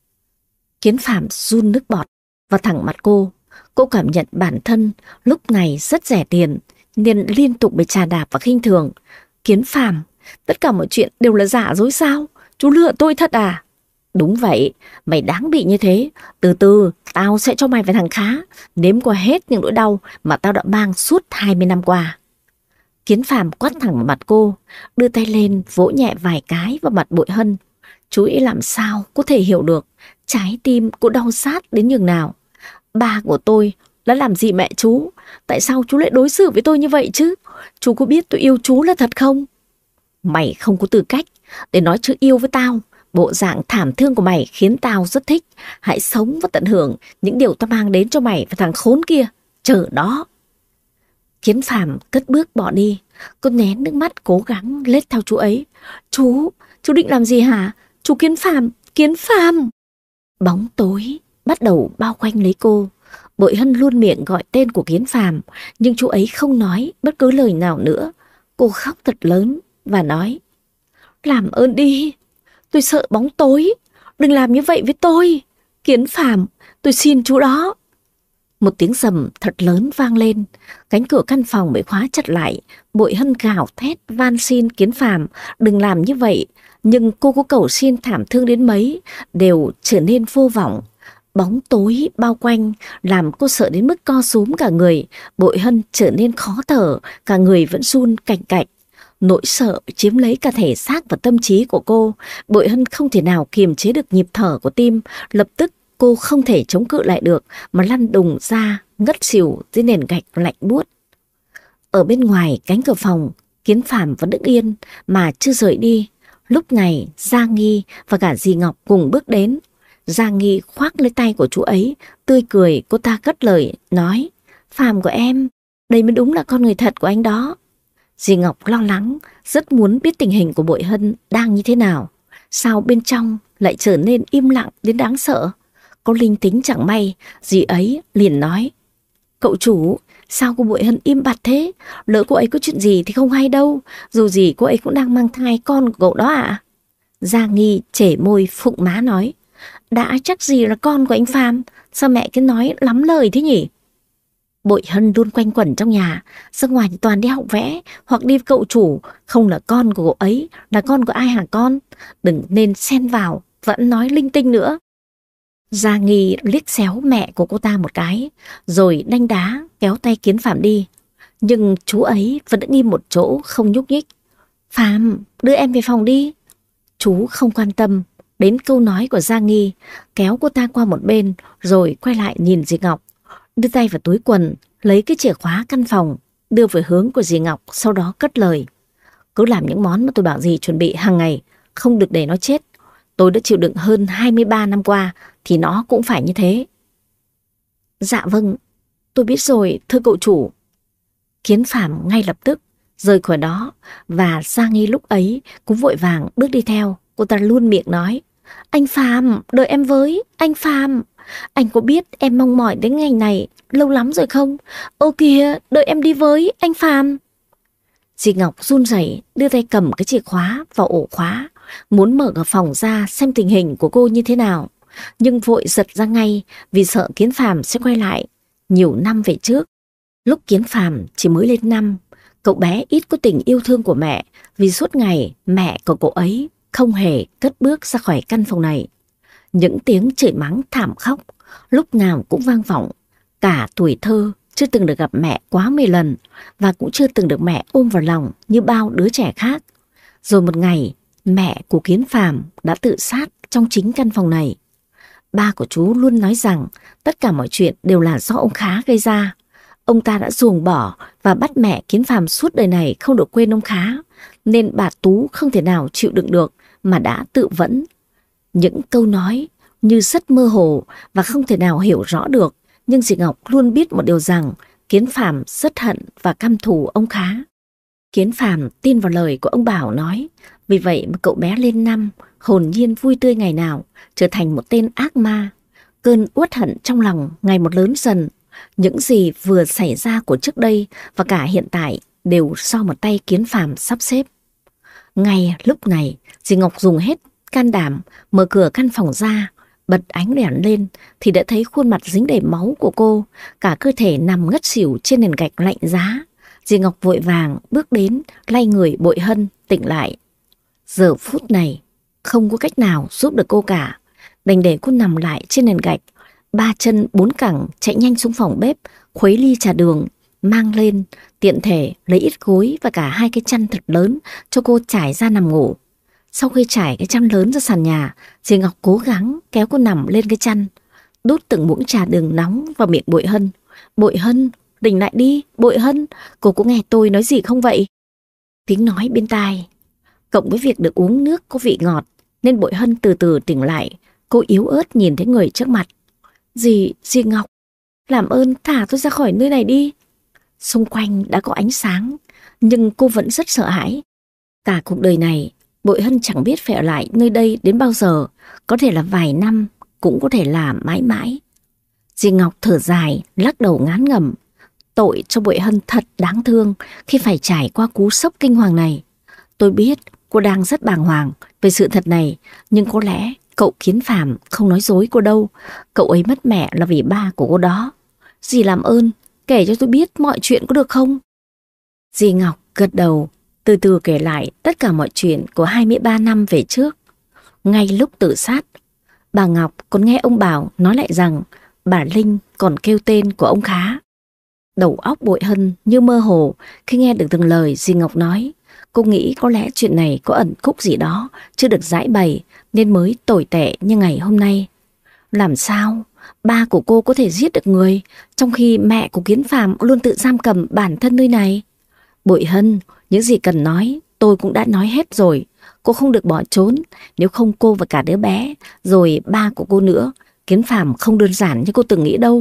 Kiến Phàm run nước bọt vào thẳng mặt cô. Cô cảm nhận bản thân lúc này rất rẻ tiền nên liên tục bị chà đạp và khinh thường. Kiến Phàm, tất cả mọi chuyện đều là giả dối sao? Chú lừa tôi thật à? Đúng vậy, mày đáng bị như thế. Từ từ, tao sẽ cho mày về thằng Khá, nếm qua hết những nỗi đau mà tao đã mang suốt 20 năm qua. Kiến Phàm quát thẳng vào mặt cô, đưa tay lên vỗ nhẹ vài cái vào mặt Bội Hân. Chú ý làm sao có thể hiểu được trái tim cô đau rát đến nhường nào. Ba của tôi đã làm gì mẹ chú? Tại sao chú lại đối xử với tôi như vậy chứ? Chú có biết tôi yêu chú là thật không? Mày không có tư cách để nói chữ yêu với tao. Bộ dạng thảm thương của mày khiến tao rất thích. Hãy sống và tận hưởng những điều tao mang đến cho mày và thằng khốn kia. Chờ đó. Kiến Phàm cất bước bỏ đi. Cô nén nước mắt cố gắng lết theo chú ấy. Chú định làm gì hả? Chú Kiến Phàm, Kiến Phàm. Bóng tối bắt đầu bao quanh lấy cô. Bội Hân luôn miệng gọi tên của Kiến Phàm, nhưng chú ấy không nói bất cứ lời nào nữa. Cô khóc thật lớn và nói: làm ơn đi, tôi sợ bóng tối, đừng làm như vậy với tôi. Kiến Phàm, tôi xin chú đó. Một tiếng sầm thật lớn vang lên, cánh cửa căn phòng bị khóa chặt lại. Bội Hân gào thét van xin Kiến Phàm đừng làm như vậy, nhưng cô có cầu xin thảm thương đến mấy đều trở nên vô vọng. Bóng tối bao quanh làm cô sợ đến mức co rúm cả người. Bội Hân trở nên khó thở, cả người vẫn run cành cạch. Nỗi sợ chiếm lấy cả thể xác và tâm trí của cô. Bội Hân không thể nào kiềm chế được nhịp thở của tim. Lập tức cô không thể chống cự lại được mà lăn đùng ra ngất xỉu dưới nền gạch lạnh buốt. Ở bên ngoài cánh cửa phòng, Kiến Phàm vẫn đứng yên mà chưa rời đi. Lúc này Gia Nghi và cả dì Ngọc cùng bước đến. Gia Nghi khoác lấy tay của chú ấy, tươi cười. Cô ta cất lời nói: Phàm của em, đây mới đúng là con người thật của anh đó. Dì Ngọc lo lắng, rất muốn biết tình hình của Bội Hân đang như thế nào. Sao bên trong lại trở nên im lặng đến đáng sợ? Có linh tính chẳng may, dì ấy liền nói: cậu chủ, sao cô Bội Hân im bặt thế? Lỡ cô ấy có chuyện gì thì không hay đâu. Dù gì cô ấy cũng đang mang thai con của cậu đó ạ. Gia Nghi chể môi phụng má nói: đã chắc gì là con của anh Phàm, sao mẹ cứ nói lắm lời thế nhỉ? Bội Hân luôn quanh quẩn trong nhà, ra ngoài thì toàn đi học vẽ hoặc đi với cậu chủ. Không là con của cậu ấy, là con của ai hả con? Đừng nên xen vào, vẫn nói linh tinh nữa. Gia Nghi liếc xéo mẹ của cô ta một cái, rồi đanh đá kéo tay Kiến Phàm đi. Nhưng chú ấy vẫn đứng im một chỗ không nhúc nhích. Phàm, đưa em về phòng đi. Chú không quan tâm đến câu nói của Gia Nghi, kéo cô ta qua một bên rồi quay lại nhìn dì Ngọc. Đưa tay vào túi quần, lấy cái chìa khóa căn phòng, đưa về hướng của dì Ngọc, sau đó cất lời: cứ làm những món mà tôi bảo dì chuẩn bị hàng ngày, không được để nó chết. Tôi đã chịu đựng hơn 23 năm qua, thì nó cũng phải như thế. Dạ vâng, tôi biết rồi, thưa cậu chủ. Kiến Phàm ngay lập tức rời khỏi đó, và Gia Nghi lúc ấy cũng vội vàng bước đi theo. Cô ta luôn miệng nói: anh Phàm, đợi em với, anh Phàm. Anh có biết em mong mỏi đến ngày này lâu lắm rồi không? Ô kìa, đợi em đi với, anh Phàm. Dì Ngọc run rẩy đưa tay cầm cái chìa khóa vào ổ khóa, muốn mở cửa phòng ra xem tình hình của cô như thế nào, nhưng vội giật ra ngay vì sợ Kiến Phàm sẽ quay lại nhiều năm về trước. Lúc Kiến Phàm chỉ mới lên năm, Cậu bé ít có tình yêu thương của mẹ vì suốt ngày mẹ của cậu ấy không hề cất bước ra khỏi căn phòng này. Những tiếng chửi mắng thảm khóc lúc nào cũng vang vọng. Cả tuổi thơ chưa từng được gặp mẹ quá 10 lần và cũng chưa từng được mẹ ôm vào lòng như bao đứa trẻ khác. Rồi một ngày, mẹ của Kiến Phàm đã tự sát trong chính căn phòng này. Ba của chú luôn nói rằng tất cả mọi chuyện đều là do ông Khá gây ra. Ông ta đã ruồng bỏ và bắt mẹ Kiến Phàm suốt đời này không được quên ông Khá, nên bà Tú không thể nào chịu đựng được mà đã tự vẫn. Những câu nói như rất mơ hồ và không thể nào hiểu rõ được, nhưng dì Ngọc luôn biết một điều rằng Kiến Phàm rất hận và căm thù ông Khá. Kiến Phàm tin vào lời của ông Bảo nói, vì vậy mà cậu bé lên năm, hồn nhiên vui tươi ngày nào, trở thành một tên ác ma. Cơn uất hận trong lòng ngày một lớn dần. Những gì vừa xảy ra của trước đây và cả hiện tại đều do một tay Kiến Phàm sắp xếp. Ngay lúc này, dì Ngọc dùng hết can đảm mở cửa căn phòng ra, bật ánh đèn lên thì đã thấy khuôn mặt dính đầy máu của cô, cả cơ thể nằm ngất xỉu trên nền gạch lạnh giá. Dì Ngọc vội vàng bước đến lay người Bội Hân tỉnh lại. Giờ phút này không có cách nào giúp được cô cả, đành để cô nằm lại trên nền gạch. Ba chân bốn cẳng chạy nhanh xuống phòng bếp, khuấy ly trà đường mang lên, tiện thể lấy ít gối và cả 2 cái chăn thật lớn cho cô trải ra nằm ngủ. Sau khi trải cái chăn lớn ra sàn nhà, dì Ngọc cố gắng kéo cô nằm lên cái chăn, đút từng muỗng trà đường nóng vào miệng Bội Hân. Bội Hân, tỉnh lại đi, Bội Hân, cô có nghe tôi nói gì không vậy? Tiếng nói bên tai, cộng với việc được uống nước có vị ngọt, nên Bội Hân từ từ tỉnh lại. Cô yếu ớt nhìn thấy người trước mặt. Dì Ngọc, làm ơn thả tôi ra khỏi nơi này đi. Xung quanh đã có ánh sáng, nhưng cô vẫn rất sợ hãi. Cả cuộc đời này, Bội Hân chẳng biết phải ở lại nơi đây đến bao giờ, có thể là vài năm, cũng có thể là mãi mãi. Dì Ngọc thở dài, lắc đầu ngán ngẩm. Tội cho Bội Hân thật đáng thương khi phải trải qua cú sốc kinh hoàng này. Tôi biết cô đang rất bàng hoàng về sự thật này, nhưng có lẽ cậu Kiến Phàm không nói dối cô đâu. Cậu ấy mất mẹ là vì ba của cô đó. Dì làm ơn, kể cho tôi biết mọi chuyện có được không? Dì Ngọc gật đầu, từ từ kể lại tất cả mọi chuyện của 23 năm về trước. Ngay lúc tự sát, bà Ngọc còn nghe ông Bảo nói lại rằng bà Linh còn kêu tên của ông Khá. Đầu óc Bội Hân như mơ hồ khi nghe được từng lời dì Ngọc nói. Cô nghĩ có lẽ chuyện này có ẩn khúc gì đó chưa được giải bày nên mới tồi tệ như ngày hôm nay. Làm sao ba của cô có thể giết được người trong khi mẹ của Kiến Phàm luôn tự giam cầm bản thân nơi này? Bội Hân, những gì cần nói tôi cũng đã nói hết rồi. Cô không được bỏ trốn, nếu không cô và cả đứa bé rồi ba của cô nữa, Kiến Phàm không đơn giản như cô từng nghĩ đâu.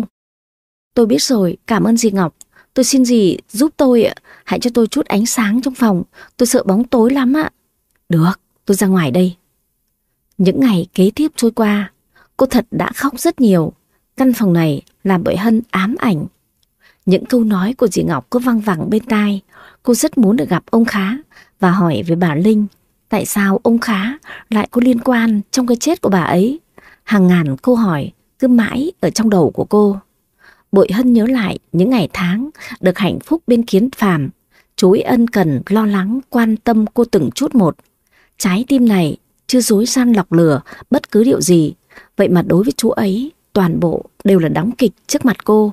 Tôi biết rồi, cảm ơn dì Ngọc. Tôi xin dì giúp tôi ạ. Hãy cho tôi chút ánh sáng trong phòng. Tôi sợ bóng tối lắm ạ. Được, tôi ra ngoài đây. Những ngày kế tiếp trôi qua, cô thật đã khóc rất nhiều. Căn phòng này làm Bội Hân ám ảnh. Những câu nói của dì Ngọc cứ văng vẳng bên tai. Cô rất muốn được gặp ông Khá và hỏi về bà Linh. Tại sao ông Khá lại có liên quan trong cái chết của bà ấy? Hàng ngàn câu hỏi cứ mãi ở trong đầu của cô. Bội Hân nhớ lại những ngày tháng được hạnh phúc bên Kiến Phàm. Chú ấy ân cần, lo lắng, quan tâm cô từng chút một. Trái tim này chưa dối gian lọc lừa bất cứ điều gì. Vậy mà đối với chú ấy, toàn bộ đều là đóng kịch trước mặt cô.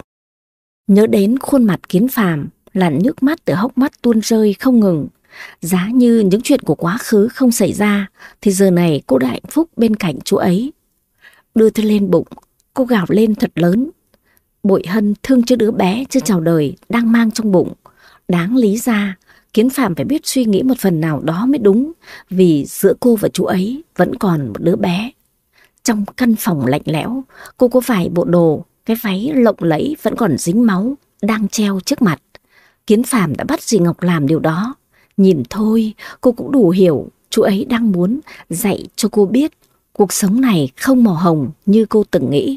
Nhớ đến khuôn mặt Kiến Phàm, làn nước mắt từ hốc mắt tuôn rơi không ngừng. Giá như những chuyện của quá khứ không xảy ra, thì giờ này cô đã hạnh phúc bên cạnh chú ấy. Đưa tay lên bụng, cô gào lên thật lớn. Bội Hân thương cho đứa bé chưa chào đời đang mang trong bụng. Đáng lý ra Kiến Phàm phải biết suy nghĩ một phần nào đó mới đúng, vì giữa cô và chú ấy vẫn còn một đứa bé. Trong căn phòng lạnh lẽo, cô có vài bộ đồ, cái váy lộng lẫy vẫn còn dính máu đang treo trước mặt. Kiến Phàm đã bắt dì Ngọc làm điều đó. Nhìn thôi cô cũng đủ hiểu chú ấy đang muốn dạy cho cô biết cuộc sống này không màu hồng như cô từng nghĩ.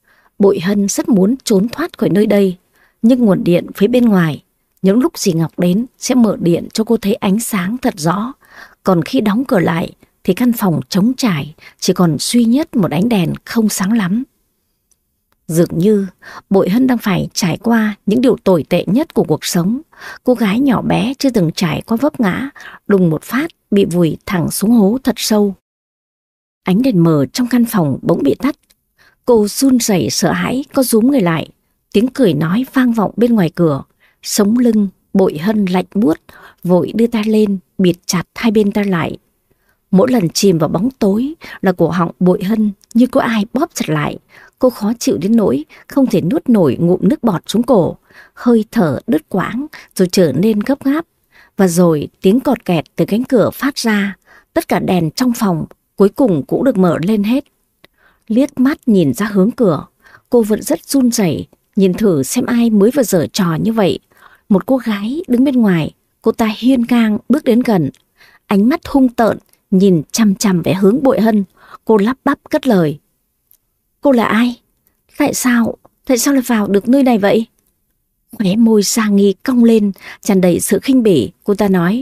Bội Hân rất muốn trốn thoát khỏi nơi đây, nhưng nguồn điện phía bên ngoài, những lúc dì Ngọc đến sẽ mở điện cho cô thấy ánh sáng thật rõ. Còn khi đóng cửa lại thì căn phòng trống trải, chỉ còn duy nhất một ánh đèn không sáng lắm. Dường như Bội Hân đang phải trải qua những điều tồi tệ nhất của cuộc sống. Cô gái nhỏ bé chưa từng trải qua vấp ngã, đùng một phát bị vùi thẳng xuống hố thật sâu. Ánh đèn mờ trong căn phòng bỗng bị tắt. Cô run rẩy sợ hãi co rúm người lại. Tiếng cười nói vang vọng bên ngoài cửa. Sống lưng Bội Hân lạnh buốt, vội đưa tay lên bịt chặt hai bên tai lại. Mỗi lần chìm vào bóng tối là cổ họng Bội Hân như có ai bóp chặt lại. Cô khó chịu đến nỗi không thể nuốt nổi ngụm nước bọt xuống cổ. Hơi thở đứt quãng rồi trở nên gấp gáp. Và rồi tiếng cọt kẹt từ cánh cửa phát ra. Tất cả đèn trong phòng cuối cùng cũng được mở lên hết. Liếc mắt nhìn ra hướng cửa, cô vẫn rất run rẩy, nhìn thử xem ai mới vừa giở trò như vậy. Một cô gái đứng bên ngoài, cô ta hiên ngang bước đến gần. Ánh mắt hung tợn nhìn chằm chằm về hướng Bội Hân. Cô lắp bắp cất lời. Cô là ai? Tại sao lại vào được nơi này vậy? Khóe môi Gia Nghi cong lên, tràn đầy sự khinh bỉ. Cô ta nói.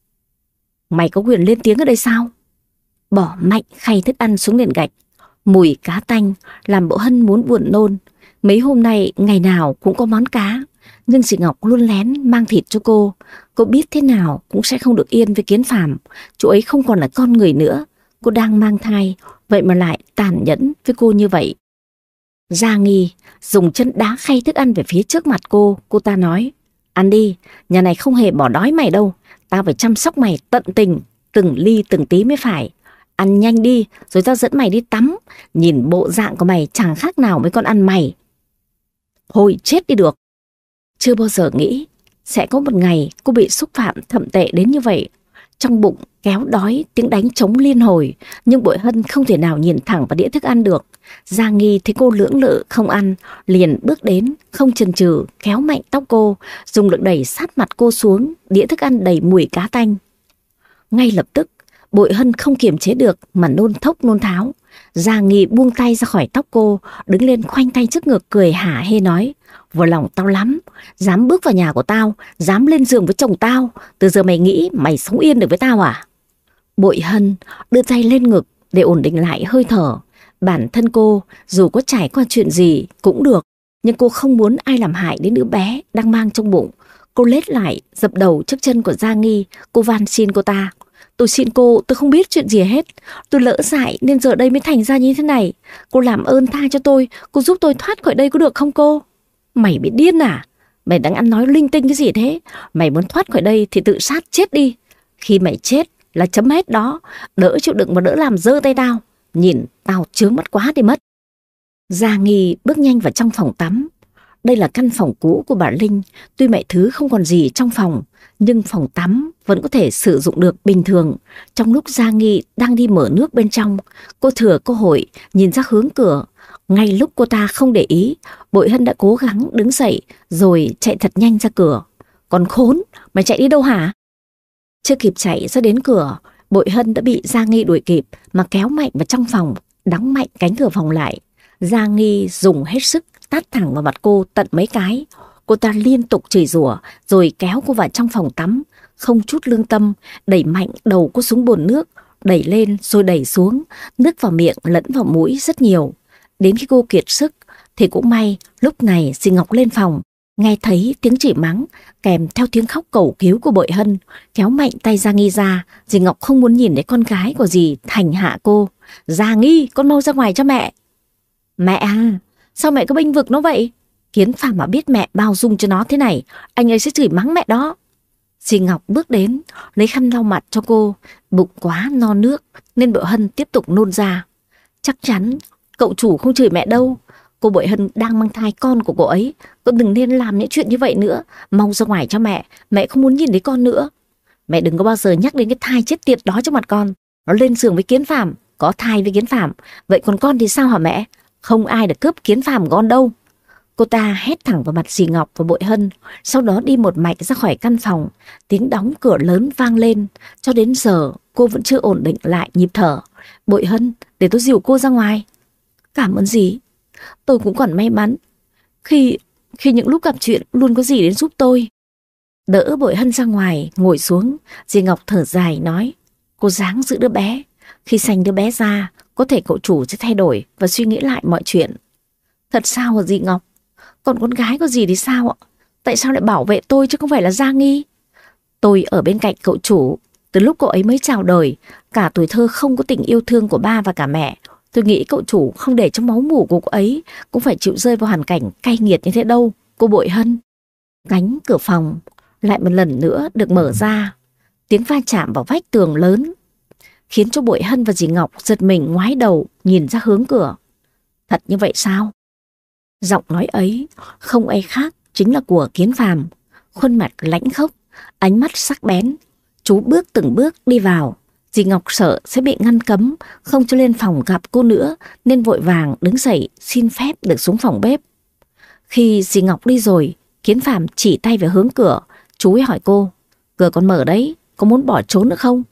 Mày có quyền lên tiếng ở đây sao? Bỏ mạnh khay thức ăn xuống nền gạch. Mùi cá tanh làm Bội Hân muốn buồn nôn. Mấy hôm nay ngày nào cũng có món cá, nhưng dì Ngọc luôn lén mang thịt cho cô. Cô biết thế nào cũng sẽ không được yên với Kiến Phàm. Chú ấy không còn là con người nữa. Cô đang mang thai, vậy mà lại tàn nhẫn với cô như vậy. Gia Nghi dùng chân đá khay thức ăn về phía trước mặt cô. Cô ta nói. Ăn đi, nhà này không hề bỏ đói mày đâu. Tao phải chăm sóc mày tận tình, từng ly từng tí mới phải. Ăn nhanh đi, rồi tao dẫn mày đi tắm. Nhìn bộ dạng của mày chẳng khác nào mấy con ăn mày. Thôi chết đi được. Chưa bao giờ nghĩ sẽ có một ngày cô bị xúc phạm thậm tệ đến như vậy. Trong bụng kéo đói, tiếng đánh trống liên hồi. Nhưng Bội Hân không thể nào nhìn thẳng vào đĩa thức ăn được. Gia Nghi thấy cô lưỡng lự không ăn, liền bước đến, không chần chừ kéo mạnh tóc cô, dùng lực đẩy sát mặt cô xuống đĩa thức ăn đầy mùi cá tanh. Ngay lập tức Bội Hân không kiềm chế được mà nôn thốc nôn tháo. Gia Nghi buông tay ra khỏi tóc cô, đứng lên khoanh tay trước ngực cười hả hê nói. Vừa lòng tao lắm, dám bước vào nhà của tao, dám lên giường với chồng tao. Từ giờ mày nghĩ mày sống yên được với tao à? Bội Hân đưa tay lên ngực để ổn định lại hơi thở. Bản thân cô dù có trải qua chuyện gì cũng được, nhưng cô không muốn ai làm hại đến đứa bé đang mang trong bụng. Cô lết lại dập đầu trước chân của Gia Nghi. Cô van xin cô ta. Tôi xin cô, tôi không biết chuyện gì hết. Tôi lỡ dại nên giờ đây mới thành ra như thế này. Cô làm ơn tha cho tôi, cô giúp tôi thoát khỏi đây có được không cô? Mày bị điên à? Mày đang ăn nói linh tinh cái gì thế? Mày muốn thoát khỏi đây thì tự sát chết đi. Khi mày chết là chấm hết đó. Đỡ chịu đựng mà đỡ làm dơ tay tao. Nhìn tao chướng mắt quá đi mất. Gia Nghi bước nhanh vào trong phòng tắm. Đây là căn phòng cũ của bà Linh. Tuy mọi thứ không còn gì trong phòng, nhưng phòng tắm vẫn có thể sử dụng được bình thường. Trong lúc Gia Nghi đang đi mở nước bên trong, cô thừa cơ hội nhìn ra hướng cửa. Ngay lúc cô ta không để ý, Bội Hân đã cố gắng đứng dậy rồi chạy thật nhanh ra cửa. Còn khốn, mày chạy đi đâu hả? Chưa kịp chạy ra đến cửa, Bội Hân đã bị Gia Nghi đuổi kịp mà kéo mạnh vào trong phòng, đóng mạnh cánh cửa phòng lại. Gia Nghi dùng hết sức tát thẳng vào mặt cô tận mấy cái. Cô ta liên tục chửi rủa rồi kéo cô vào trong phòng tắm, không chút lương tâm, đẩy mạnh đầu cô xuống bồn nước, đẩy lên rồi đẩy xuống, nước vào miệng lẫn vào mũi rất nhiều. Đến khi cô kiệt sức thì cũng may lúc này dì Ngọc lên phòng, nghe thấy tiếng chửi mắng kèm theo tiếng khóc cầu cứu của Bội Hân, kéo mạnh tay Gia Nghi ra. Dì Ngọc không muốn nhìn thấy con gái của dì hành hạ cô. Gia Nghi, con mau ra ngoài cho mẹ. Mẹ à, sao mẹ cứ bênh vực nó vậy? Kiến Phàm mà biết mẹ bao dung cho nó thế này, anh ấy sẽ chửi mắng mẹ đó. Dì Ngọc bước đến, lấy khăn lau mặt cho cô. Bụng quá no nước nên Bội Hân tiếp tục nôn ra. Chắc chắn cậu chủ không chửi mẹ đâu. Cô Bội Hân đang mang thai con của cô ấy. Con đừng nên làm những chuyện như vậy nữa. Mau ra ngoài cho mẹ. Mẹ không muốn nhìn thấy con nữa. Mẹ đừng có bao giờ nhắc đến cái thai chết tiệt đó trước mặt con. Nó lên giường với Kiến Phàm, có thai với Kiến Phàm. Vậy còn con thì sao hả mẹ? Không ai được cướp Kiến Phàm con đâu. Cô ta hét thẳng vào mặt dì Ngọc và Bội Hân, sau đó đi một mạch ra khỏi căn phòng. Tiếng đóng cửa lớn vang lên. Cho đến giờ cô vẫn chưa ổn định lại nhịp thở. Bội Hân, để tôi dìu cô ra ngoài. Cảm ơn dì. Tôi cũng còn may mắn Khi những lúc gặp chuyện luôn có dì đến giúp tôi. Đỡ Bội Hân ra ngoài ngồi xuống, dì Ngọc thở dài nói. Cô ráng giữ đứa bé. Khi sanh đứa bé ra, có thể cậu chủ sẽ thay đổi và suy nghĩ lại mọi chuyện. Thật sao hả dì Ngọc? Còn con gái có gì thì sao ạ? Tại sao lại bảo vệ tôi chứ không phải là Gia Nghi? Tôi ở bên cạnh cậu chủ từ lúc cậu ấy mới chào đời, cả tuổi thơ không có tình yêu thương của ba và cả mẹ. Tôi nghĩ cậu chủ không để trong máu mủ của cậu ấy cũng phải chịu rơi vào hoàn cảnh cay nghiệt như thế đâu, cô Bội Hân. Cánh cửa phòng lại một lần nữa được mở ra, tiếng va chạm vào vách tường lớn khiến cho Bội Hân và dì Ngọc giật mình ngoái đầu nhìn ra hướng cửa. Thật như vậy sao? Giọng nói ấy không ai khác chính là của Kiến Phàm, khuôn mặt lãnh khốc, ánh mắt sắc bén. Chú bước từng bước đi vào. Dì Ngọc sợ sẽ bị ngăn cấm, không cho lên phòng gặp cô nữa, nên vội vàng đứng dậy xin phép được xuống phòng bếp. Khi dì Ngọc đi rồi, Kiến Phàm chỉ tay về hướng cửa. Chú ấy hỏi cô, cửa còn mở đấy, có muốn bỏ trốn nữa không?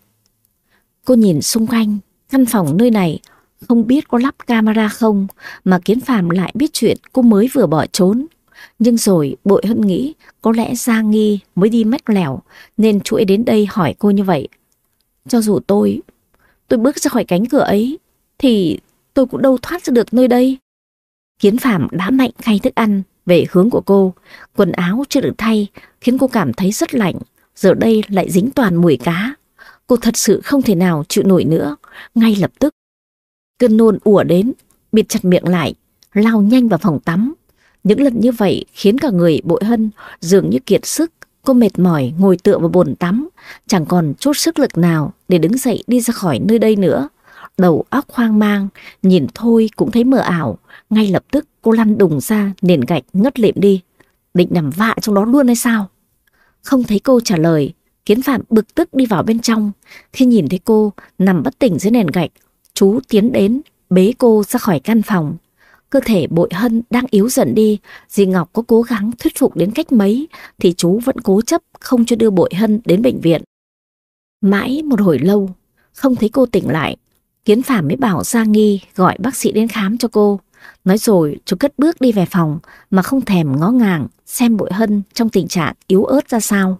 Cô nhìn xung quanh, căn phòng nơi này không biết có lắp camera không, mà Kiến Phàm lại biết chuyện cô mới vừa bỏ trốn. Nhưng rồi Bội Hân nghĩ có lẽ Gia Nghi mới đi mách lèo, nên chú ấy đến đây hỏi cô như vậy. Cho dù tôi bước ra khỏi cánh cửa ấy thì tôi cũng đâu thoát ra được nơi đây. Kiến Phàm đã mạnh khay thức ăn về hướng của cô. Quần áo chưa được thay khiến cô cảm thấy rất lạnh, giờ đây lại dính toàn mùi cá. Cô thật sự không thể nào chịu nổi nữa. Ngay lập tức cơn nôn ùa đến, bịt chặt miệng lại, lao nhanh vào phòng tắm. Những lần như vậy khiến cả người Bội Hân dường như kiệt sức. Cô mệt mỏi ngồi tựa vào bồn tắm, chẳng còn chút sức lực nào để đứng dậy đi ra khỏi nơi đây nữa. Đầu óc hoang mang, nhìn thôi cũng thấy mờ ảo. Ngay lập tức cô lăn đùng ra nền gạch ngất lịm đi. Định nằm vạ trong đó luôn hay sao? Không thấy cô trả lời, Kiến Phàm bực tức đi vào bên trong. Khi nhìn thấy cô nằm bất tỉnh dưới nền gạch, chú tiến đến bế cô ra khỏi căn phòng. Cơ thể Bội Hân đang yếu dần đi, dì Ngọc có cố gắng thuyết phục đến cách mấy thì chú vẫn cố chấp không cho đưa Bội Hân đến bệnh viện. Mãi một hồi lâu không thấy cô tỉnh lại, Kiến Phàm mới bảo Gia Nghi gọi bác sĩ đến khám cho cô. Nói rồi chú cất bước đi về phòng mà không thèm ngó ngàng xem Bội Hân trong tình trạng yếu ớt ra sao.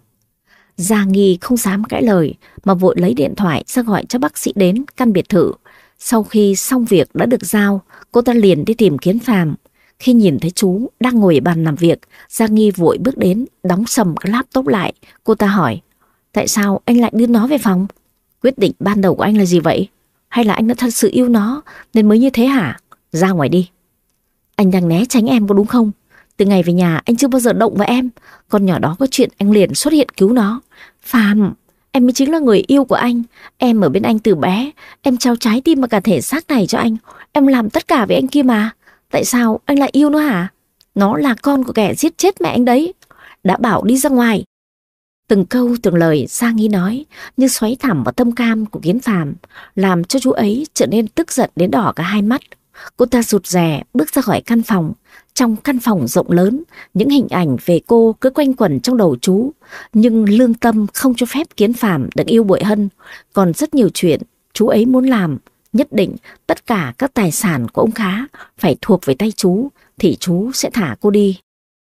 Gia Nghi không dám cãi lời mà vội lấy điện thoại ra gọi cho bác sĩ đến căn biệt thự. Sau khi xong việc đã được giao, cô ta liền đi tìm Kiến Phàm. Khi nhìn thấy chú đang ngồi ở bàn làm việc, Gia Nghi vội bước đến, đóng sầm cái laptop lại. Cô ta hỏi, tại sao anh lại đưa nó về phòng? Quyết định ban đầu của anh là gì vậy? Hay là anh đã thật sự yêu nó nên mới như thế hả? Ra ngoài đi. Anh đang né tránh em có đúng không? Từ ngày về nhà anh chưa bao giờ động vào em. Con nhỏ đó có chuyện anh liền xuất hiện cứu nó. Phàm, em mới chính là người yêu của anh. Em ở bên anh từ bé. Em trao trái tim và cả thể xác này cho anh. Em làm tất cả với anh kia mà. Tại sao anh lại yêu nó hả? Nó là con của kẻ giết chết mẹ anh đấy. Đã bảo đi ra ngoài. Từng câu từng lời Gia Nghi nói như xoáy thẳm vào tâm can của Kiến Phàm, làm cho chú ấy trở nên tức giận đến đỏ cả hai mắt. Cô ta rụt rè bước ra khỏi căn phòng. Trong căn phòng rộng lớn, những hình ảnh về cô cứ quanh quẩn trong đầu chú. Nhưng lương tâm không cho phép Kiến Phàm được yêu Bội Hân. Còn rất nhiều chuyện chú ấy muốn làm. Nhất định tất cả các tài sản của ông Khá phải thuộc về tay chú thì chú sẽ thả cô đi.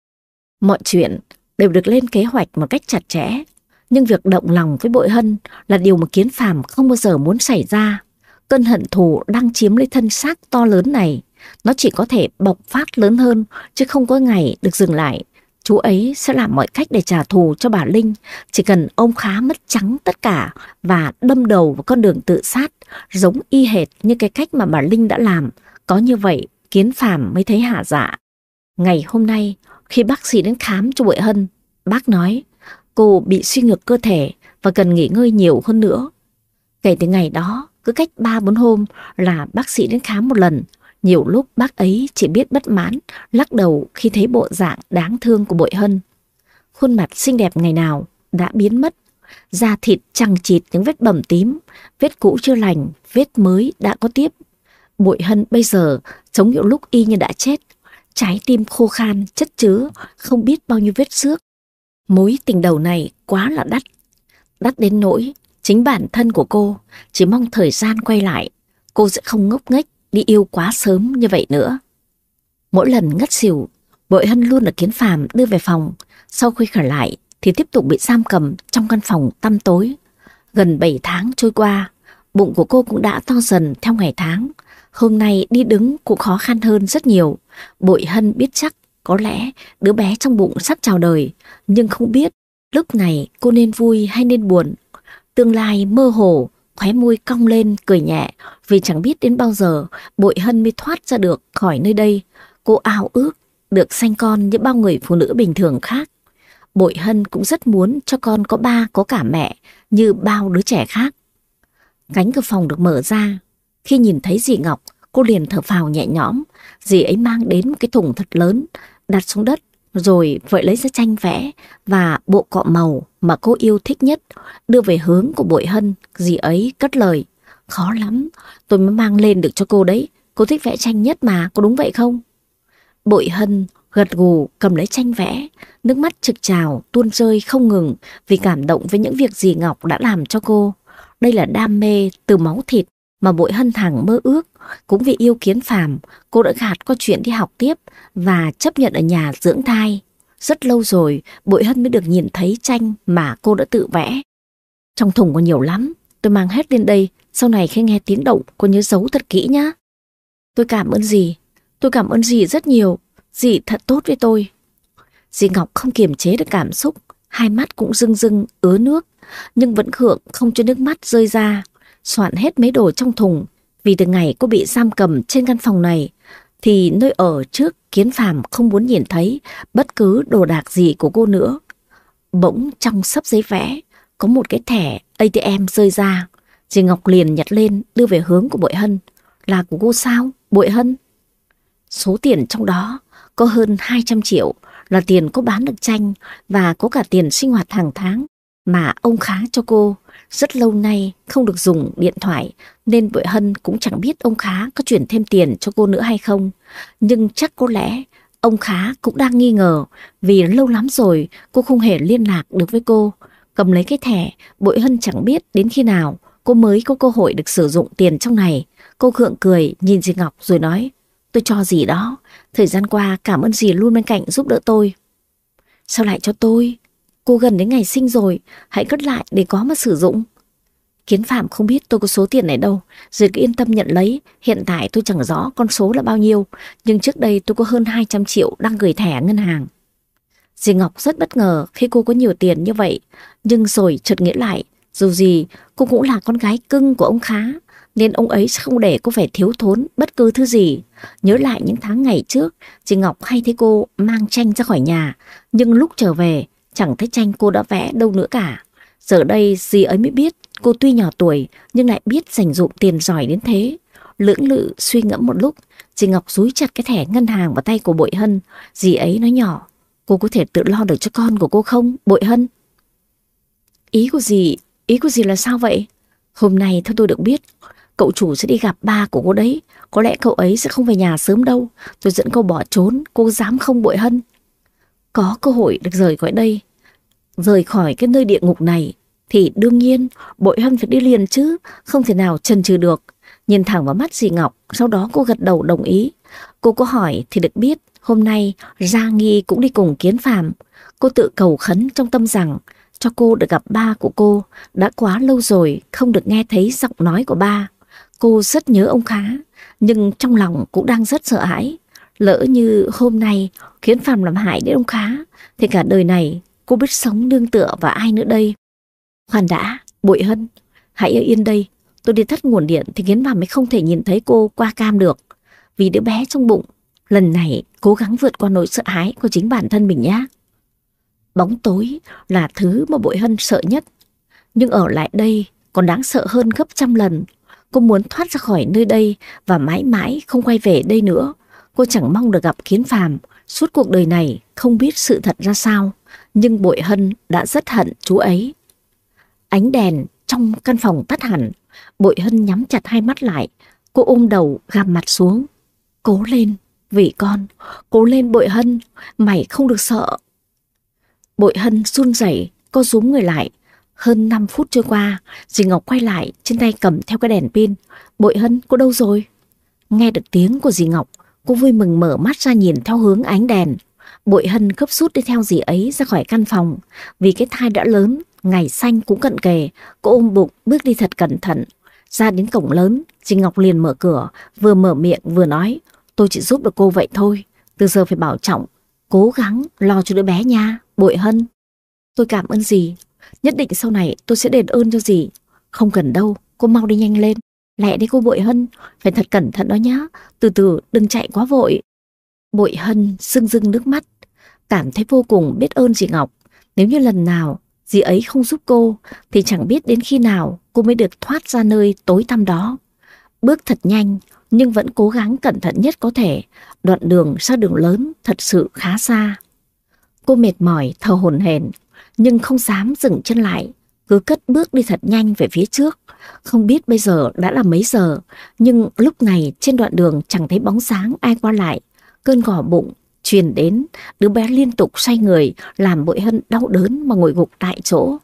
Mọi chuyện đều được lên kế hoạch một cách chặt chẽ. Nhưng việc động lòng với Bội Hân là điều mà Kiến Phàm không bao giờ muốn xảy ra. Cơn hận thù đang chiếm lấy thân xác to lớn này, nó chỉ có thể bộc phát lớn hơn chứ không có ngày được dừng lại. Chú ấy sẽ làm mọi cách để trả thù cho bà Linh. Chỉ cần ông Khá mất trắng tất cả và đâm đầu vào con đường tự sát, giống y hệt như cái cách mà bà Linh đã làm. Có như vậy Kiến Phàm mới thấy hả dạ. Ngày hôm nay khi bác sĩ đến khám cho Bội Hân, bác nói cô bị suy nhược cơ thể và cần nghỉ ngơi nhiều hơn nữa. Kể từ ngày đó, cứ cách 3-4 hôm là bác sĩ đến khám một lần. Nhiều lúc bác ấy chỉ biết bất mãn, lắc đầu khi thấy bộ dạng đáng thương của Bội Hân. Khuôn mặt xinh đẹp ngày nào đã biến mất, da thịt chằng chịt những vết bầm tím, vết cũ chưa lành, vết mới đã có tiếp. Bội Hân bây giờ giống như lúc y như đã chết, trái tim khô khan chất chứa không biết bao nhiêu vết xước. Mối tình đầu này quá là đắt, đắt đến nỗi chính bản thân của cô chỉ mong thời gian quay lại, cô sẽ không ngốc nghếch đi yêu quá sớm như vậy nữa. Mỗi lần ngất xỉu, Bội Hân luôn được Kiến Phàm đưa về phòng. Sau khi khởi lại thì tiếp tục bị giam cầm trong căn phòng tăm tối. Gần 7 tháng trôi qua, bụng của cô cũng đã to dần theo ngày tháng. Hôm nay đi đứng cũng khó khăn hơn rất nhiều. Bội Hân biết chắc có lẽ đứa bé trong bụng sắp chào đời, nhưng không biết lúc này cô nên vui hay nên buồn. Tương lai mơ hồ, khóe môi cong lên cười nhẹ, vì chẳng biết đến bao giờ Bội Hân mới thoát ra được khỏi nơi đây. Cô ao ước được sanh con như bao người phụ nữ bình thường khác. Bội Hân cũng rất muốn cho con có ba có cả mẹ như bao đứa trẻ khác. Cánh cửa phòng được mở ra. Khi nhìn thấy dì Ngọc, cô liền thở phào nhẹ nhõm. Dì ấy mang đến một cái thùng thật lớn, đặt xuống đất, rồi vội lấy ra tranh vẽ và bộ cọ màu mà cô yêu thích nhất, đưa về hướng của Bội Hân. Dì ấy cất lời: khó lắm, tôi mới mang lên được cho cô đấy. Cô thích vẽ tranh nhất mà, có đúng vậy không? Bội Hân gật gù cầm lấy tranh vẽ, nước mắt trực trào tuôn rơi không ngừng vì cảm động với những việc dì Ngọc đã làm cho cô. Đây là đam mê từ máu thịt mà Bội Hân hằng mơ ước. Cũng vì yêu Kiến Phàm, cô đã gạt qua chuyện đi học tiếp và chấp nhận ở nhà dưỡng thai. Rất lâu rồi Bội Hân mới được nhìn thấy tranh mà cô đã tự vẽ. Trong thùng có nhiều lắm, tôi mang hết lên đây, sau này khi nghe tiếng động cô nhớ giấu thật kỹ nhá. Tôi cảm ơn dì, tôi cảm ơn dì rất nhiều, dì thật tốt với tôi. Dì Ngọc không kiềm chế được cảm xúc, hai mắt cũng rưng rưng ứa nước, nhưng vẫn khượng không cho nước mắt rơi ra. Soạn hết mấy đồ trong thùng, vì từ ngày cô bị giam cầm trên căn phòng này thì nơi ở trước Kiến Phàm không muốn nhìn thấy bất cứ đồ đạc gì của cô nữa. Bỗng trong xấp giấy vẽ có một cái thẻ ATM rơi ra. Dì Ngọc liền nhặt lên đưa về hướng của Bội Hân. Là của cô sao, Bội Hân? Số tiền trong đó có hơn 200 triệu là tiền cô bán được tranh và có cả tiền sinh hoạt hàng tháng mà ông Khá cho cô. Rất lâu nay không được dùng điện thoại nên Bội Hân cũng chẳng biết ông Khá có chuyển thêm tiền cho cô nữa hay không. Nhưng chắc có lẽ ông Khá cũng đang nghi ngờ vì lâu lắm rồi cô không hề liên lạc được với cô. Cầm lấy cái thẻ, Bội Hân chẳng biết đến khi nào cô mới có cơ hội được sử dụng tiền trong này. Cô gượng cười nhìn dì Ngọc rồi nói: tôi cho dì đó, thời gian qua cảm ơn dì luôn bên cạnh giúp đỡ tôi. Sao lại cho tôi? Cô gần đến ngày sinh rồi, hãy cất lại để có mà sử dụng. Kiến Phàm không biết tôi có số tiền này đâu, dì cứ yên tâm nhận lấy. Hiện tại tôi chẳng rõ con số là bao nhiêu, nhưng trước đây tôi có hơn 200 triệu đang gửi thẻ ngân hàng. Dì Ngọc rất bất ngờ khi cô có nhiều tiền như vậy, nhưng rồi chợt nghĩ lại, dù gì cô cũng là con gái cưng của ông Khá, nên ông ấy sẽ không để cô phải thiếu thốn bất cứ thứ gì. Nhớ lại những tháng ngày trước, dì Ngọc hay thấy cô mang tranh ra khỏi nhà, nhưng lúc trở về chẳng thấy tranh cô đã vẽ đâu nữa cả. Giờ đây dì ấy mới biết cô tuy nhỏ tuổi nhưng lại biết dành dụm tiền giỏi đến thế. Lưỡng lự suy ngẫm một lúc, dì Ngọc dúi chặt cái thẻ ngân hàng vào tay của Bội Hân. Dì ấy nói nhỏ: cô có thể tự lo được cho con của cô không, Bội Hân? Ý của dì là sao vậy? Hôm nay theo tôi được biết, cậu chủ sẽ đi gặp ba của cô đấy. Có lẽ cậu ấy sẽ không về nhà sớm đâu. Tôi dẫn cô bỏ trốn, cô dám không, Bội Hân? Có cơ hội được rời khỏi đây, rời khỏi cái nơi địa ngục này, thì đương nhiên Bội Hân phải đi liền chứ, không thể nào chần chừ được. Nhìn thẳng vào mắt dì Ngọc, sau đó cô gật đầu đồng ý. Cô có hỏi thì được biết hôm nay Gia Nghi cũng đi cùng Kiến Phàm. Cô tự cầu khấn trong tâm rằng cho cô được gặp ba của cô. Đã quá lâu rồi không được nghe thấy giọng nói của ba. Cô rất nhớ ông Khá, nhưng trong lòng cũng đang rất sợ hãi. Lỡ như hôm nay Kiến Phàm làm hại đến ông Khá thì cả đời này cô biết sống nương tựa vào ai nữa đây? Khoan đã, Bội Hân, hãy ở yên đây. Tôi đi tắt nguồn điện thì Kiến Phàm mới không thể nhìn thấy cô qua cam được. Vì đứa bé trong bụng, lần này cố gắng vượt qua nỗi sợ hãi của chính bản thân mình nhé. Bóng tối là thứ mà Bội Hân sợ nhất, nhưng ở lại đây còn đáng sợ hơn gấp trăm lần. Cô muốn thoát ra khỏi nơi đây và mãi mãi không quay về đây nữa. Cô chẳng mong được gặp Kiến Phàm. Suốt cuộc đời này không biết sự thật ra sao, nhưng Bội Hân đã rất hận chú ấy. Ánh đèn trong căn phòng tắt hẳn. Bội Hân nhắm chặt hai mắt lại. Cô ôm đầu gằm mặt xuống. Cố lên vì con, cố lên Bội Hân, mày không được sợ. Bội Hân run rẩy, cô rúm người lại. Hơn 5 phút trôi qua, dì Ngọc quay lại, trên tay cầm theo cái đèn pin. Bội Hân, cô đâu rồi? Nghe được tiếng của dì Ngọc, cô vui mừng mở mắt ra nhìn theo hướng ánh đèn. Bội Hân gấp rút đi theo dì ấy ra khỏi căn phòng. Vì cái thai đã lớn, ngày sanh cũng cận kề, cô ôm bụng bước đi thật cẩn thận. Ra đến cổng lớn, dì Ngọc liền mở cửa, vừa mở miệng vừa nói, tôi chỉ giúp được cô vậy thôi, từ giờ phải bảo trọng, cố gắng lo cho đứa bé nha, Bội Hân. Tôi cảm ơn dì, nhất định sau này tôi sẽ đền ơn cho dì. Không cần đâu, cô mau đi nhanh lên. Lẹ đi cô Bội Hân, phải thật cẩn thận đó nhá, từ từ đừng chạy quá vội. Bội Hân rưng rưng nước mắt, cảm thấy vô cùng biết ơn dì Ngọc. Nếu như lần nào dì ấy không giúp cô thì chẳng biết đến khi nào cô mới được thoát ra nơi tối tăm đó. Bước thật nhanh nhưng vẫn cố gắng cẩn thận nhất có thể. Đoạn đường ra đường lớn thật sự khá xa. Cô mệt mỏi thở hổn hển nhưng không dám dừng chân lại, cứ cất bước đi thật nhanh về phía trước. Không biết bây giờ đã là mấy giờ, nhưng lúc này trên đoạn đường chẳng thấy bóng dáng ai qua lại. Cơn gò bụng truyền đến, đứa bé liên tục xoay người làm Bội Hân đau đớn mà ngồi gục tại chỗ.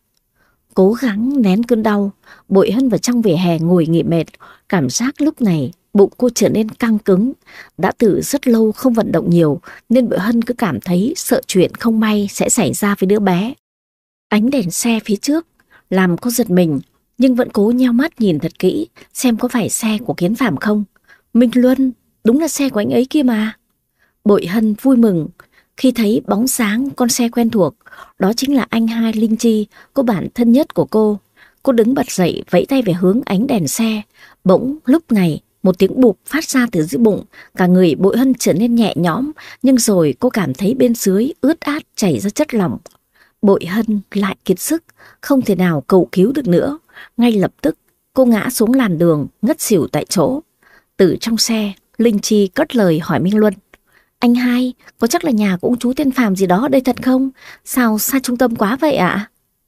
Cố gắng nén cơn đau, Bội Hân vào trong vỉa hè ngồi nghỉ mệt. Cảm giác lúc này bụng cô trở nên căng cứng. Đã từ rất lâu không vận động nhiều nên Bội Hân cứ cảm thấy sợ chuyện không may sẽ xảy ra với đứa bé. Ánh đèn xe phía trước làm cô giật mình, nhưng vẫn cố nheo mắt nhìn thật kỹ xem có phải xe của Kiến Phạm không. Minh Luân, đúng là xe của anh ấy kia mà. Bội Hân vui mừng khi thấy bóng sáng con xe quen thuộc. Đó chính là anh hai Linh Chi, cô bạn thân nhất của cô. Cô đứng bật dậy vẫy tay về hướng ánh đèn xe. Bỗng lúc này một tiếng bụp phát ra từ dưới bụng. Cả người Bội Hân trở nên nhẹ nhõm, nhưng rồi cô cảm thấy bên dưới ướt át chảy ra chất lỏng. Bội Hân lại kiệt sức, không thể nào cầu cứu được nữa. Ngay lập tức cô ngã xuống làn đường, ngất xỉu tại chỗ. Từ trong xe, Linh Chi cất lời hỏi Minh Luân: Anh hai, có chắc là nhà của ông chú tên Phàm gì đó ở đây thật không? Sao xa trung tâm quá vậy ạ?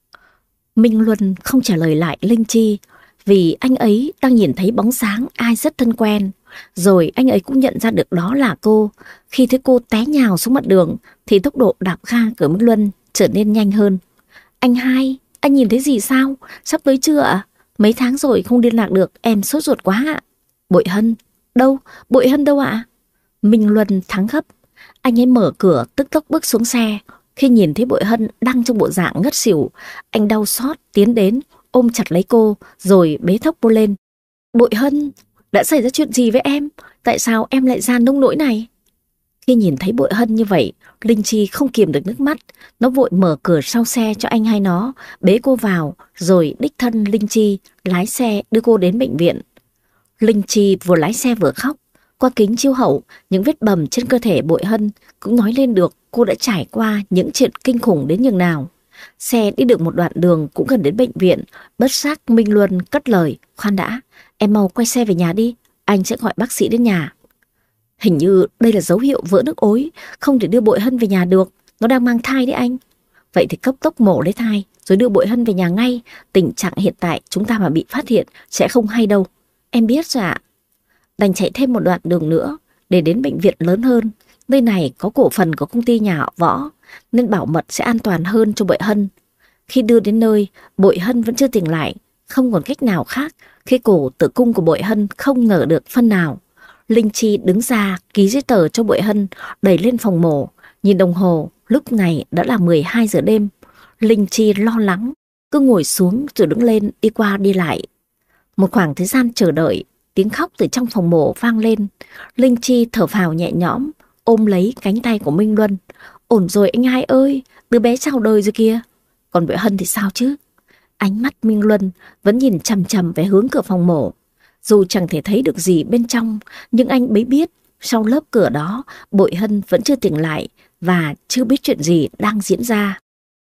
Minh Luân không trả lời lại Linh Chi, vì anh ấy đang nhìn thấy bóng dáng ai rất thân quen. Rồi anh ấy cũng nhận ra được đó là cô. Khi thấy cô té nhào xuống mặt đường thì tốc độ đạp ga của Minh Luân trở nên nhanh hơn. Anh hai, anh nhìn thấy gì sao? Sắp tới chưa ạ? Mấy tháng rồi không liên lạc được, em sốt ruột quá ạ. Bội Hân, đâu? Bội Hân đâu ạ? Minh Luân thắng gấp. Anh ấy mở cửa tức tốc bước xuống xe. Khi nhìn thấy Bội Hân đang trong bộ dạng ngất xỉu, anh đau xót tiến đến ôm chặt lấy cô rồi bế thốc cô lên. Bội Hân, đã xảy ra chuyện gì với em? Tại sao em lại ra nông nỗi này? Khi nhìn thấy Bội Hân như vậy, Linh Chi không kiềm được nước mắt. Nó vội mở cửa sau xe cho anh hai nó, bế cô vào, rồi đích thân Linh Chi lái xe đưa cô đến bệnh viện. Linh Chi vừa lái xe vừa khóc. Qua kính chiếu hậu, những vết bầm trên cơ thể Bội Hân cũng nói lên được cô đã trải qua những chuyện kinh khủng đến nhường nào. Xe đi được một đoạn đường cũng gần đến bệnh viện, bất giác Minh Luân cất lời: Khoan đã, em mau quay xe về nhà đi, anh sẽ gọi bác sĩ đến nhà. Hình như đây là dấu hiệu vỡ nước ối, không thể đưa Bội Hân về nhà được, nó đang mang thai đấy anh. Vậy thì cấp tốc mổ lấy thai rồi đưa Bội Hân về nhà ngay, tình trạng hiện tại chúng ta mà bị phát hiện sẽ không hay đâu. Em biết rồi ạ. Đành chạy thêm một đoạn đường nữa để đến bệnh viện lớn hơn. Nơi này có cổ phần của công ty nhà họ Võ nên bảo mật sẽ an toàn hơn cho Bội Hân. Khi đưa đến nơi, Bội Hân vẫn chưa tỉnh lại. Không còn cách nào khác khi cổ tử cung của Bội Hân không nở được phân nào. Linh Chi đứng ra ký giấy tờ cho Bội Hân đẩy lên phòng mổ. Nhìn đồng hồ, lúc này đã là 12 giờ đêm. Linh Chi lo lắng, cứ ngồi xuống rồi đứng lên đi qua đi lại. Một khoảng thời gian chờ đợi, tiếng khóc từ trong phòng mổ vang lên. Linh Chi thở phào nhẹ nhõm, ôm lấy cánh tay của Minh Luân. Ổn rồi anh hai ơi, đứa bé chào đời rồi kìa. Còn Bội Hân thì sao chứ? Ánh mắt Minh Luân vẫn nhìn chằm chằm về hướng cửa phòng mổ. Dù chẳng thể thấy được gì bên trong, nhưng anh mới biết sau lớp cửa đó Bội Hân vẫn chưa tỉnh lại và chưa biết chuyện gì đang diễn ra.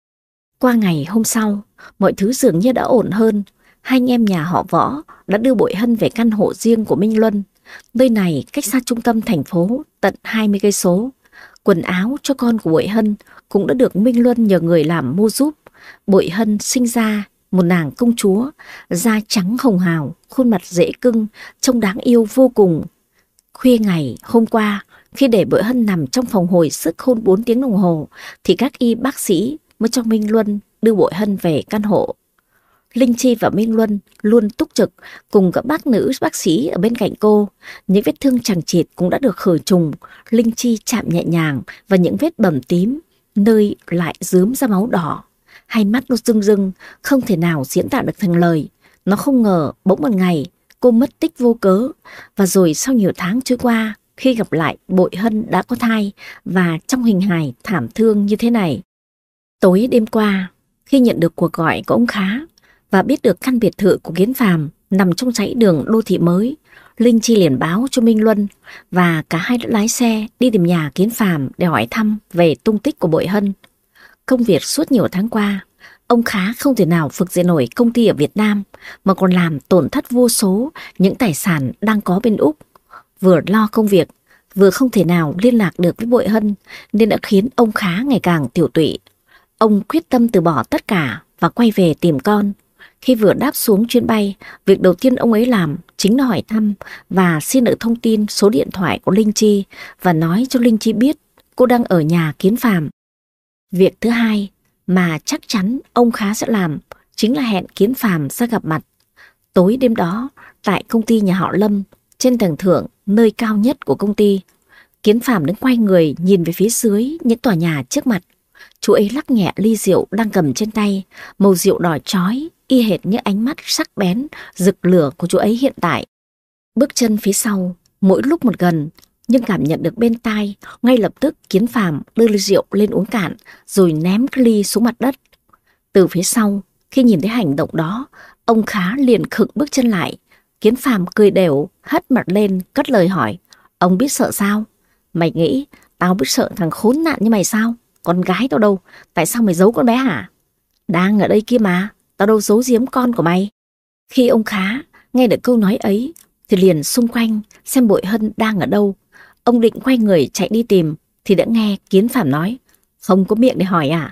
Qua ngày hôm sau, mọi thứ dường như đã ổn hơn. Hai anh em nhà họ Võ đã đưa Bội Hân về căn hộ riêng của Minh Luân. Nơi này cách xa trung tâm thành phố tận 20 cây số. Quần áo cho con của Bội Hân cũng đã được Minh Luân nhờ người làm mua giúp. Bội Hân sinh ra một nàng công chúa, da trắng hồng hào, khuôn mặt dễ cưng, trông đáng yêu vô cùng. Khuya ngày hôm qua, khi để Bội Hân nằm trong phòng hồi sức hơn 4 tiếng đồng hồ, thì các y bác sĩ mới cho Minh Luân đưa Bội Hân về căn hộ. Linh Chi và Minh Luân luôn túc trực cùng các bác nữ bác sĩ ở bên cạnh cô. Những vết thương chằng chịt cũng đã được khử trùng. Linh Chi chạm nhẹ nhàng vào những vết bầm tím, nơi lại rướm ra máu đỏ. Hai mắt nó rưng rưng, không thể nào diễn tả được thành lời. Nó không ngờ bỗng một ngày cô mất tích vô cớ, và rồi sau nhiều tháng trôi qua, khi gặp lại Bội Hân đã có thai và trong hình hài thảm thương như thế này. Tối đêm qua, khi nhận được cuộc gọi của ông Khá và biết được căn biệt thự của Kiến Phàm nằm trong dãy đường đô thị mới, Linh Chi liền báo cho Minh Luân và cả hai đã lái xe đi tìm nhà Kiến Phàm để hỏi thăm về tung tích của Bội Hân. Công việc suốt nhiều tháng qua, ông Khá không thể nào vực dậy nổi công ty ở Việt Nam mà còn làm tổn thất vô số những tài sản đang có bên Úc. Vừa lo công việc, vừa không thể nào liên lạc được với Bội Hân nên đã khiến ông Khá ngày càng tiểu tụy. Ông quyết tâm từ bỏ tất cả và quay về tìm con. Khi vừa đáp xuống chuyến bay, việc đầu tiên ông ấy làm chính là hỏi thăm và xin được thông tin số điện thoại của Linh Chi và nói cho Linh Chi biết cô đang ở nhà Kiến Phàm. Việc thứ hai mà chắc chắn ông Khá sẽ làm chính là hẹn Kiến Phàm ra gặp mặt. Tối đêm đó, tại công ty nhà họ Lâm, trên tầng thượng nơi cao nhất của công ty, Kiến Phàm đứng quay người nhìn về phía dưới những tòa nhà trước mặt. Chú ấy lắc nhẹ ly rượu đang cầm trên tay, màu rượu đỏ chói, y hệt như ánh mắt sắc bén, rực lửa của chú ấy hiện tại. Bước chân phía sau, mỗi lúc một gần, nhưng cảm nhận được bên tai, ngay lập tức Kiến Phàm đưa ly rượu lên uống cạn, rồi ném cái ly xuống mặt đất. Từ phía sau, khi nhìn thấy hành động đó, ông Khá liền khựng bước chân lại. Kiến Phàm cười đều, hất mặt lên, cất lời hỏi, ông biết sợ sao? Mày nghĩ tao biết sợ thằng khốn nạn như mày sao? Con gái tao đâu? Tại sao mày giấu con bé hả? Đang ở đây kia mà, tao đâu giấu giếm con của mày. Khi ông Khá nghe được câu nói ấy thì liền xung quanh xem Bội Hân đang ở đâu. Ông định quay người chạy đi tìm thì đã nghe Kiến Phàm nói, không có miệng để hỏi à?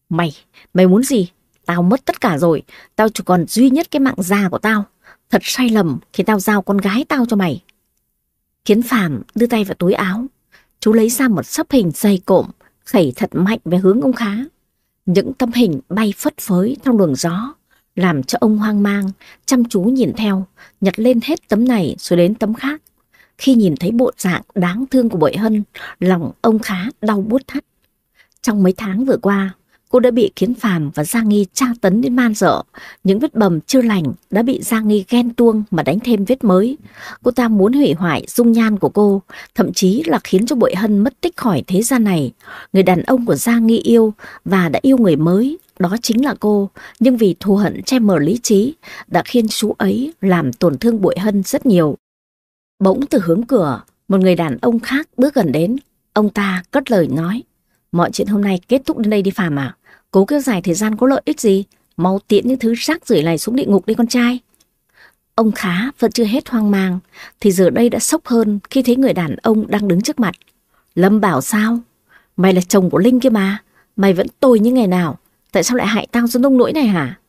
Mày muốn gì? Tao mất tất cả rồi, tao chỉ còn duy nhất cái mạng già của tao. Thật sai lầm khi tao giao con gái tao cho mày. Kiến Phàm đưa tay vào túi áo, chú lấy ra một xấp hình dày cộm, khẩy thật mạnh về hướng ông Khá. Những tấm hình bay phất phới trong luồng gió, làm cho ông hoang mang, chăm chú nhìn theo, nhặt lên hết tấm này rồi đến tấm khác. Khi nhìn thấy bộ dạng đáng thương của Bội Hân, lòng ông Khá đau buốt thắt. Trong mấy tháng vừa qua, cô đã bị Kiến Phàm và Gia Nghi tra tấn đến man dợ. Những vết bầm chưa lành đã bị Gia Nghi ghen tuông mà đánh thêm vết mới. Cô ta muốn hủy hoại dung nhan của cô, thậm chí là khiến cho Bội Hân mất tích khỏi thế gian này. Người đàn ông của Gia Nghi yêu và đã yêu người mới, đó chính là cô. Nhưng vì thù hận che mờ lý trí đã khiến chú ấy làm tổn thương Bội Hân rất nhiều. Bỗng từ hướng cửa, một người đàn ông khác bước gần đến. Ông ta cất lời nói, mọi chuyện hôm nay kết thúc đến đây đi Phàm à? Cố kéo dài thời gian có lợi ích gì? Mau tiễn những thứ rác rưởi này xuống địa ngục đi con trai. Ông Khá vẫn chưa hết hoang mang, thì giờ đây đã sốc hơn khi thấy người đàn ông đang đứng trước mặt. Lâm Bảo sao? Mày là chồng của Linh kia mà, mày vẫn tồi như ngày nào, tại sao lại hại tao đến nông nỗi này hả?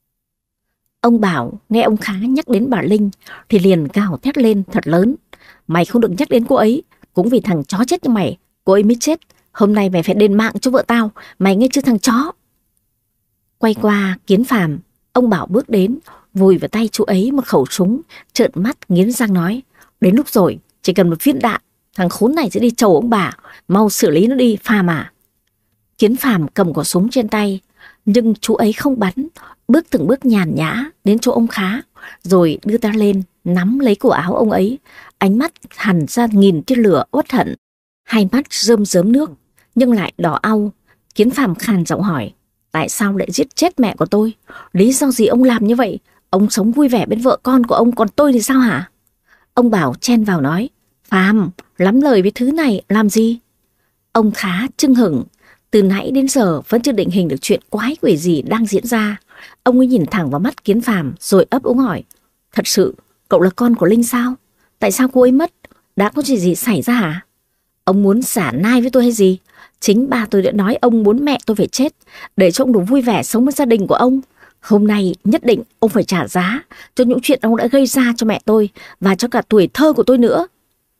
Ông Bảo nghe ông Khá nhắc đến bà Linh thì liền gào thét lên thật lớn. Mày không được nhắc đến cô ấy, cũng vì thằng chó chết như mày, cô ấy mới chết. Hôm nay mày phải đền mạng cho vợ tao, mày nghe chưa thằng chó? Quay qua Kiến Phàm, ông Bảo bước đến, vùi vào tay chú ấy một khẩu súng, trợn mắt nghiến răng nói, đến lúc rồi, chỉ cần một viên đạn, thằng khốn này sẽ đi chầu ông bà, mau xử lý nó đi Phàm à. Kiến Phàm cầm quả súng trên tay, nhưng chú ấy không bắn, bước từng bước nhàn nhã đến chỗ ông Khá, rồi đưa ta lên, nắm lấy cổ áo ông ấy, ánh mắt hằn ra nghìn tia lửa uất hận, hai mắt rơm rớm nước, nhưng lại đỏ au. Kiến Phàm khàn giọng hỏi, tại sao lại giết chết mẹ của tôi? Lý do gì ông làm như vậy? Ông sống vui vẻ bên vợ con của ông, còn tôi thì sao hả? Ông Bảo chen vào nói, Phàm, lắm lời với thứ này làm gì? Ông Khá chưng hửng, từ nãy đến giờ vẫn chưa định hình được chuyện quái quỷ gì đang diễn ra. Ông ấy nhìn thẳng vào mắt Kiến Phàm rồi ấp úng hỏi, thật sự cậu là con của Linh sao? Tại sao cô ấy mất? Đã có chuyện gì xảy ra hả? Ông muốn xả nai với tôi hay gì? Chính ba tôi đã nói ông muốn mẹ tôi phải chết để cho ông được vui vẻ sống với gia đình của ông. Hôm nay nhất định ông phải trả giá cho những chuyện ông đã gây ra cho mẹ tôi và cho cả tuổi thơ của tôi nữa.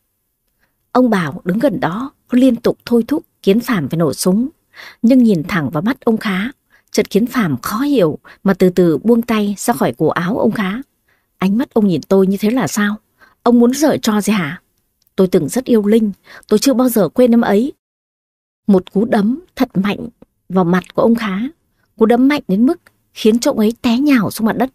Ông Bảo đứng gần đó liên tục thôi thúc Kiến Phàm phải nổ súng, nhưng nhìn thẳng vào mắt ông Khá, chợt Kiến Phàm khó hiểu mà từ từ buông tay ra khỏi cổ áo ông Khá. Ánh mắt ông nhìn tôi như thế là sao? Ông muốn giở trò gì hả? Tôi từng rất yêu Linh, tôi chưa bao giờ quên em ấy. Một cú đấm thật mạnh vào mặt của ông Khá, cú đấm mạnh đến mức khiến cho ông ấy té nhào xuống mặt đất.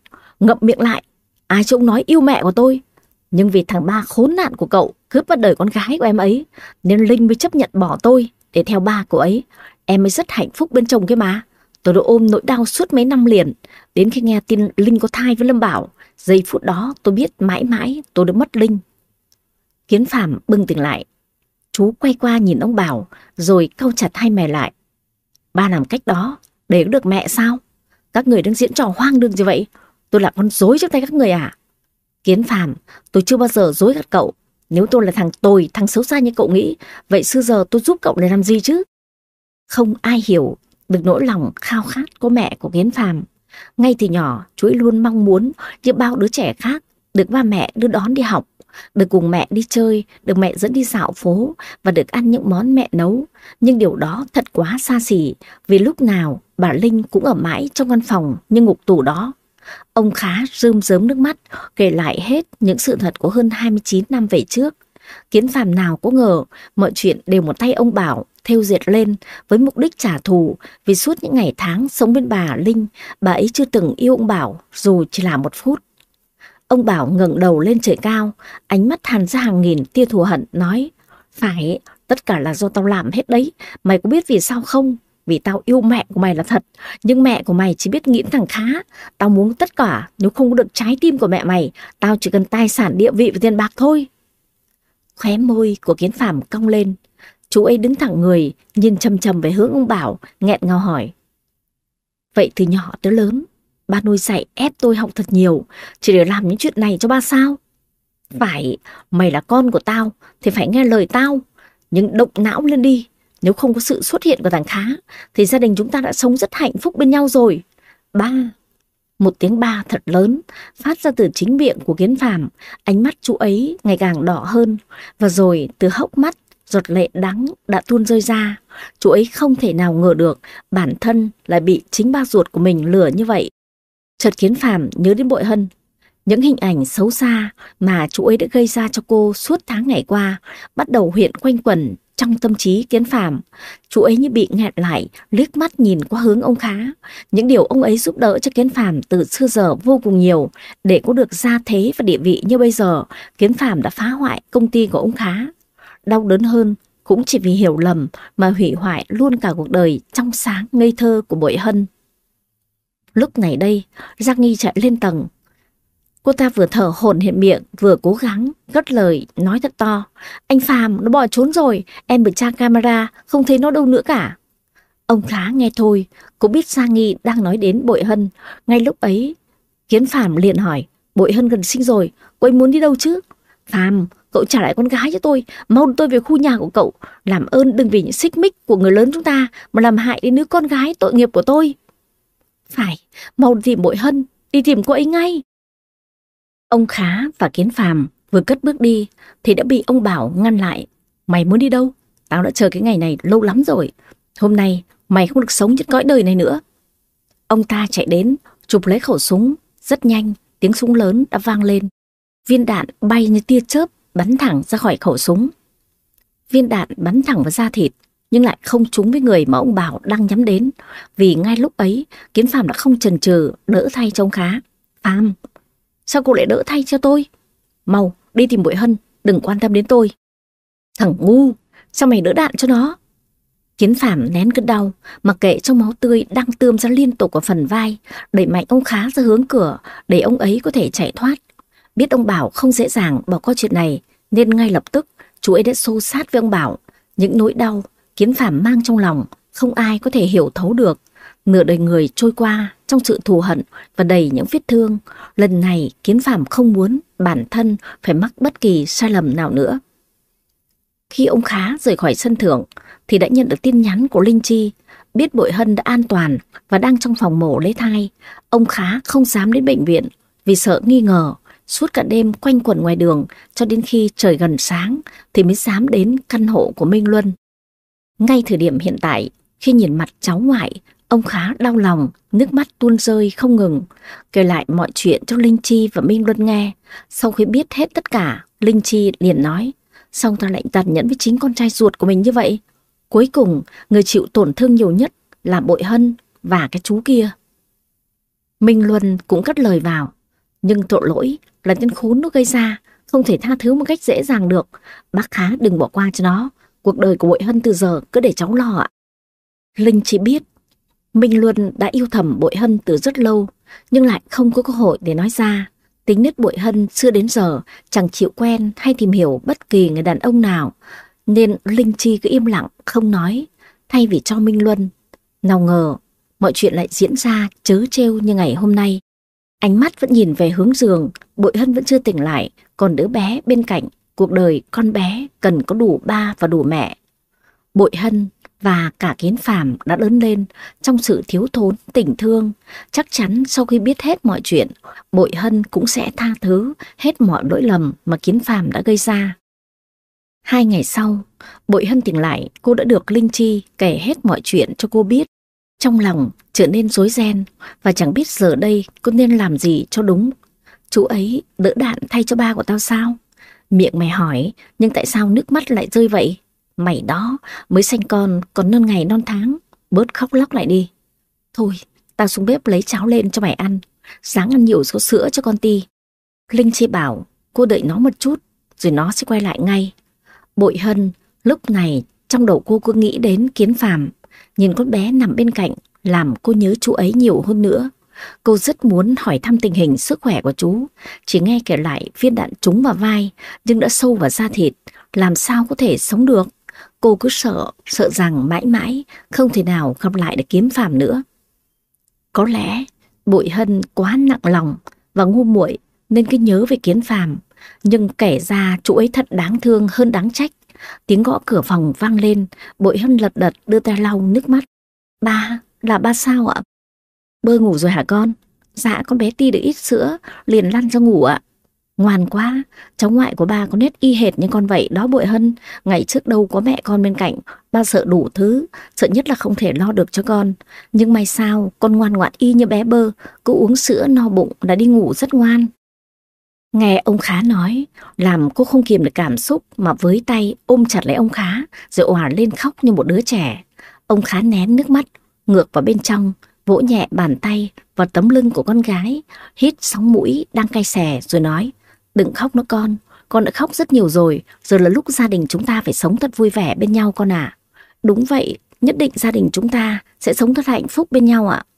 ngậm miệng lại. Ai trông nói yêu mẹ của tôi. Nhưng vì thằng ba khốn nạn của cậu cướp mất đời con gái của em ấy, nên Linh mới chấp nhận bỏ tôi để theo ba của ấy. Em mới rất hạnh phúc bên chồng kia mà. Tôi đã ôm nỗi đau suốt mấy năm liền. Đến khi nghe tin Linh có thai với Lâm Bảo, giây phút đó tôi biết mãi mãi tôi đã mất Linh. Kiến Phàm bừng tỉnh lại. Chú quay qua nhìn ông Bảo rồi cau chặt hai mày lại. Ba làm cách đó để có được mẹ sao? Các người đang diễn trò hoang đường như vậy. Tôi là con rối trước tay các người à? Kiến Phàm, tôi chưa bao giờ dối gạt cậu. Nếu tôi là thằng tồi, thằng xấu xa như cậu nghĩ, vậy xưa giờ tôi giúp cậu để làm gì chứ? Không ai hiểu được nỗi lòng khao khát của mẹ của Kiến Phàm. Ngay từ nhỏ, chú ấy luôn mong muốn như bao đứa trẻ khác được ba mẹ đưa đón đi học, được cùng mẹ đi chơi, được mẹ dẫn đi dạo phố và được ăn những món mẹ nấu. Nhưng điều đó thật quá xa xỉ, vì lúc nào bà Linh cũng ở mãi trong căn phòng như ngục tù đó. Ông Khá rơm rớm nước mắt kể lại hết những sự thật của hơn 29 năm về trước. Kiến Phàm nào có ngờ mọi chuyện đều một tay ông Bảo thêu dệt lên với mục đích trả thù, vì suốt những ngày tháng sống bên bà Linh, bà ấy chưa từng yêu ông Bảo dù chỉ là một phút. Ông Bảo ngẩng đầu lên trời cao, ánh mắt hằn ra hàng nghìn tia thù hận, nói: Phải, tất cả là do tao làm hết đấy. Mày có biết vì sao không? Vì tao yêu mẹ của mày là thật, nhưng mẹ của mày chỉ biết nghĩ thằng Khá. Tao muốn tất cả, nếu không có được trái tim của mẹ mày, tao chỉ cần tài sản, địa vị và tiền bạc thôi. Khóe môi của Kiến Phàm cong lên. Chú ấy đứng thẳng người, nhìn chằm chằm về hướng ông Bảo, nghẹn ngào hỏi: Vậy từ nhỏ tới lớn, ba nuôi dạy ép tôi học thật nhiều, chỉ để làm những chuyện này cho ba sao? Phải, mày là con của tao thì phải nghe lời tao, nhưng động não lên đi. Nếu không có sự xuất hiện của thằng Khá thì gia đình chúng ta đã sống rất hạnh phúc bên nhau rồi. Ba. Một tiếng ba thật lớn phát ra từ chính miệng của Kiến Phàm. Ánh mắt chú ấy ngày càng đỏ hơn, và rồi từ hốc mắt giọt lệ đắng đã tuôn rơi ra. Chú ấy không thể nào ngờ được bản thân lại bị chính ba ruột của mình lừa như vậy. Chợt Kiến Phàm nhớ đến Bội Hân. Những hình ảnh xấu xa mà chú ấy đã gây ra cho cô suốt tháng ngày qua bắt đầu hiện quanh quẩn trong tâm trí Kiến Phàm. Chú ấy như bị nghẹn lại, liếc mắt nhìn qua hướng ông Khá. Những điều ông ấy giúp đỡ cho Kiến Phàm từ xưa giờ vô cùng nhiều. Để có được gia thế và địa vị như bây giờ, Kiến Phàm đã phá hoại công ty của ông Khá. Đau đớn hơn cũng chỉ vì hiểu lầm mà hủy hoại luôn cả cuộc đời trong sáng ngây thơ của Bội Hân. Lúc này đây, Giang Nghi chạy lên tầng. Cô ta vừa thở hổn hển miệng, vừa cố gắng cất lời nói thật to: Anh Phàm, nó bỏ trốn rồi, em bị tra camera, không thấy nó đâu nữa cả. Ông Khá nghe thôi, cũng biết Giang Nghi đang nói đến Bội Hân. Ngay lúc ấy, Kiến Phàm liền hỏi: Bội Hân gần sinh rồi, cô ấy muốn đi đâu chứ? Phàm, cậu trả lại con gái cho tôi, mau đưa tôi về khu nhà của cậu. Làm ơn đừng vì những xích mích của người lớn chúng ta mà làm hại đến đứa con gái tội nghiệp của tôi. Phải, mau tìm Bội Hân, đi tìm cô ấy ngay. Ông Khá và Kiến Phàm vừa cất bước đi thì đã bị ông Bảo ngăn lại. Mày muốn đi đâu? Tao đã chờ cái ngày này lâu lắm rồi. Hôm nay mày không được sống trên cõi đời này nữa. Ông ta chạy đến, chụp lấy khẩu súng. Rất nhanh, tiếng súng lớn đã vang lên. Viên đạn bay như tia chớp bắn thẳng ra khỏi khẩu súng. Viên đạn bắn thẳng vào da thịt, nhưng lại không trúng với người mà ông Bảo đang nhắm đến. Vì ngay lúc ấy, Kiến Phàm đã không chần chừ đỡ thay cho ông Khá. Phàm, sao cô lại đỡ thay cho tôi? Mau, đi tìm Bội Hân, đừng quan tâm đến tôi. Thằng ngu, sao mày đỡ đạn cho nó? Kiến Phàm nén cơn đau, mặc kệ trong máu tươi đang tươm ra liên tục ở phần vai, đẩy mạnh ông Khá ra hướng cửa để ông ấy có thể chạy thoát. Biết ông Bảo không dễ dàng bỏ qua chuyện này, nên ngay lập tức chú ấy đã xô sát với ông Bảo. Những nỗi đau Kiến Phàm mang trong lòng không ai có thể hiểu thấu được. Nửa đời người trôi qua trong sự thù hận và đầy những vết thương. Lần này Kiến Phàm không muốn bản thân phải mắc bất kỳ sai lầm nào nữa. Khi ông Khá rời khỏi sân thượng thì đã nhận được tin nhắn của Linh Chi. Biết Bội Hân đã an toàn và đang trong phòng mổ lấy thai, ông Khá không dám đến bệnh viện vì sợ nghi ngờ. Suốt cả đêm quanh quẩn ngoài đường cho đến khi trời gần sáng thì mới dám đến căn hộ của Minh Luân. Ngay thời điểm hiện tại, khi nhìn mặt cháu ngoại, ông Khá đau lòng, nước mắt tuôn rơi không ngừng, kể lại mọi chuyện cho Linh Chi và Minh Luân nghe. Sau khi biết hết tất cả, Linh Chi liền nói: sao ta lại tàn nhẫn với chính con trai ruột của mình như vậy? Cuối cùng, người chịu tổn thương nhiều nhất là Bội Hân và cái chú kia. Minh Luân cũng cất lời vào: Nhưng tội lỗi là tên khốn nó gây ra, không thể tha thứ một cách dễ dàng được. Bác Khá đừng bỏ qua cho nó. Cuộc đời của Bội Hân từ giờ cứ để cháu lo ạ. Linh chỉ biết Minh Luân đã yêu thầm Bội Hân từ rất lâu, nhưng lại không có cơ hội để nói ra. Tính nết Bội Hân xưa đến giờ chẳng chịu quen hay tìm hiểu bất kỳ người đàn ông nào, nên Linh Chi cứ im lặng không nói, thay vì cho Minh Luân. Nào ngờ mọi chuyện lại diễn ra trớ trêu như ngày hôm nay. Ánh mắt vẫn nhìn về hướng giường, Bội Hân vẫn chưa tỉnh lại, còn đứa bé bên cạnh. Cuộc đời con bé cần có đủ ba và đủ mẹ. Bội Hân và cả Kiến Phàm đã lớn lên trong sự thiếu thốn tình thương. Chắc chắn sau khi biết hết mọi chuyện, Bội Hân cũng sẽ tha thứ hết mọi lỗi lầm mà Kiến Phàm đã gây ra. 2 ngày sau, Bội Hân tỉnh lại, cô đã được Linh Chi kể hết mọi chuyện cho cô biết. Trong lòng trở nên rối ren và chẳng biết giờ đây cô nên làm gì cho đúng. Chú ấy đỡ đạn thay cho ba của tao sao? Miệng mày hỏi, nhưng tại sao nước mắt lại rơi vậy? Mày đó mới sanh con còn non ngày non tháng, bớt khóc lóc lại đi. Thôi, tao xuống bếp lấy cháo lên cho mày ăn, sáng ăn nhiều số sữa cho con Ti. Linh Chi bảo cô đợi nó một chút rồi nó sẽ quay lại ngay. Bội Hân lúc này trong đầu cô cứ nghĩ đến Kiến Phàm, nhìn con bé nằm bên cạnh làm cô nhớ chú ấy nhiều hơn nữa. Cô rất muốn hỏi thăm tình hình sức khỏe của chú, chỉ nghe kể lại viên đạn trúng vào vai nhưng đã sâu vào da thịt, làm sao có thể sống được. Cô cứ sợ rằng mãi mãi không thể nào gặp lại được Kiến Phàm nữa. Có lẽ Bội Hân quá nặng lòng và ngu muội nên cứ nhớ về Kiến Phàm, nhưng kể ra chú ấy thật đáng thương hơn đáng trách. Tiếng gõ cửa phòng vang lên, Bội Hân lật đật đưa tay lau nước mắt. Ba, là ba sao ạ? Bơ ngủ rồi hả con? Dạ con bé Ti được ít sữa liền lăn ra ngủ ạ. Ngoan quá, cháu ngoại của ba có nét y hệt như con vậy đó Bội Hân. Ngày trước đâu có mẹ con bên cạnh, ba sợ đủ thứ, sợ nhất là không thể lo được cho con. Nhưng may sao con ngoan ngoãn y như bé Bơ, cứ uống sữa no bụng là đi ngủ rất ngoan. Nghe ông Khá nói, làm cô không kiềm được cảm xúc mà với tay ôm chặt lấy ông Khá rồi òa lên khóc như một đứa trẻ. Ông Khá nén nước mắt, ngược vào bên trong, vỗ nhẹ bàn tay vào tấm lưng của con gái, hít sóng mũi đang cay xè rồi nói, đừng khóc nữa con đã khóc rất nhiều rồi, giờ là lúc gia đình chúng ta phải sống thật vui vẻ bên nhau con ạ. Đúng vậy, nhất định gia đình chúng ta sẽ sống thật hạnh phúc bên nhau ạ.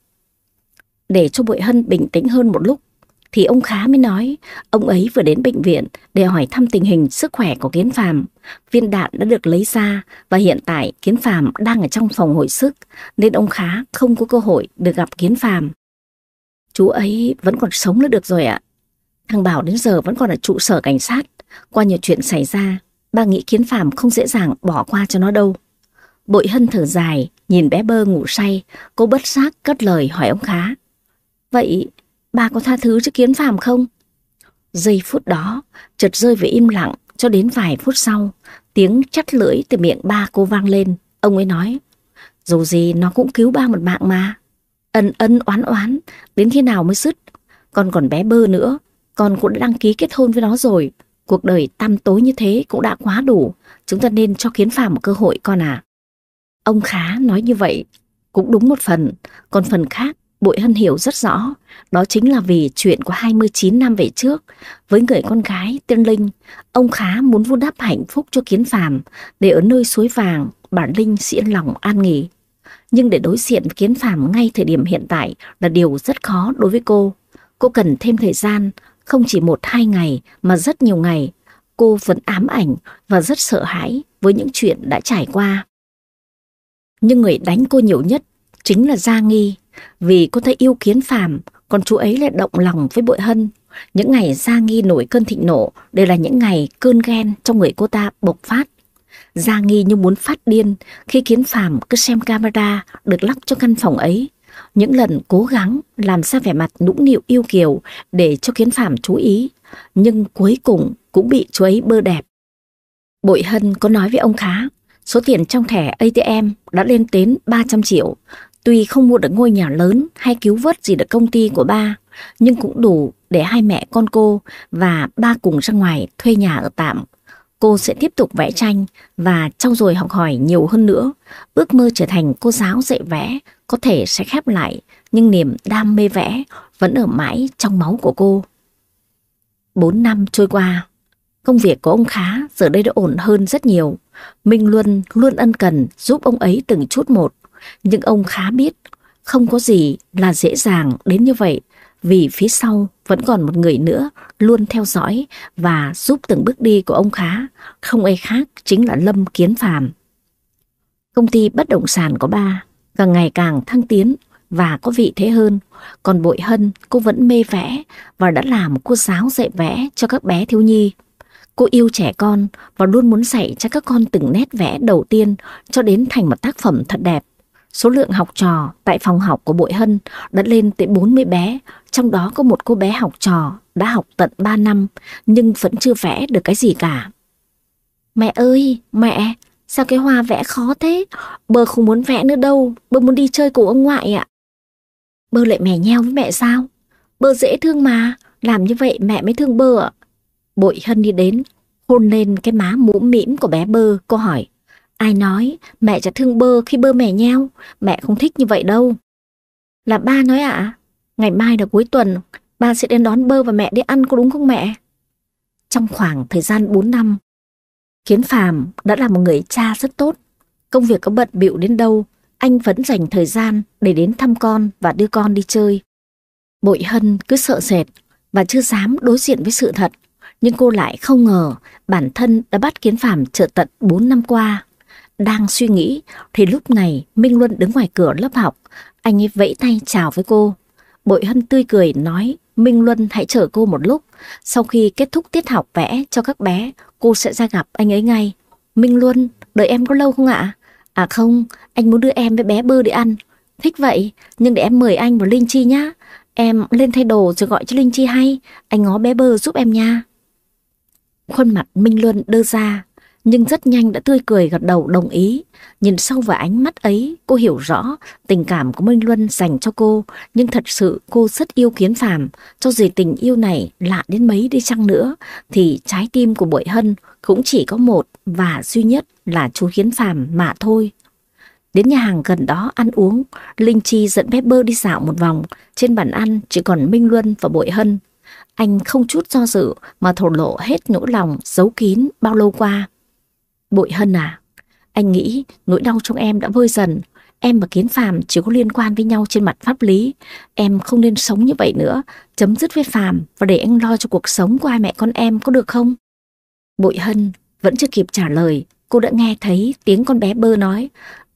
Để cho Bội Hân bình tĩnh hơn một lúc, thì ông Khá mới nói, ông ấy vừa đến bệnh viện để hỏi thăm tình hình sức khỏe của Kiến Phàm. Viên đạn đã được lấy ra và hiện tại Kiến Phàm đang ở trong phòng hồi sức, nên ông Khá không có cơ hội được gặp Kiến Phàm. Chú ấy vẫn còn sống là được rồi ạ. Thằng Bảo đến giờ vẫn còn ở trụ sở cảnh sát. Qua nhiều chuyện xảy ra, ba nghĩ Kiến Phàm không dễ dàng bỏ qua cho nó đâu. Bội Hân thở dài, nhìn bé Bơ ngủ say, cô bất giác cất lời hỏi ông Khá. Vậy ba có tha thứ cho Kiến Phàm không? Giây phút đó chợt rơi về im lặng, cho đến vài phút sau tiếng chắt lưỡi từ miệng ba cô vang lên. Ông ấy nói, dù gì nó cũng cứu ba một mạng mà. Ân ân oán oán đến khi nào mới dứt. Con còn bé Bơ nữa, con cũng đã đăng ký kết hôn với nó rồi. Cuộc đời tăm tối như thế cũng đã quá đủ, chúng ta nên cho Kiến Phàm một cơ hội con à. Ông Khá nói như vậy cũng đúng một phần, còn phần khác Bội Hân hiểu rất rõ. Đó chính là vì chuyện của 29 năm về trước với người con gái tên Linh. Ông Khá muốn vun đắp hạnh phúc cho Kiến Phàm, để ở nơi suối vàng bà Linh sẽ yên lòng an nghỉ. Nhưng để đối diện với Kiến Phàm ngay thời điểm hiện tại là điều rất khó đối với cô. Cô cần thêm thời gian, không chỉ 1-2 ngày mà rất nhiều ngày. Cô vẫn ám ảnh và rất sợ hãi với những chuyện đã trải qua. Nhưng người đánh cô nhiều nhất chính là Gia Nghi. Vì cô thấy yêu Kiến Phàm, còn chú ấy lại động lòng với Bội Hân. Những ngày Gia Nghi nổi cơn thịnh nộ đều là những ngày cơn ghen trong người cô ta bộc phát. Gia Nghi như muốn phát điên khi Kiến Phàm cứ xem camera được lắp cho căn phòng ấy. Những lần cố gắng làm ra vẻ mặt nũng nịu yêu kiều để cho Kiến Phàm chú ý, nhưng cuối cùng cũng bị chú ấy bơ đẹp. Bội Hân có nói với ông Khá, số tiền trong thẻ ATM đã lên đến 300 triệu. Tuy không mua được ngôi nhà lớn hay cứu vớt gì được công ty của ba, nhưng cũng đủ để hai mẹ con cô và ba cùng ra ngoài thuê nhà ở tạm. Cô sẽ tiếp tục vẽ tranh và trau dồi học hỏi nhiều hơn nữa. Ước mơ trở thành cô giáo dạy vẽ có thể sẽ khép lại, nhưng niềm đam mê vẽ vẫn ở mãi trong máu của cô. 4 năm trôi qua, công việc của ông Khá giờ đây đã ổn hơn rất nhiều. Minh Luân luôn ân cần giúp ông ấy từng chút một. Nhưng ông Khá biết không có gì là dễ dàng đến như vậy, vì phía sau vẫn còn một người nữa luôn theo dõi và giúp từng bước đi của ông Khá, không ai khác chính là Lâm Kiến Phàm. Công ty bất động sản của ba càng ngày càng thăng tiến và có vị thế hơn. Còn Bội Hân, cô vẫn mê vẽ và đã là một cô giáo dạy vẽ cho các bé thiếu nhi. Cô yêu trẻ con và luôn muốn dạy cho các con từng nét vẽ đầu tiên cho đến thành một tác phẩm thật đẹp. Số lượng học trò tại phòng học của Bội Hân đã lên tới 40 bé, trong đó có một cô bé học trò đã học tận 3 năm nhưng vẫn chưa vẽ được cái gì cả. Mẹ ơi, mẹ, sao cái hoa vẽ khó thế? Bơ không muốn vẽ nữa đâu, bơ muốn đi chơi cùng ông ngoại ạ. Bơ lại mè nheo với mẹ sao? Bơ dễ thương mà, làm như vậy mẹ mới thương Bơ ạ. Bội Hân đi đến, hôn lên cái má mũm mĩm của bé Bơ, cô hỏi. Ai nói mẹ chả thương Bơ khi Bơ mè nheo, mẹ không thích như vậy đâu. Là ba nói ạ? Ngày mai là cuối tuần, ba sẽ đến đón Bơ và mẹ đi ăn, có đúng không mẹ? Trong khoảng thời gian 4 năm, Kiến Phàm đã là một người cha rất tốt. Công việc có bận bịu đến đâu, anh vẫn dành thời gian để đến thăm con và đưa con đi chơi. Bội Hân cứ sợ sệt và chưa dám đối diện với sự thật. Nhưng cô lại không ngờ bản thân đã bắt Kiến Phàm chờ tận 4 năm qua. Đang suy nghĩ thì lúc này Minh Luân đứng ngoài cửa lớp học. Anh ấy vẫy tay chào với cô. Bội Hân tươi cười nói Minh Luân hãy chờ cô một lúc. Sau khi kết thúc tiết học vẽ cho các bé, cô sẽ ra gặp anh ấy ngay. Minh Luân, đợi em có lâu không ạ? À không, anh muốn đưa em với bé Bơ đi ăn. Thích vậy, nhưng để em mời anh và Linh Chi nhá. Em lên thay đồ rồi gọi cho Linh Chi hay. Anh ngó bé Bơ giúp em nha. Khuôn mặt Minh Luân đơ ra, nhưng rất nhanh đã tươi cười gật đầu đồng ý. Nhìn sâu vào ánh mắt ấy, cô hiểu rõ tình cảm của Minh Luân dành cho cô. Nhưng thật sự cô rất yêu Kiến Phàm. Cho dù tình yêu này lạ đến mấy đi chăng nữa, thì trái tim của Bội Hân cũng chỉ có một và duy nhất là chú Kiến Phàm mà thôi. Đến nhà hàng gần đó ăn uống, Linh Chi dẫn bé Bơ đi dạo một vòng. Trên bàn ăn chỉ còn Minh Luân và Bội Hân. Anh không chút do dự mà thổ lộ hết nỗi lòng giấu kín bao lâu qua. Bội Hân à, anh nghĩ nỗi đau trong em đã vơi dần. Em và Kiến Phàm chỉ có liên quan với nhau trên mặt pháp lý. Em không nên sống như vậy nữa. Chấm dứt với Phàm và để anh lo cho cuộc sống của hai mẹ con em, có được không? Bội Hân vẫn chưa kịp trả lời, cô đã nghe thấy tiếng con bé Bơ nói.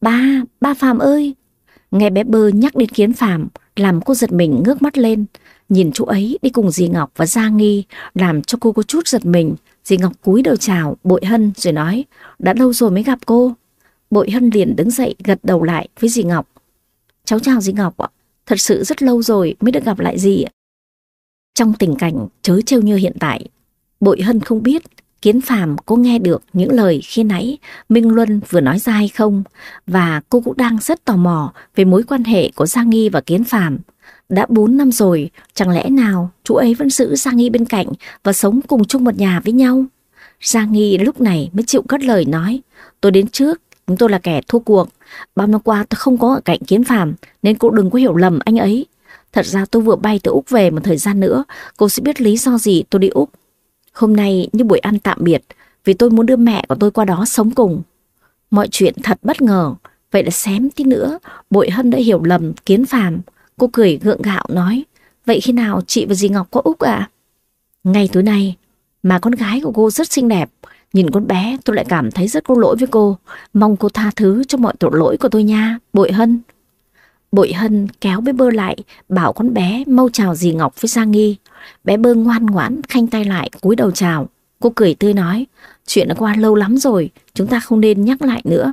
Ba Phàm ơi. Nghe bé Bơ nhắc đến Kiến Phàm làm cô giật mình ngước mắt lên. Nhìn chú ấy đi cùng dì Ngọc và Gia Nghi làm cho cô có chút giật mình. Dì Ngọc cúi đầu chào Bội Hân rồi nói, đã lâu rồi mới gặp cô. Bội Hân liền đứng dậy gật đầu lại với dì Ngọc. Cháu chào dì Ngọc ạ, thật sự rất lâu rồi mới được gặp lại dì ạ. Trong tình cảnh trớ trêu như hiện tại, Bội Hân không biết Kiến Phàm có nghe được những lời khi nãy Minh Luân vừa nói ra hay không, và cô cũng đang rất tò mò về mối quan hệ của Gia Nghi và Kiến Phàm. Đã 4 năm rồi, chẳng lẽ nào chú ấy vẫn giữ Gia Nghi bên cạnh và sống cùng chung một nhà với nhau? Gia Nghi lúc này mới chịu cất lời nói, tôi đến trước, nhưng tôi là kẻ thua cuộc. Bao năm qua tôi không có ở cạnh Kiến Phàm nên cô đừng có hiểu lầm anh ấy. Thật ra tôi vừa bay từ Úc về một thời gian nữa, cô sẽ biết lý do gì tôi đi Úc. Hôm nay như buổi ăn tạm biệt, vì tôi muốn đưa mẹ của tôi qua đó sống cùng. Mọi chuyện thật bất ngờ, vậy là xém tí nữa Bội Hân đã hiểu lầm Kiến Phàm. Cô cười gượng gạo nói, vậy khi nào chị và dì Ngọc có Úc ạ? Ngay tối nay, mà con gái của cô rất xinh đẹp. Nhìn con bé tôi lại cảm thấy rất có lỗi với cô. Mong cô tha thứ cho mọi tội lỗi của tôi nha, Bội Hân. Bội Hân kéo bé Bơ lại, bảo con bé mau chào dì Ngọc với Gia Nghi. Bé Bơ ngoan ngoãn khanh tay lại cúi đầu chào. Cô cười tươi nói, chuyện đã qua lâu lắm rồi, chúng ta không nên nhắc lại nữa.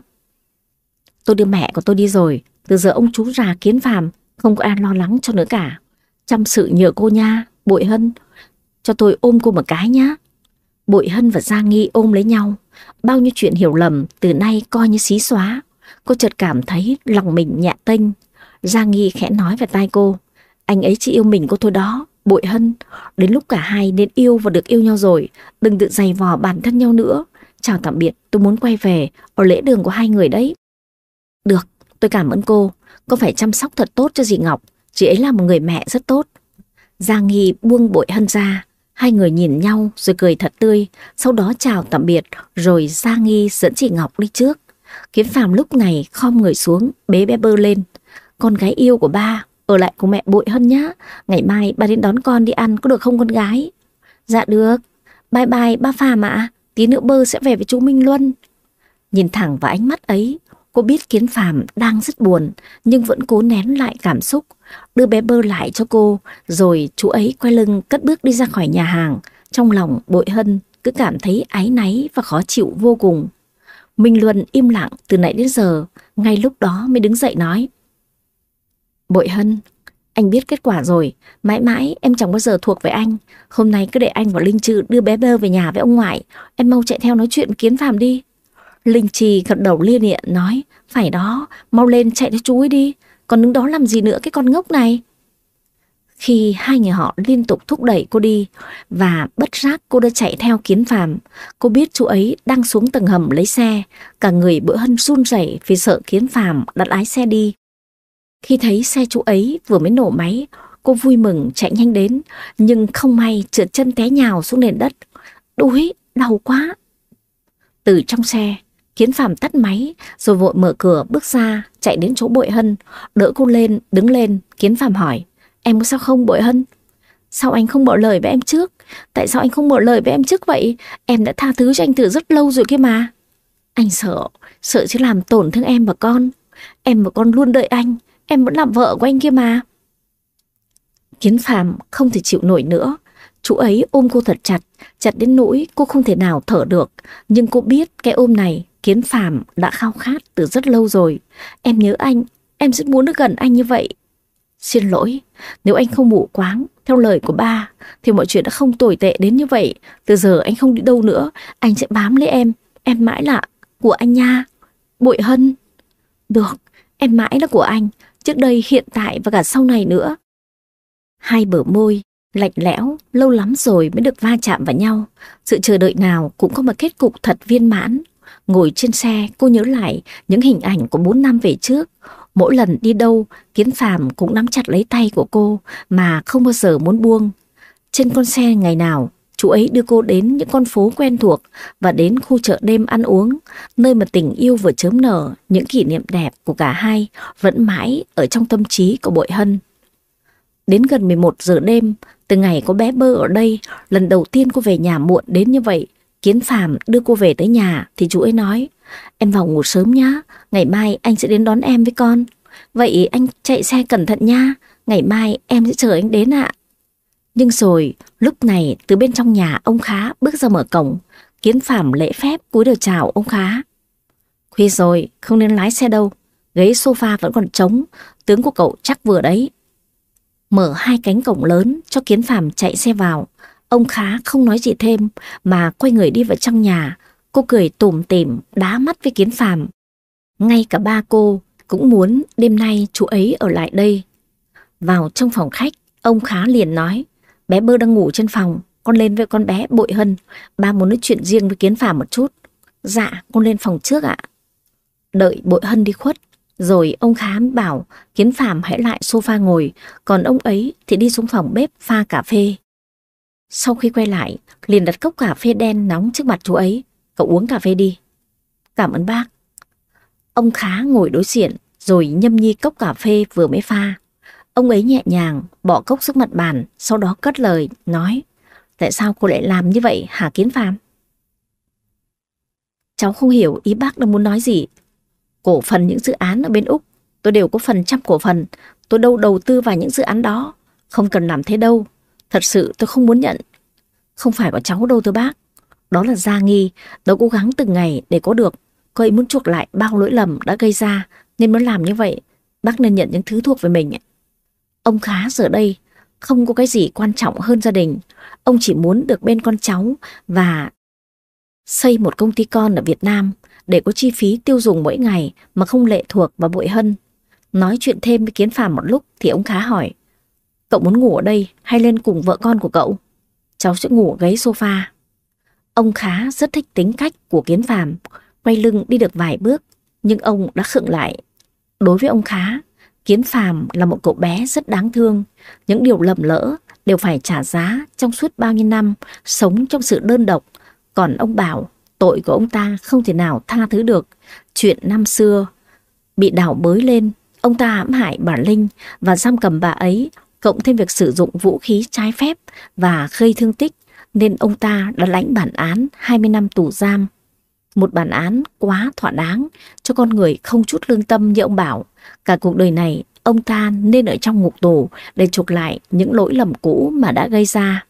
Tôi đưa mẹ của tôi đi rồi, từ giờ ông chú già Kiến Phàm không có ai lo lắng cho nữa cả. Chăm sự nhờ cô nha, Bội Hân. Cho tôi ôm cô một cái nhá. Bội Hân và Gia Nghi ôm lấy nhau. Bao nhiêu chuyện hiểu lầm từ nay coi như xí xóa. Cô chợt cảm thấy lòng mình nhẹ tênh. Gia Nghi khẽ nói vào tai cô, anh ấy chỉ yêu mình cô thôi đó, Bội Hân. Đến lúc cả hai nên yêu và được yêu nhau rồi, đừng tự giày vò bản thân nhau nữa. Chào tạm biệt, tôi muốn quay về ở lễ đường của hai người đấy. Được, tôi cảm ơn cô phải chăm sóc thật tốt cho dì Ngọc, chị ấy là một người mẹ rất tốt. Gia Nghi buông Bội Hân ra, Hai người nhìn nhau rồi cười thật tươi, sau đó chào tạm biệt rồi Gia Nghi dẫn chị Ngọc đi trước. Kiến Phàm lúc này khom người xuống bế bé Bơ lên. Con gái yêu của ba, ở lại cùng mẹ Bội Hân nhá. Ngày mai ba đến đón con đi ăn có được không con gái? Dạ được. Bye bye ba Phàm ạ. Tí nữa Bơ sẽ về với chú Minh Luân. Nhìn thẳng vào ánh mắt ấy, cô biết Kiến Phàm đang rất buồn nhưng vẫn cố nén lại cảm xúc, đưa bé Bơ lại cho cô, rồi chú ấy quay lưng cất bước đi ra khỏi nhà hàng. Trong lòng Bội Hân cứ cảm thấy áy náy và khó chịu vô cùng. Minh Luân im lặng từ nãy đến giờ, ngay lúc đó mới đứng dậy nói: Bội Hân, anh biết kết quả rồi, mãi mãi em chẳng bao giờ thuộc về anh. Hôm nay cứ để anh và Linh Trư đưa bé Bơ về nhà với ông ngoại. Em mau chạy theo nói chuyện với Kiến Phàm đi. Linh Trì gật đầu lia lịa nói: Phải đó, mau lên chạy theo chú ấy đi. Còn đứng đó làm gì nữa cái con ngốc này? Khi hai người họ liên tục thúc đẩy cô đi và bất giác cô đã chạy theo Kiến Phàm. Cô biết chú ấy đang xuống tầng hầm lấy xe. Cả người Bội Hân run rẩy vì sợ Kiến Phàm đã lái xe đi. Khi thấy xe chú ấy vừa mới nổ máy, cô vui mừng chạy nhanh đến, nhưng không may trượt chân té nhào xuống nền đất. Đuối, đau quá. Từ trong xe, Kiến Phàm tắt máy rồi vội mở cửa bước ra, chạy đến chỗ Bội Hân, đỡ cô lên, đứng lên. Kiến Phàm hỏi: Em có sao không Bội Hân? Sao anh không mở lời với em trước? Tại sao anh không mở lời với em trước vậy? Em đã tha thứ cho anh từ rất lâu rồi kia mà. Anh sợ chứ làm tổn thương em và con. Em và con luôn đợi anh, em vẫn làm vợ của anh kia mà. Kiến Phàm không thể chịu nổi nữa. Chú ấy ôm cô thật chặt, chặt đến nỗi cô không thể nào thở được. Nhưng cô biết cái ôm này Kiến Phàm đã khao khát từ rất lâu rồi. Em nhớ anh, em rất muốn được gần anh như vậy. Xin lỗi, nếu anh không mù quáng theo lời của ba thì mọi chuyện đã không tồi tệ đến như vậy. Từ giờ anh không đi đâu nữa, anh sẽ bám lấy em mãi là của anh nha. Bội Hân. Được, em mãi là của anh, trước đây, hiện tại và cả sau này nữa. Hai bờ môi lạnh lẽo lâu lắm rồi mới được va chạm vào nhau. Sự chờ đợi nào cũng có một kết cục thật viên mãn. Ngồi trên xe, cô nhớ lại những hình ảnh của 4 năm về trước. Mỗi lần đi đâu, Kiến Phàm cũng nắm chặt lấy tay của cô mà không bao giờ muốn buông. Trên con xe ngày nào, chú ấy đưa cô đến những con phố quen thuộc và đến khu chợ đêm ăn uống, nơi mà tình yêu vừa chớm nở. Những kỷ niệm đẹp của cả hai vẫn mãi ở trong tâm trí của Bội Hân. Đến gần 11 giờ đêm, từ ngày có bé Bơ ở đây, lần đầu tiên cô về nhà muộn đến như vậy. Kiến Phàm đưa cô về tới nhà thì chú ấy nói: Em vào ngủ sớm nhá, ngày mai anh sẽ đến đón em với con. Vậy anh chạy xe cẩn thận nha, ngày mai em sẽ chờ anh đến ạ. Nhưng rồi lúc này từ bên trong nhà ông Khá bước ra mở cổng. Kiến Phàm lễ phép cúi đầu chào ông Khá. Khuya rồi, không nên lái xe đâu, ghế sofa vẫn còn trống, tướng của cậu chắc vừa đấy. Mở hai cánh cổng lớn cho Kiến Phàm chạy xe vào. Ông Khá không nói gì thêm mà quay người đi vào trong nhà. Cô cười tủm tỉm đá mắt với Kiến Phàm. Ngay cả ba cô cũng muốn đêm nay chú ấy ở lại đây. Vào trong phòng khách, ông Khá liền nói: Bé Bơ đang ngủ trên phòng, con lên với con bé Bội Hân, ba muốn nói chuyện riêng với Kiến Phàm một chút. Dạ, con lên phòng trước ạ. Đợi Bội Hân đi khuất, rồi ông Khá bảo Kiến Phàm hãy lại sofa ngồi, còn ông ấy thì đi xuống phòng bếp pha cà phê. Sau khi quay lại, liền đặt cốc cà phê đen nóng trước mặt chú ấy. Cậu uống cà phê đi. Cảm ơn bác. Ông Khá ngồi đối diện rồi nhâm nhi cốc cà phê vừa mới pha. Ông ấy nhẹ nhàng bỏ cốc xuống mặt bàn, sau đó cất lời nói: Tại sao cô lại làm như vậy hả Kiến Phàm? Cháu không hiểu ý bác đang muốn nói gì. Cổ phần những dự án ở bên Úc, tôi đều có phần trăm cổ phần. Tôi đâu đầu tư vào những dự án đó. Không cần làm thế đâu. Thật sự tôi không muốn nhận. Không phải của cháu đâu thưa bác. Đó là Gia Nghi, nó cố gắng từng ngày để có được. Cô ấy muốn chuộc lại bao lỗi lầm đã gây ra nên mới làm như vậy. Bác nên nhận những thứ thuộc về mình. Ông Khá giờ đây không có cái gì quan trọng hơn gia đình. Ông chỉ muốn được bên con cháu và xây một công ty con ở Việt Nam để có chi phí tiêu dùng mỗi ngày mà không lệ thuộc vào Bội Hân. Nói chuyện thêm với Kiến Phàm một lúc thì ông Khá hỏi: Cậu muốn ngủ ở đây hay lên cùng vợ con của cậu? Cháu sẽ ngủ ở ghế sofa. Ông Khá rất thích tính cách của Kiến Phàm. Quay lưng đi được vài bước nhưng ông đã khựng lại. Đối với ông Khá, Kiến Phàm là một cậu bé rất đáng thương. Những điều lầm lỡ đều phải trả giá trong suốt bao nhiêu năm sống trong sự đơn độc. Còn ông Bảo, tội của ông ta không thể nào tha thứ được. Chuyện năm xưa bị đào bới lên, ông ta hãm hại bà Linh và giam cầm bà ấy, cộng thêm việc sử dụng vũ khí trái phép và gây thương tích, nên ông ta đã lãnh bản án 20 năm tù giam. Một bản án quá thỏa đáng cho con người không chút lương tâm như ông Bảo. Cả cuộc đời này ông ta nên ở trong ngục tù để chuộc lại những lỗi lầm cũ mà đã gây ra.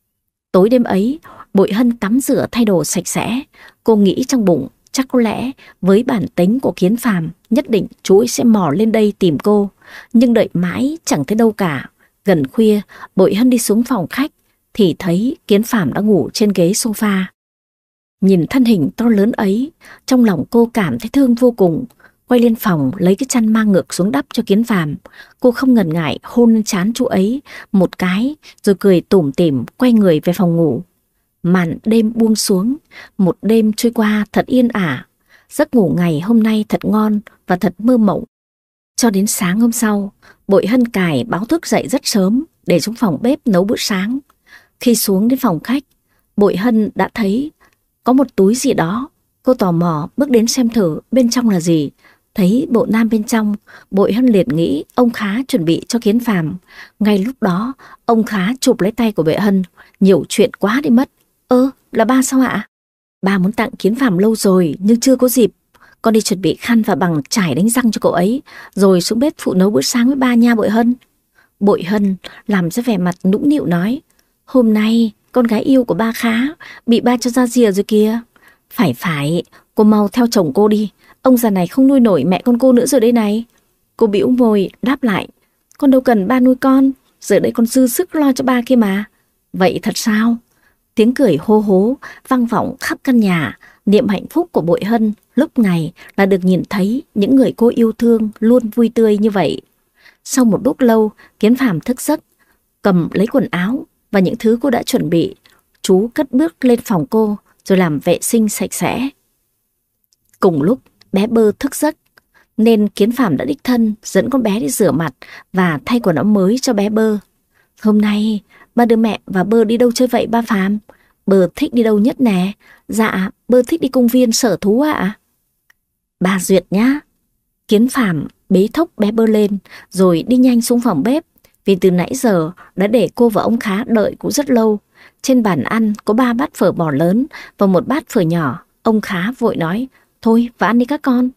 Tối đêm ấy, Bội Hân tắm rửa thay đồ sạch sẽ. Cô nghĩ trong bụng chắc có lẽ với bản tính của Kiến Phàm nhất định chú ấy sẽ mò lên đây tìm cô. Nhưng đợi mãi chẳng thấy đâu cả. Gần khuya, Bội Hân đi xuống phòng khách thì thấy Kiến Phàm đã ngủ trên ghế sofa. Nhìn thân hình to lớn ấy, trong lòng cô cảm thấy thương vô cùng. Quay lên phòng lấy cái chăn mang ngược xuống đắp cho Kiến Phàm. Cô không ngần ngại hôn lên trán chú ấy một cái, rồi cười tủm tỉm quay người về phòng ngủ. Màn đêm buông xuống, một đêm trôi qua thật yên ả. Giấc ngủ ngày hôm nay thật ngon và thật mơ mộng. Cho đến sáng hôm sau, Bội Hân cài báo thức dậy rất sớm để xuống phòng bếp nấu bữa sáng. Khi xuống đến phòng khách, Bội Hân đã thấy có một túi gì đó. Cô tò mò bước đến xem thử bên trong là gì. Thấy bộ nam bên trong, Bội Hân liền nghĩ ông Khá chuẩn bị cho Kiến Phàm. Ngay lúc đó, ông Khá chụp lấy tay của Bội Hân. Nhiều chuyện quá đi mất. Là ba sao ạ? Ba muốn tặng Kiến Phàm lâu rồi nhưng chưa có dịp. Con đi chuẩn bị khăn và bằng chải đánh răng cho cậu ấy, rồi xuống bếp phụ nấu bữa sáng với ba nha Bội Hân. Bội Hân làm ra vẻ mặt nũng nịu nói, hôm nay con gái yêu của ba Khá bị ba cho ra rìa rồi kìa. Phải, cô mau theo chồng cô đi. Ông già này không nuôi nổi mẹ con cô nữa rồi đây này. Cô bĩu môi đáp lại, con đâu cần ba nuôi con, giờ đây con dư sức lo cho ba kia mà. Vậy thật sao? Tiếng cười hô hố vang vọng khắp căn nhà. Niềm hạnh phúc của Bội Hân lúc này là được nhìn thấy những người cô yêu thương luôn vui tươi như vậy. Sau một lúc lâu, Kiến Phàm thức giấc, cầm lấy quần áo và những thứ cô đã chuẩn bị. Chú cất bước lên phòng cô rồi làm vệ sinh sạch sẽ. Cùng lúc bé Bơ thức giấc nên Kiến Phàm đã đích thân dẫn con bé đi rửa mặt và thay quần áo mới cho bé Bơ. Hôm nay ba đưa mẹ và Bơ đi đâu chơi vậy ba Phàm? Bơ thích đi đâu nhất nè? Dạ, Bơ thích đi công viên sở thú ạ. Bà duyệt nhá. Kiến Phàm bế thốc bé Bơ lên rồi đi nhanh xuống phòng bếp, vì từ nãy giờ đã để cô và ông Khá đợi cũng rất lâu. Trên bàn ăn có 3 bát phở bò lớn và 1 bát phở nhỏ. Ông Khá vội nói, thôi vào ăn đi các con.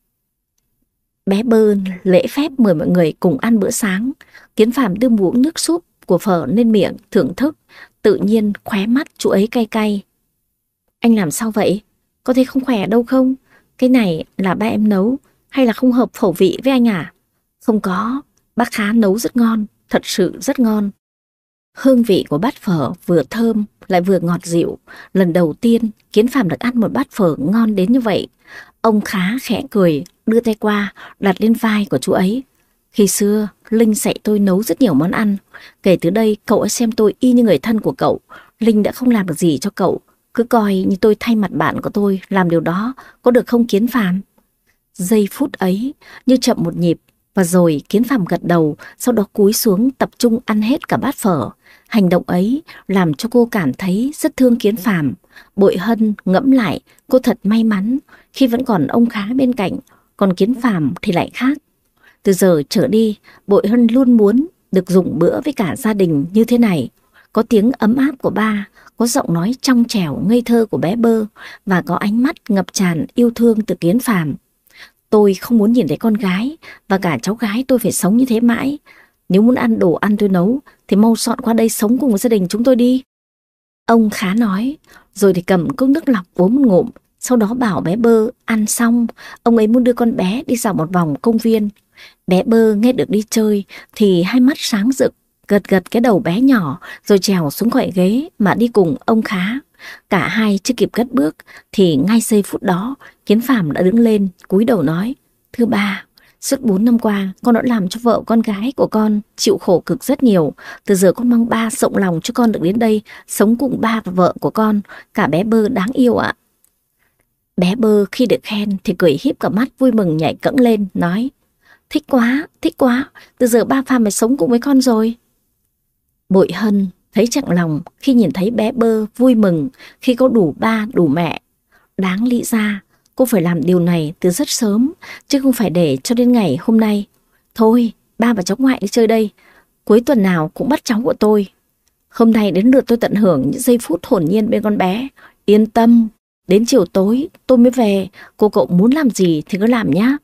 Bé Bơ lễ phép mời mọi người cùng ăn bữa sáng. Kiến Phàm đưa muỗng nước súp của phở lên miệng thưởng thức. Tự nhiên khóe mắt chú ấy cay cay. Anh làm sao vậy? Có thấy không khỏe đâu không? Cái này là ba em nấu hay là không hợp khẩu vị với anh à? Không có, bác Khá nấu rất ngon, thật sự rất ngon. Hương vị của bát phở vừa thơm lại vừa ngọt dịu. Lần đầu tiên Kiến Phàm được ăn một bát phở ngon đến như vậy. Ông Khá khẽ cười, đưa tay qua đặt lên vai của chú ấy. Khi xưa Linh dạy tôi nấu rất nhiều món ăn. Kể từ đây cậu ấy xem tôi y như người thân của cậu. Linh đã không làm được gì cho cậu, cứ coi như tôi thay mặt bạn của tôi làm điều đó, có được không Kiến Phàm? Giây phút ấy như chậm một nhịp, và rồi Kiến Phàm gật đầu, sau đó cúi xuống tập trung ăn hết cả bát phở. Hành động ấy làm cho cô cảm thấy rất thương Kiến Phàm. Bội Hân ngẫm lại, cô thật may mắn khi vẫn còn ông Khá bên cạnh, còn Kiến Phàm thì lại khác. Từ giờ trở đi, Bội Hân luôn muốn được dùng bữa với cả gia đình như thế này. Có tiếng ấm áp của ba, có giọng nói trong trẻo ngây thơ của bé Bơ, và có ánh mắt ngập tràn yêu thương từ Kiến Phàm. Tôi không muốn nhìn thấy con gái và cả cháu gái tôi phải sống như thế mãi. Nếu muốn ăn đồ ăn tôi nấu thì mau dọn qua đây sống cùng với gia đình chúng tôi đi. Ông Khá nói, rồi thì cầm cốc nước lọc uống một ngụm. Sau đó bảo bé Bơ ăn xong, ông ấy muốn đưa con bé đi dạo một vòng công viên. Bé Bơ nghe được đi chơi thì hai mắt sáng rực, gật gật cái đầu bé nhỏ rồi trèo xuống khỏi ghế mà đi cùng ông Khá. Cả hai chưa kịp cất bước thì ngay giây phút đó Kiến Phàm đã đứng lên cúi đầu nói, thưa ba, suốt 4 năm qua con đã làm cho vợ con gái của con chịu khổ cực rất nhiều. Từ giờ con mong ba rộng lòng cho con được đến đây sống cùng ba và vợ của con, cả bé Bơ đáng yêu ạ. Bé Bơ khi được khen thì cười híp cả mắt vui mừng nhảy cẫng lên nói, thích quá, từ giờ ba Phàm phải sống cùng với con rồi. Bội Hân thấy chạnh lòng khi nhìn thấy bé Bơ vui mừng khi có đủ ba đủ mẹ. Đáng lý ra cô phải làm điều này từ rất sớm, chứ không phải để cho đến ngày hôm nay. Thôi, ba và cháu ngoại đi chơi đây, cuối tuần nào cũng bắt cháu của tôi. Hôm nay đến lượt tôi tận hưởng những giây phút hồn nhiên bên con bé. Yên tâm, đến chiều tối tôi mới về, cô cậu muốn làm gì thì cứ làm nhá.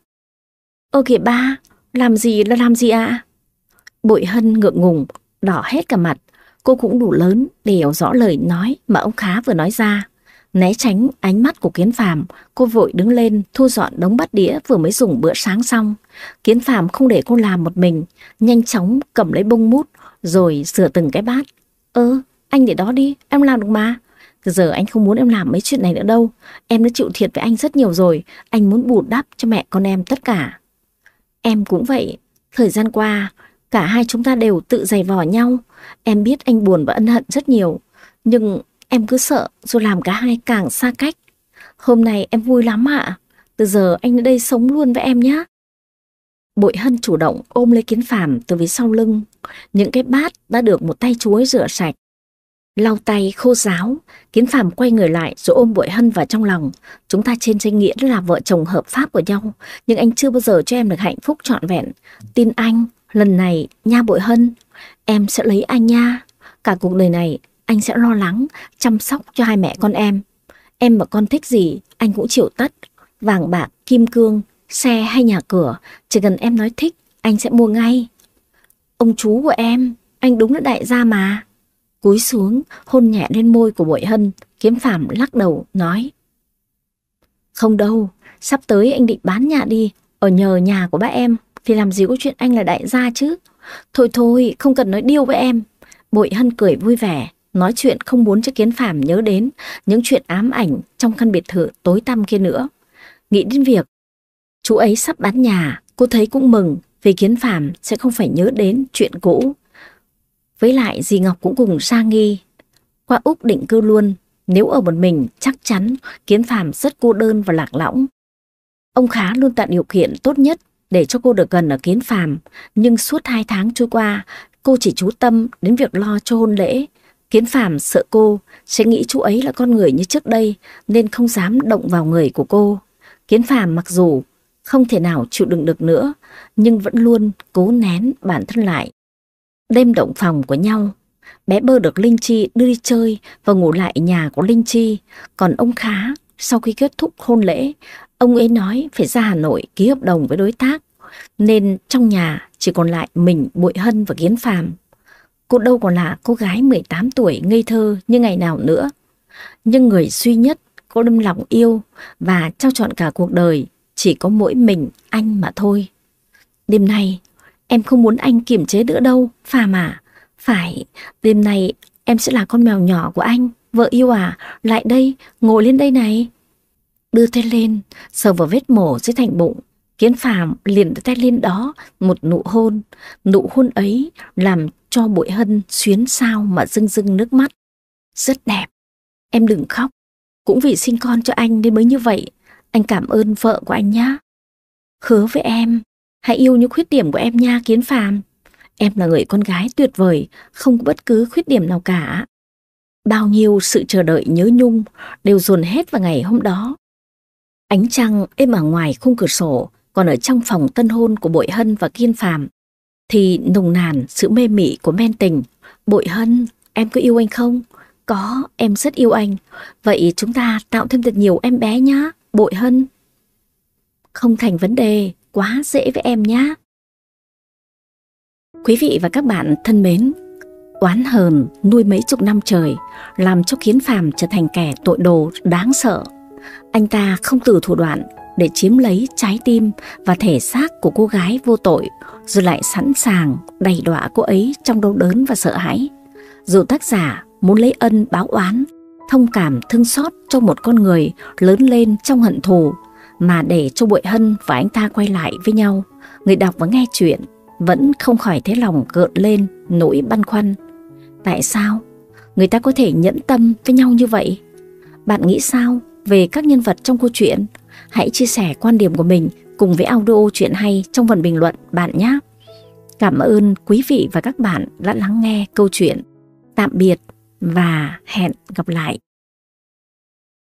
Ơ kìa ba, làm gì là làm gì ạ? Bội Hân ngượng ngùng, đỏ hết cả mặt. Cô cũng đủ lớn để hiểu rõ lời nói mà ông Khá vừa nói ra. Né tránh ánh mắt của Kiến Phàm, cô vội đứng lên thu dọn đống bát đĩa vừa mới dùng bữa sáng xong. Kiến Phàm không để cô làm một mình, nhanh chóng cầm lấy bông mút rồi rửa từng cái bát. Anh để đó đi, em làm được mà. Từ giờ anh không muốn em làm mấy chuyện này nữa đâu. Em đã chịu thiệt với anh rất nhiều rồi, anh muốn bù đắp cho mẹ con em tất cả. Em cũng vậy, thời gian qua cả hai chúng ta đều tự giày vò nhau. Em biết anh buồn và ân hận rất nhiều, nhưng em cứ sợ rồi làm cả hai càng xa cách. Hôm nay em vui lắm ạ. Từ giờ anh ở đây sống luôn với em nhé. Bội Hân chủ động ôm lấy Kiến Phàm từ phía sau lưng. Những cái bát đã được một tay chú ấy rửa sạch, lau tay khô ráo. Kiến Phàm quay người lại rồi ôm Bội Hân vào trong lòng. Chúng ta trên danh nghĩa là vợ chồng hợp pháp của nhau, nhưng anh chưa bao giờ cho em được hạnh phúc trọn vẹn. Tin anh, lần này nha Bội Hân, em sẽ lấy anh nha. Cả cuộc đời này anh sẽ lo lắng, chăm sóc cho hai mẹ con em. Em mà con thích gì anh cũng chịu tất. Vàng bạc, kim cương, xe hay nhà cửa, chỉ cần em nói thích anh sẽ mua ngay. Ông chú của em, anh đúng là đại gia mà. Cúi xuống hôn nhẹ lên môi của Bội Hân, Kiến Phàm lắc đầu nói: Không đâu, sắp tới anh định bán nhà đi, ở nhờ nhà của bác em, thì làm gì có chuyện anh là đại gia chứ. Thôi thôi, không cần nói điêu với em. Bội Hân cười vui vẻ, nói chuyện không muốn cho Kiến Phàm nhớ đến những chuyện ám ảnh trong căn biệt thự tối tăm kia nữa. Nghĩ đến việc chú ấy sắp bán nhà, cô thấy cũng mừng, vì Kiến Phàm sẽ không phải nhớ đến chuyện cũ. Với lại dì Ngọc cũng cùng Sa Nghi qua Úc định cư luôn. Nếu ở một mình chắc chắn Kiến Phàm rất cô đơn và lạc lõng. Ông Khá luôn tạo điều kiện tốt nhất để cho cô được gần ở Kiến Phàm, nhưng suốt 2 tháng trôi qua, cô chỉ chú tâm đến việc lo cho hôn lễ. Kiến Phàm sợ cô sẽ nghĩ chú ấy là con người như trước đây nên không dám động vào người của cô. Kiến Phàm mặc dù không thể nào chịu đựng được nữa, nhưng vẫn luôn cố nén bản thân lại. Đêm động phòng của nhau, bé Bơ được Linh Chi đưa đi chơi và ngủ lại nhà của Linh Chi. Còn ông Khá, sau khi kết thúc hôn lễ, ông ấy nói phải ra Hà Nội ký hợp đồng với đối tác, nên trong nhà chỉ còn lại mình Bội Hân và Kiến Phàm. Cô đâu còn là cô gái 18 tuổi ngây thơ như ngày nào nữa, nhưng người duy nhất cô đâm lòng yêu và trao trọn cả cuộc đời chỉ có mỗi mình anh mà thôi. Đêm nay em không muốn anh kiềm chế nữa đâu, Phàm à. Phải, đêm nay em sẽ là con mèo nhỏ của anh. Vợ yêu à, lại đây, ngồi lên đây này. Đưa tay lên, sờ vào vết mổ dưới thành bụng. Kiến Phàm liền đưa tay lên đó một nụ hôn. Nụ hôn ấy làm cho Bội Hân xuyến sao mà rưng rưng nước mắt. Rất đẹp, em đừng khóc. Cũng vì sinh con cho anh nên mới như vậy. Anh cảm ơn vợ của anh nhá. Hứa với em, hãy yêu những khuyết điểm của em nha Kiến Phàm. Em là người con gái tuyệt vời, không có bất cứ khuyết điểm nào cả. Bao nhiêu sự chờ đợi nhớ nhung đều dồn hết vào ngày hôm đó. Ánh trăng êm ở ngoài khung cửa sổ, còn ở trong phòng tân hôn của Bội Hân và Kiến Phàm thì nồng nàn sự mê mị của men tình. Bội Hân, em có yêu anh không? Có, em rất yêu anh. Vậy chúng ta tạo thêm thật nhiều em bé nhá, Bội Hân. Không thành vấn đề, quá dễ với em nhá. Quý vị và các bạn thân mến, oán hờn nuôi mấy chục năm trời làm cho Kiến Phàm trở thành kẻ tội đồ đáng sợ. Anh ta không từ thủ đoạn để chiếm lấy trái tim và thể xác của cô gái vô tội, rồi lại sẵn sàng đày đọa cô ấy trong đau đớn và sợ hãi. Dù tác giả muốn lấy ân báo oán, thông cảm thương xót cho một con người lớn lên trong hận thù, mà để cho Bội Hân và anh ta quay lại với nhau, người đọc và nghe chuyện vẫn không khỏi thấy lòng gợn lên nỗi băn khoăn. Tại sao người ta có thể nhẫn tâm với nhau như vậy? Bạn nghĩ sao về các nhân vật trong câu chuyện? Hãy chia sẻ quan điểm của mình cùng với audio chuyện hay trong phần bình luận bạn nhé. Cảm ơn quý vị và các bạn đã lắng nghe câu chuyện. Tạm biệt và hẹn gặp lại.